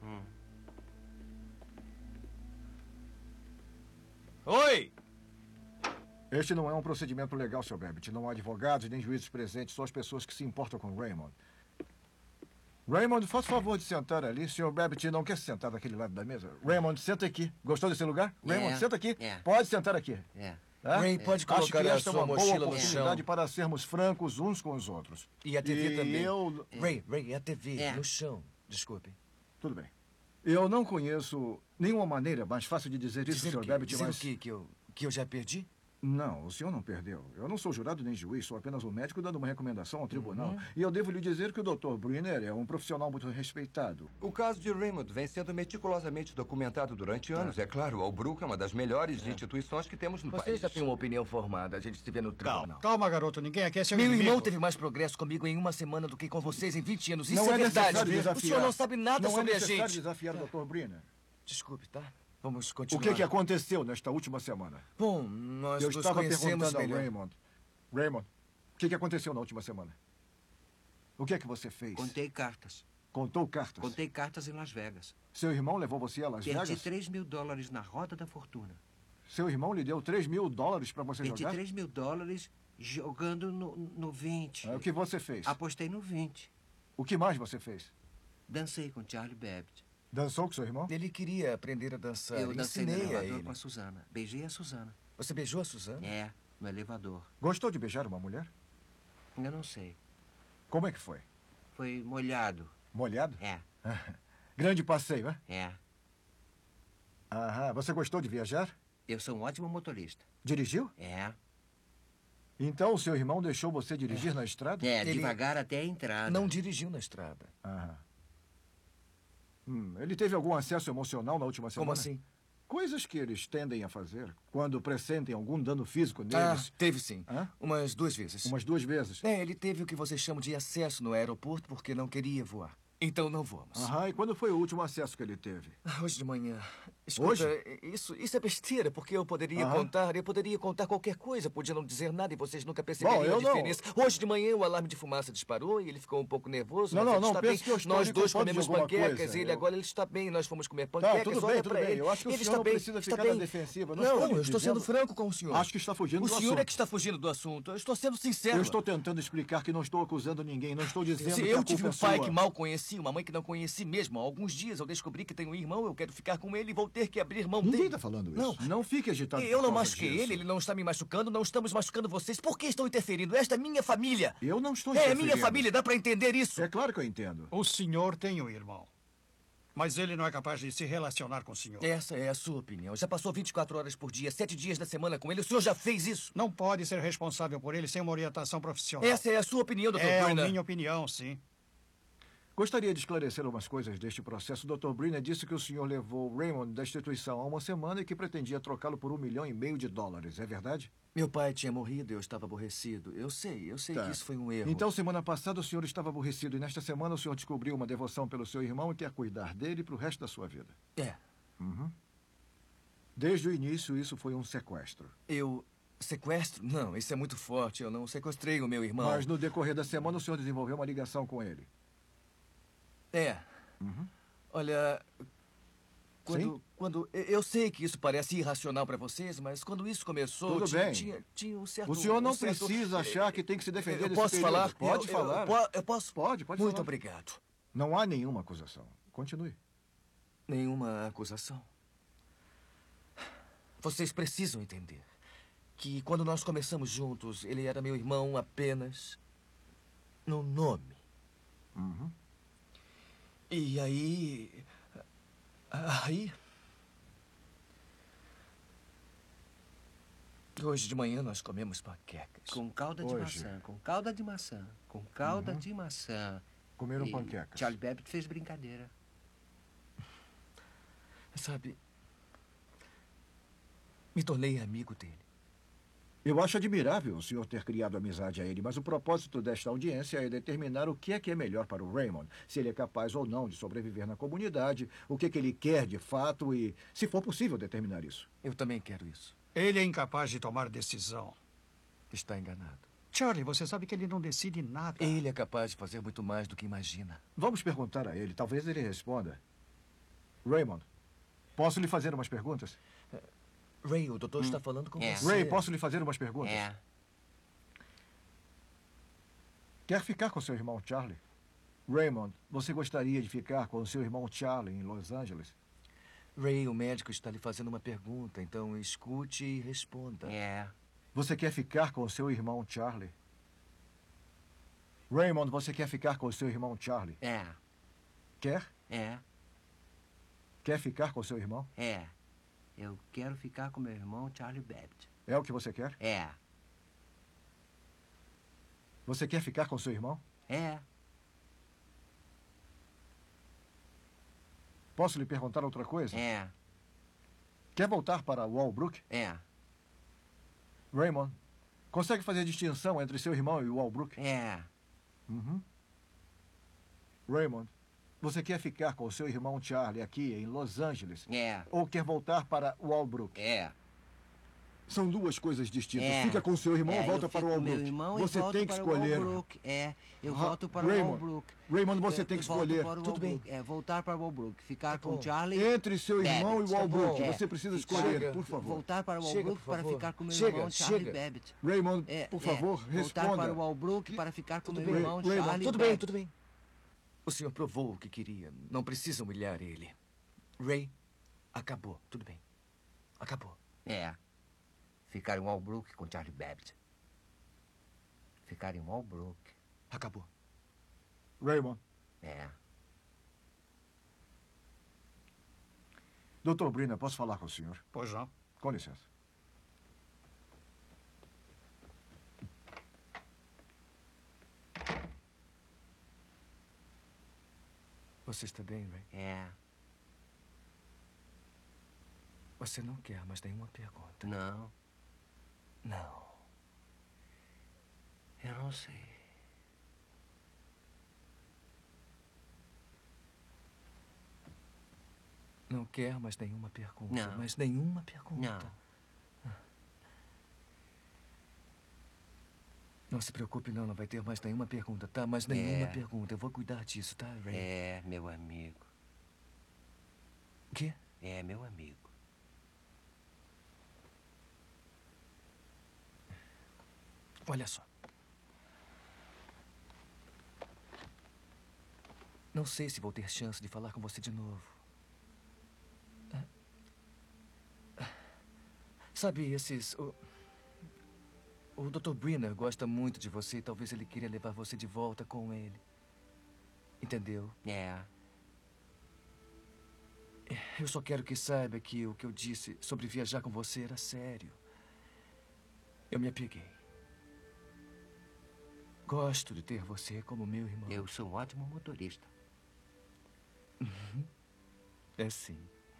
Oi! Este não é um procedimento legal, Sr. Babbitt. Não há advogados nem juízes presentes, só as pessoas que se importam com Raymond. Raymond, faça o favor de sentar ali. Sr. Babbitt não quer se sentar daquele lado da mesa? Raymond, senta aqui. Gostou desse lugar? Raymond, senta aqui. Pode sentar aqui. Tá? Ray, pode Acho colocar que a esta é sua uma boa mochila no oportunidade chão. para sermos francos uns com os outros. E a TV também. Eu... Ray, a TV no chão. Desculpe. Tudo bem. Eu não conheço nenhuma maneira mais fácil de dizer isso, Sr. Babbitt, Dizer mas... o quê? Que eu já perdi? Não, o senhor não perdeu. Eu não sou jurado nem juiz, sou apenas um médico dando uma recomendação ao tribunal. E eu devo lhe dizer que o Dr. Briner é um profissional muito respeitado. O caso de Raymond vem sendo meticulosamente documentado durante anos. É claro, o Albrook é uma das melhores instituições que temos no Você país. já tem uma opinião formada. A gente se vê no tribunal. Calma, garoto. Ninguém aqui é seu Meu inimigo. irmão teve mais progresso comigo em uma semana do que com vocês em 20 anos. Isso Não é verdade. necessário desafiar. O senhor não sabe nada sobre a Não é necessário gente. desafiar o Dr. Briner. Desculpe, tá? Vamos O continuar. que aconteceu nesta última semana? Bom, nós Eu nos estava conhecemos perguntando ao melhor. Raymond. Raymond, o que aconteceu na última semana? O que é que você fez? Contei cartas. Contou cartas? Contei cartas em Las Vegas. Seu irmão levou você a Las Perdi Vegas? $3 mil na roda da fortuna. Seu irmão lhe deu $3 mil para você Perdi jogar? $3 mil jogando no 20. O que você fez? Apostei no 20. O que mais você fez? Dancei com Charlie Babbitt. Dançou com seu irmão? Ele queria aprender a dançar. Eu dancei no Ensinei a elevador ele. com a Suzana. Beijei a Suzana. Você beijou a Suzana? É, no elevador. Gostou de beijar uma mulher? Eu não sei. Como é que foi? Foi molhado. Molhado? É. Grande passeio, é? É. Aham. Você gostou de viajar? Eu sou um ótimo motorista. Dirigiu? É. Então o seu irmão deixou você dirigir na estrada? Devagar até a entrada. Não dirigiu na estrada. Aham. Ele teve algum acesso emocional na última semana? Como assim? Coisas que eles tendem a fazer quando pressentem algum dano físico neles. Teve sim. Hã? Umas 2 vezes. Umas 2 vezes? Ele teve o que vocês chamam de acesso no aeroporto porque não queria voar. Então não vamos. Aham, e quando foi o último acesso que ele teve? Hoje de manhã. Escuta, isso é besteira, porque eu poderia contar qualquer coisa, podia não dizer nada e vocês nunca perceberiam a diferença. Hoje de manhã o alarme de fumaça disparou e ele ficou um pouco nervoso. Não, mas ele não, está pense bem. que eu estou Nós lhe dois culpando de comemos alguma panquecas coisa. e ele agora ele está bem. Nós fomos comer panquecas. Tudo olha bem, pra tudo bem. ele. Eu acho que o Ele senhor está não bem, precisa está ficar bem. na defensiva. Não, eu estou sendo franco com o senhor. Acho que está fugindo do assunto. O senhor é que está fugindo do assunto. Eu estou sendo sincero. Eu estou tentando explicar que não estou acusando ninguém, não estou dizendo Se que eu a tive culpa um pai é sua. que mal conheci, uma mãe que não conheci mesmo, há alguns dias eu descobri que tenho um irmão, eu quero ficar com ele e vou ter que abrir mão dele. Ninguém está falando isso. Não fique agitado. Eu por não causa machuquei disso. ele não está me machucando, não estamos machucando vocês. Por que estão interferindo? Esta é minha família. Eu não estou É interferindo. minha família, dá para entender isso. É claro que eu entendo. O senhor tem um irmão. Mas ele não é capaz de se relacionar com o senhor. Essa é a sua opinião. Já passou 24 horas por dia, 7 dias da semana com ele. O senhor já fez isso? Não pode ser responsável por ele sem uma orientação profissional. Essa é a sua opinião, Dr. É a Briner. minha opinião, sim. Gostaria de esclarecer algumas coisas deste processo. O Dr. Briner disse que o senhor levou Raymond da instituição há uma semana e que pretendia trocá-lo por $1,5 milhão. É verdade? Meu pai tinha morrido e eu estava aborrecido. Eu sei que isso foi um erro. Então, semana passada o senhor estava aborrecido e nesta semana o senhor descobriu uma devoção pelo seu irmão e quer cuidar dele para o resto da sua vida. É. Desde o início, isso foi um sequestro. Sequestro? Não, isso é muito forte. Eu não sequestrei o meu irmão. Mas no decorrer da semana o senhor desenvolveu uma ligação com ele. Olha, Sim? quando eu sei que isso parece irracional para vocês, mas quando isso começou, Tudo bem. tinha um certo... O senhor não um certo- precisa achar que tem que se defender Eu desse posso período. falar? Pode falar. Eu posso? Pode Muito falar. obrigado. Não há nenhuma acusação. Continue. Nenhuma acusação? Vocês precisam entender que quando nós começamos juntos, ele era meu irmão apenas no nome. Uhum. E aí... Hoje de manhã nós comemos panquecas. Com calda de maçã, com calda de maçã, com calda de maçã. Comeram E panquecas. Charlie Babbitt fez brincadeira. Sabe, me tornei amigo dele. Eu acho admirável o senhor ter criado amizade a ele, mas o propósito desta audiência é determinar o que é melhor para o Raymond, se ele é capaz ou não de sobreviver na comunidade, o que ele quer de fato e, se for possível, determinar isso. Eu também quero isso. Ele é incapaz de tomar decisão. Está enganado. Charlie, você sabe que ele não decide nada. Ele é capaz de fazer muito mais do que imagina. Vamos perguntar a ele, talvez ele responda. Raymond, posso lhe fazer umas perguntas? Ray, o doutor está falando com você. Ray, posso lhe fazer umas perguntas? Quer ficar com seu irmão Charlie? Raymond, você gostaria de ficar com seu irmão Charlie em Los Angeles? Ray, o médico está lhe fazendo uma pergunta, então escute e responda. Você quer ficar com seu irmão Charlie? Raymond, você quer ficar com seu irmão Charlie? Quer? Quer ficar com seu irmão? Eu quero ficar com meu irmão Charlie Babbitt. É o que você quer? Você quer ficar com seu irmão? Posso lhe perguntar outra coisa? Quer voltar para Walbrook? Raymond, consegue fazer distinção entre seu irmão e Walbrook? Uhum. Raymond, você quer ficar com seu irmão Charlie aqui em Los Angeles? Ou quer voltar para Walbrook? São duas coisas distintas. Fica com seu irmão ou volta para o Walbrook? Você tem que escolher. Eu volto para o Walbrook. Raymond, você tem que escolher. Tudo bem. Voltar para o Walbrook. Ficar com Charlie. Entre seu irmão e o Walbrook. Você precisa escolher, por favor. Voltar para o Walbrook para ficar com meu irmão Charlie Babbitt. Raymond, por favor, responda. Voltar para o Walbrook para ficar com meu irmão Charlie Tudo bem, tudo bem. O senhor provou o que queria. Não precisa humilhar ele. Ray, acabou. Tudo bem. Acabou. Ficar em Walbrook com Charlie Babbitt. Ficar em Walbrook. Acabou. Raymond. Dr. Briner, posso falar com o senhor? Pois não. Com licença. Você está bem, Ray? Você não quer mais nenhuma pergunta? Não. Não. Eu não sei. Não quer mais nenhuma pergunta? Não. Mais nenhuma pergunta? Não. Não se preocupe, não. Não vai ter mais nenhuma pergunta, tá? Mais nenhuma pergunta. Eu vou cuidar disso, tá, Ray? Meu amigo. O quê? Meu amigo. Olha só. Não sei se vou ter chance de falar com você de novo. Sabe, o Dr. Briner gosta muito de você e talvez ele queira levar você de volta com ele. Entendeu? Eu só quero que saiba que o que eu disse sobre viajar com você era sério. Eu me apeguei. Gosto de ter você como meu irmão. Eu sou um ótimo motorista. É sim.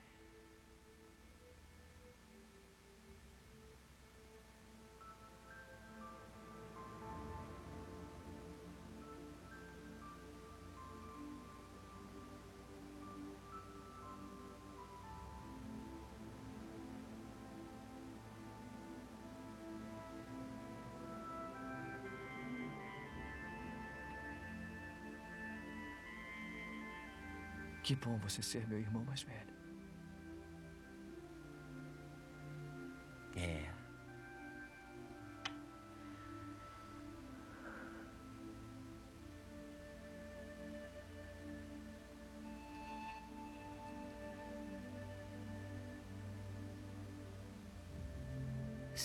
Que bom você ser meu irmão mais velho.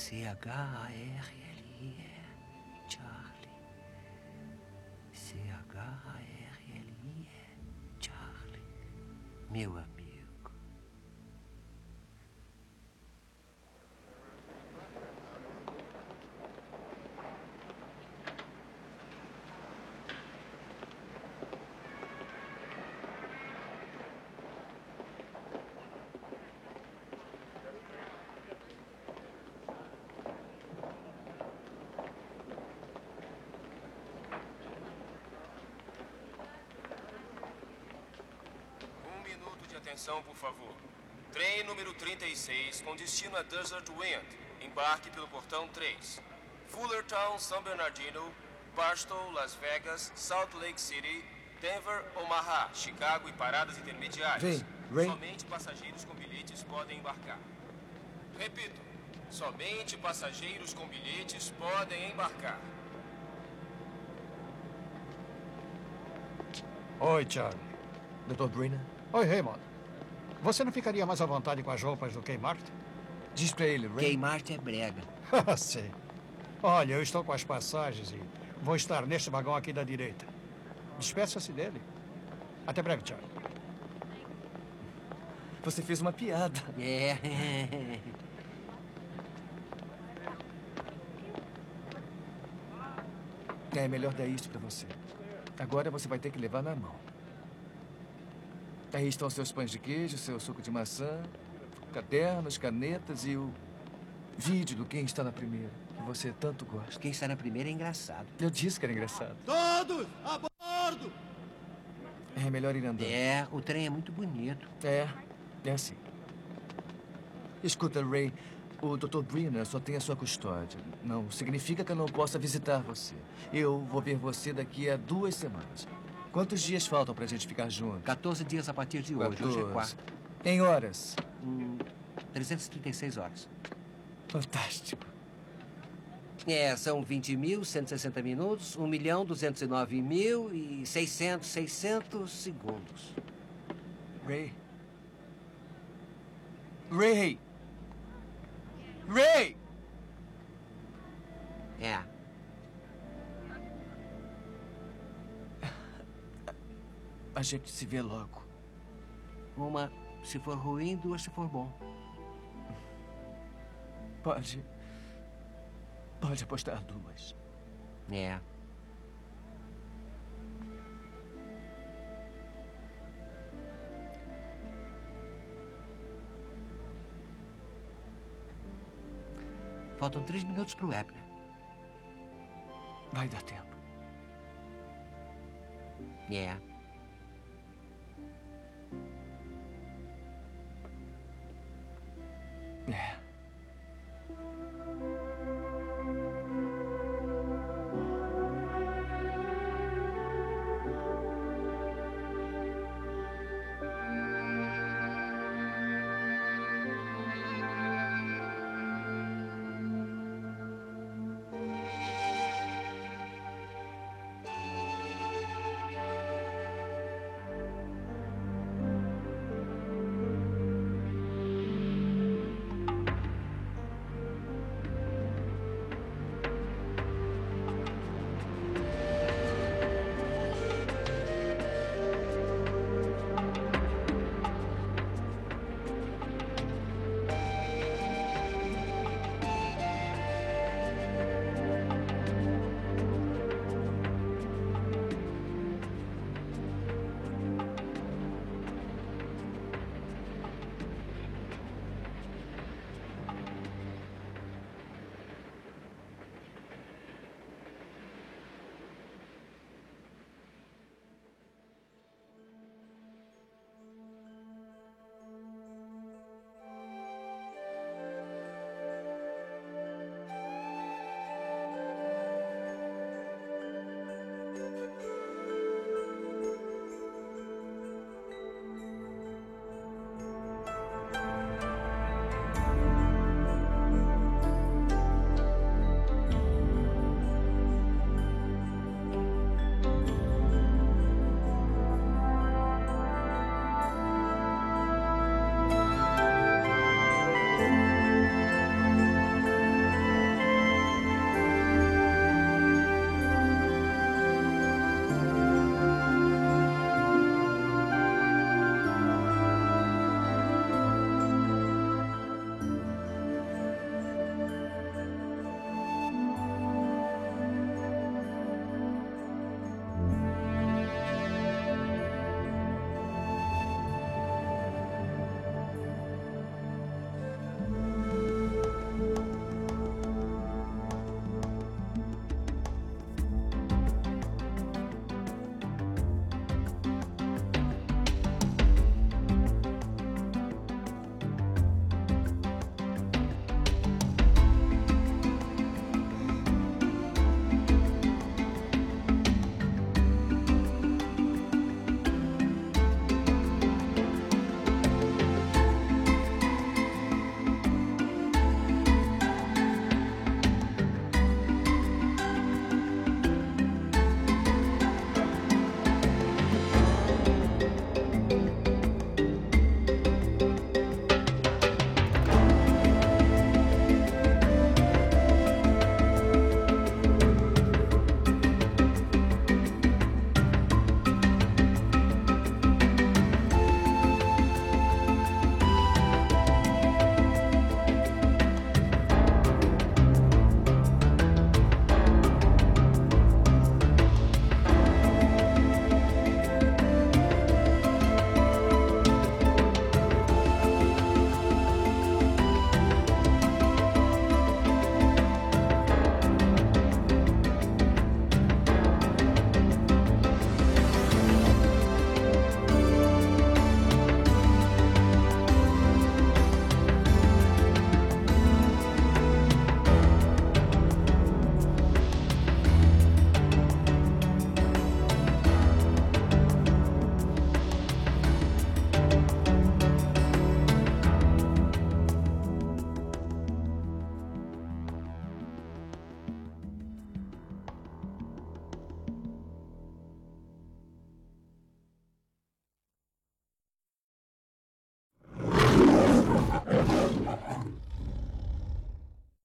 C-H-A-R-L-I-E. Charlie. C-H-A-R-L-I-E. Charlie. Meu amigo. Atenção, por favor. Trem número 36, com destino a Desert Wind. Embarque pelo portão 3. Fullertown, São Bernardino, Barstow, Las Vegas, Salt Lake City, Denver, Omaha, Chicago e paradas intermediárias. Ray. Somente passageiros com bilhetes podem embarcar. Repito, somente passageiros com bilhetes podem embarcar. Oi, Charlie. Dr. Brina? Oi, Raymond. Você não ficaria mais à vontade com as roupas do Kmart? Diz pra ele, Ray. Kmart é brega. Sim. Olha, eu estou com as passagens e vou estar neste vagão aqui da direita. Despeça-se dele. Até breve, Charlie. Você fez uma piada. É. É melhor dar isso pra você. Agora você vai ter que levar na mão. Aí estão seus pães de queijo, seu suco de maçã, cadernos, canetas e o vídeo do Quem Está na Primeira, que você tanto gosta. Quem Está na Primeira é engraçado. Eu disse que era engraçado. Todos a bordo! É melhor ir andando. É, o trem é muito bonito. É assim. Escuta, Ray, o Dr. Brina só tem a sua custódia. Não significa que eu não possa visitar você. Eu vou ver você daqui a 2 semanas. Quantos dias faltam pra gente ficar juntos? 14 dias a partir de hoje. 14. Hoje é 4. Em horas? 336 horas. Fantástico. São 20.160 minutos, 1.209.600 segundos. Ray. Ray! Ray! É. A gente se vê logo. Uma se for ruim, 2 se for bom. Pode apostar 2. É. Faltam 3 minutos pro Ebner. Vai dar tempo. É.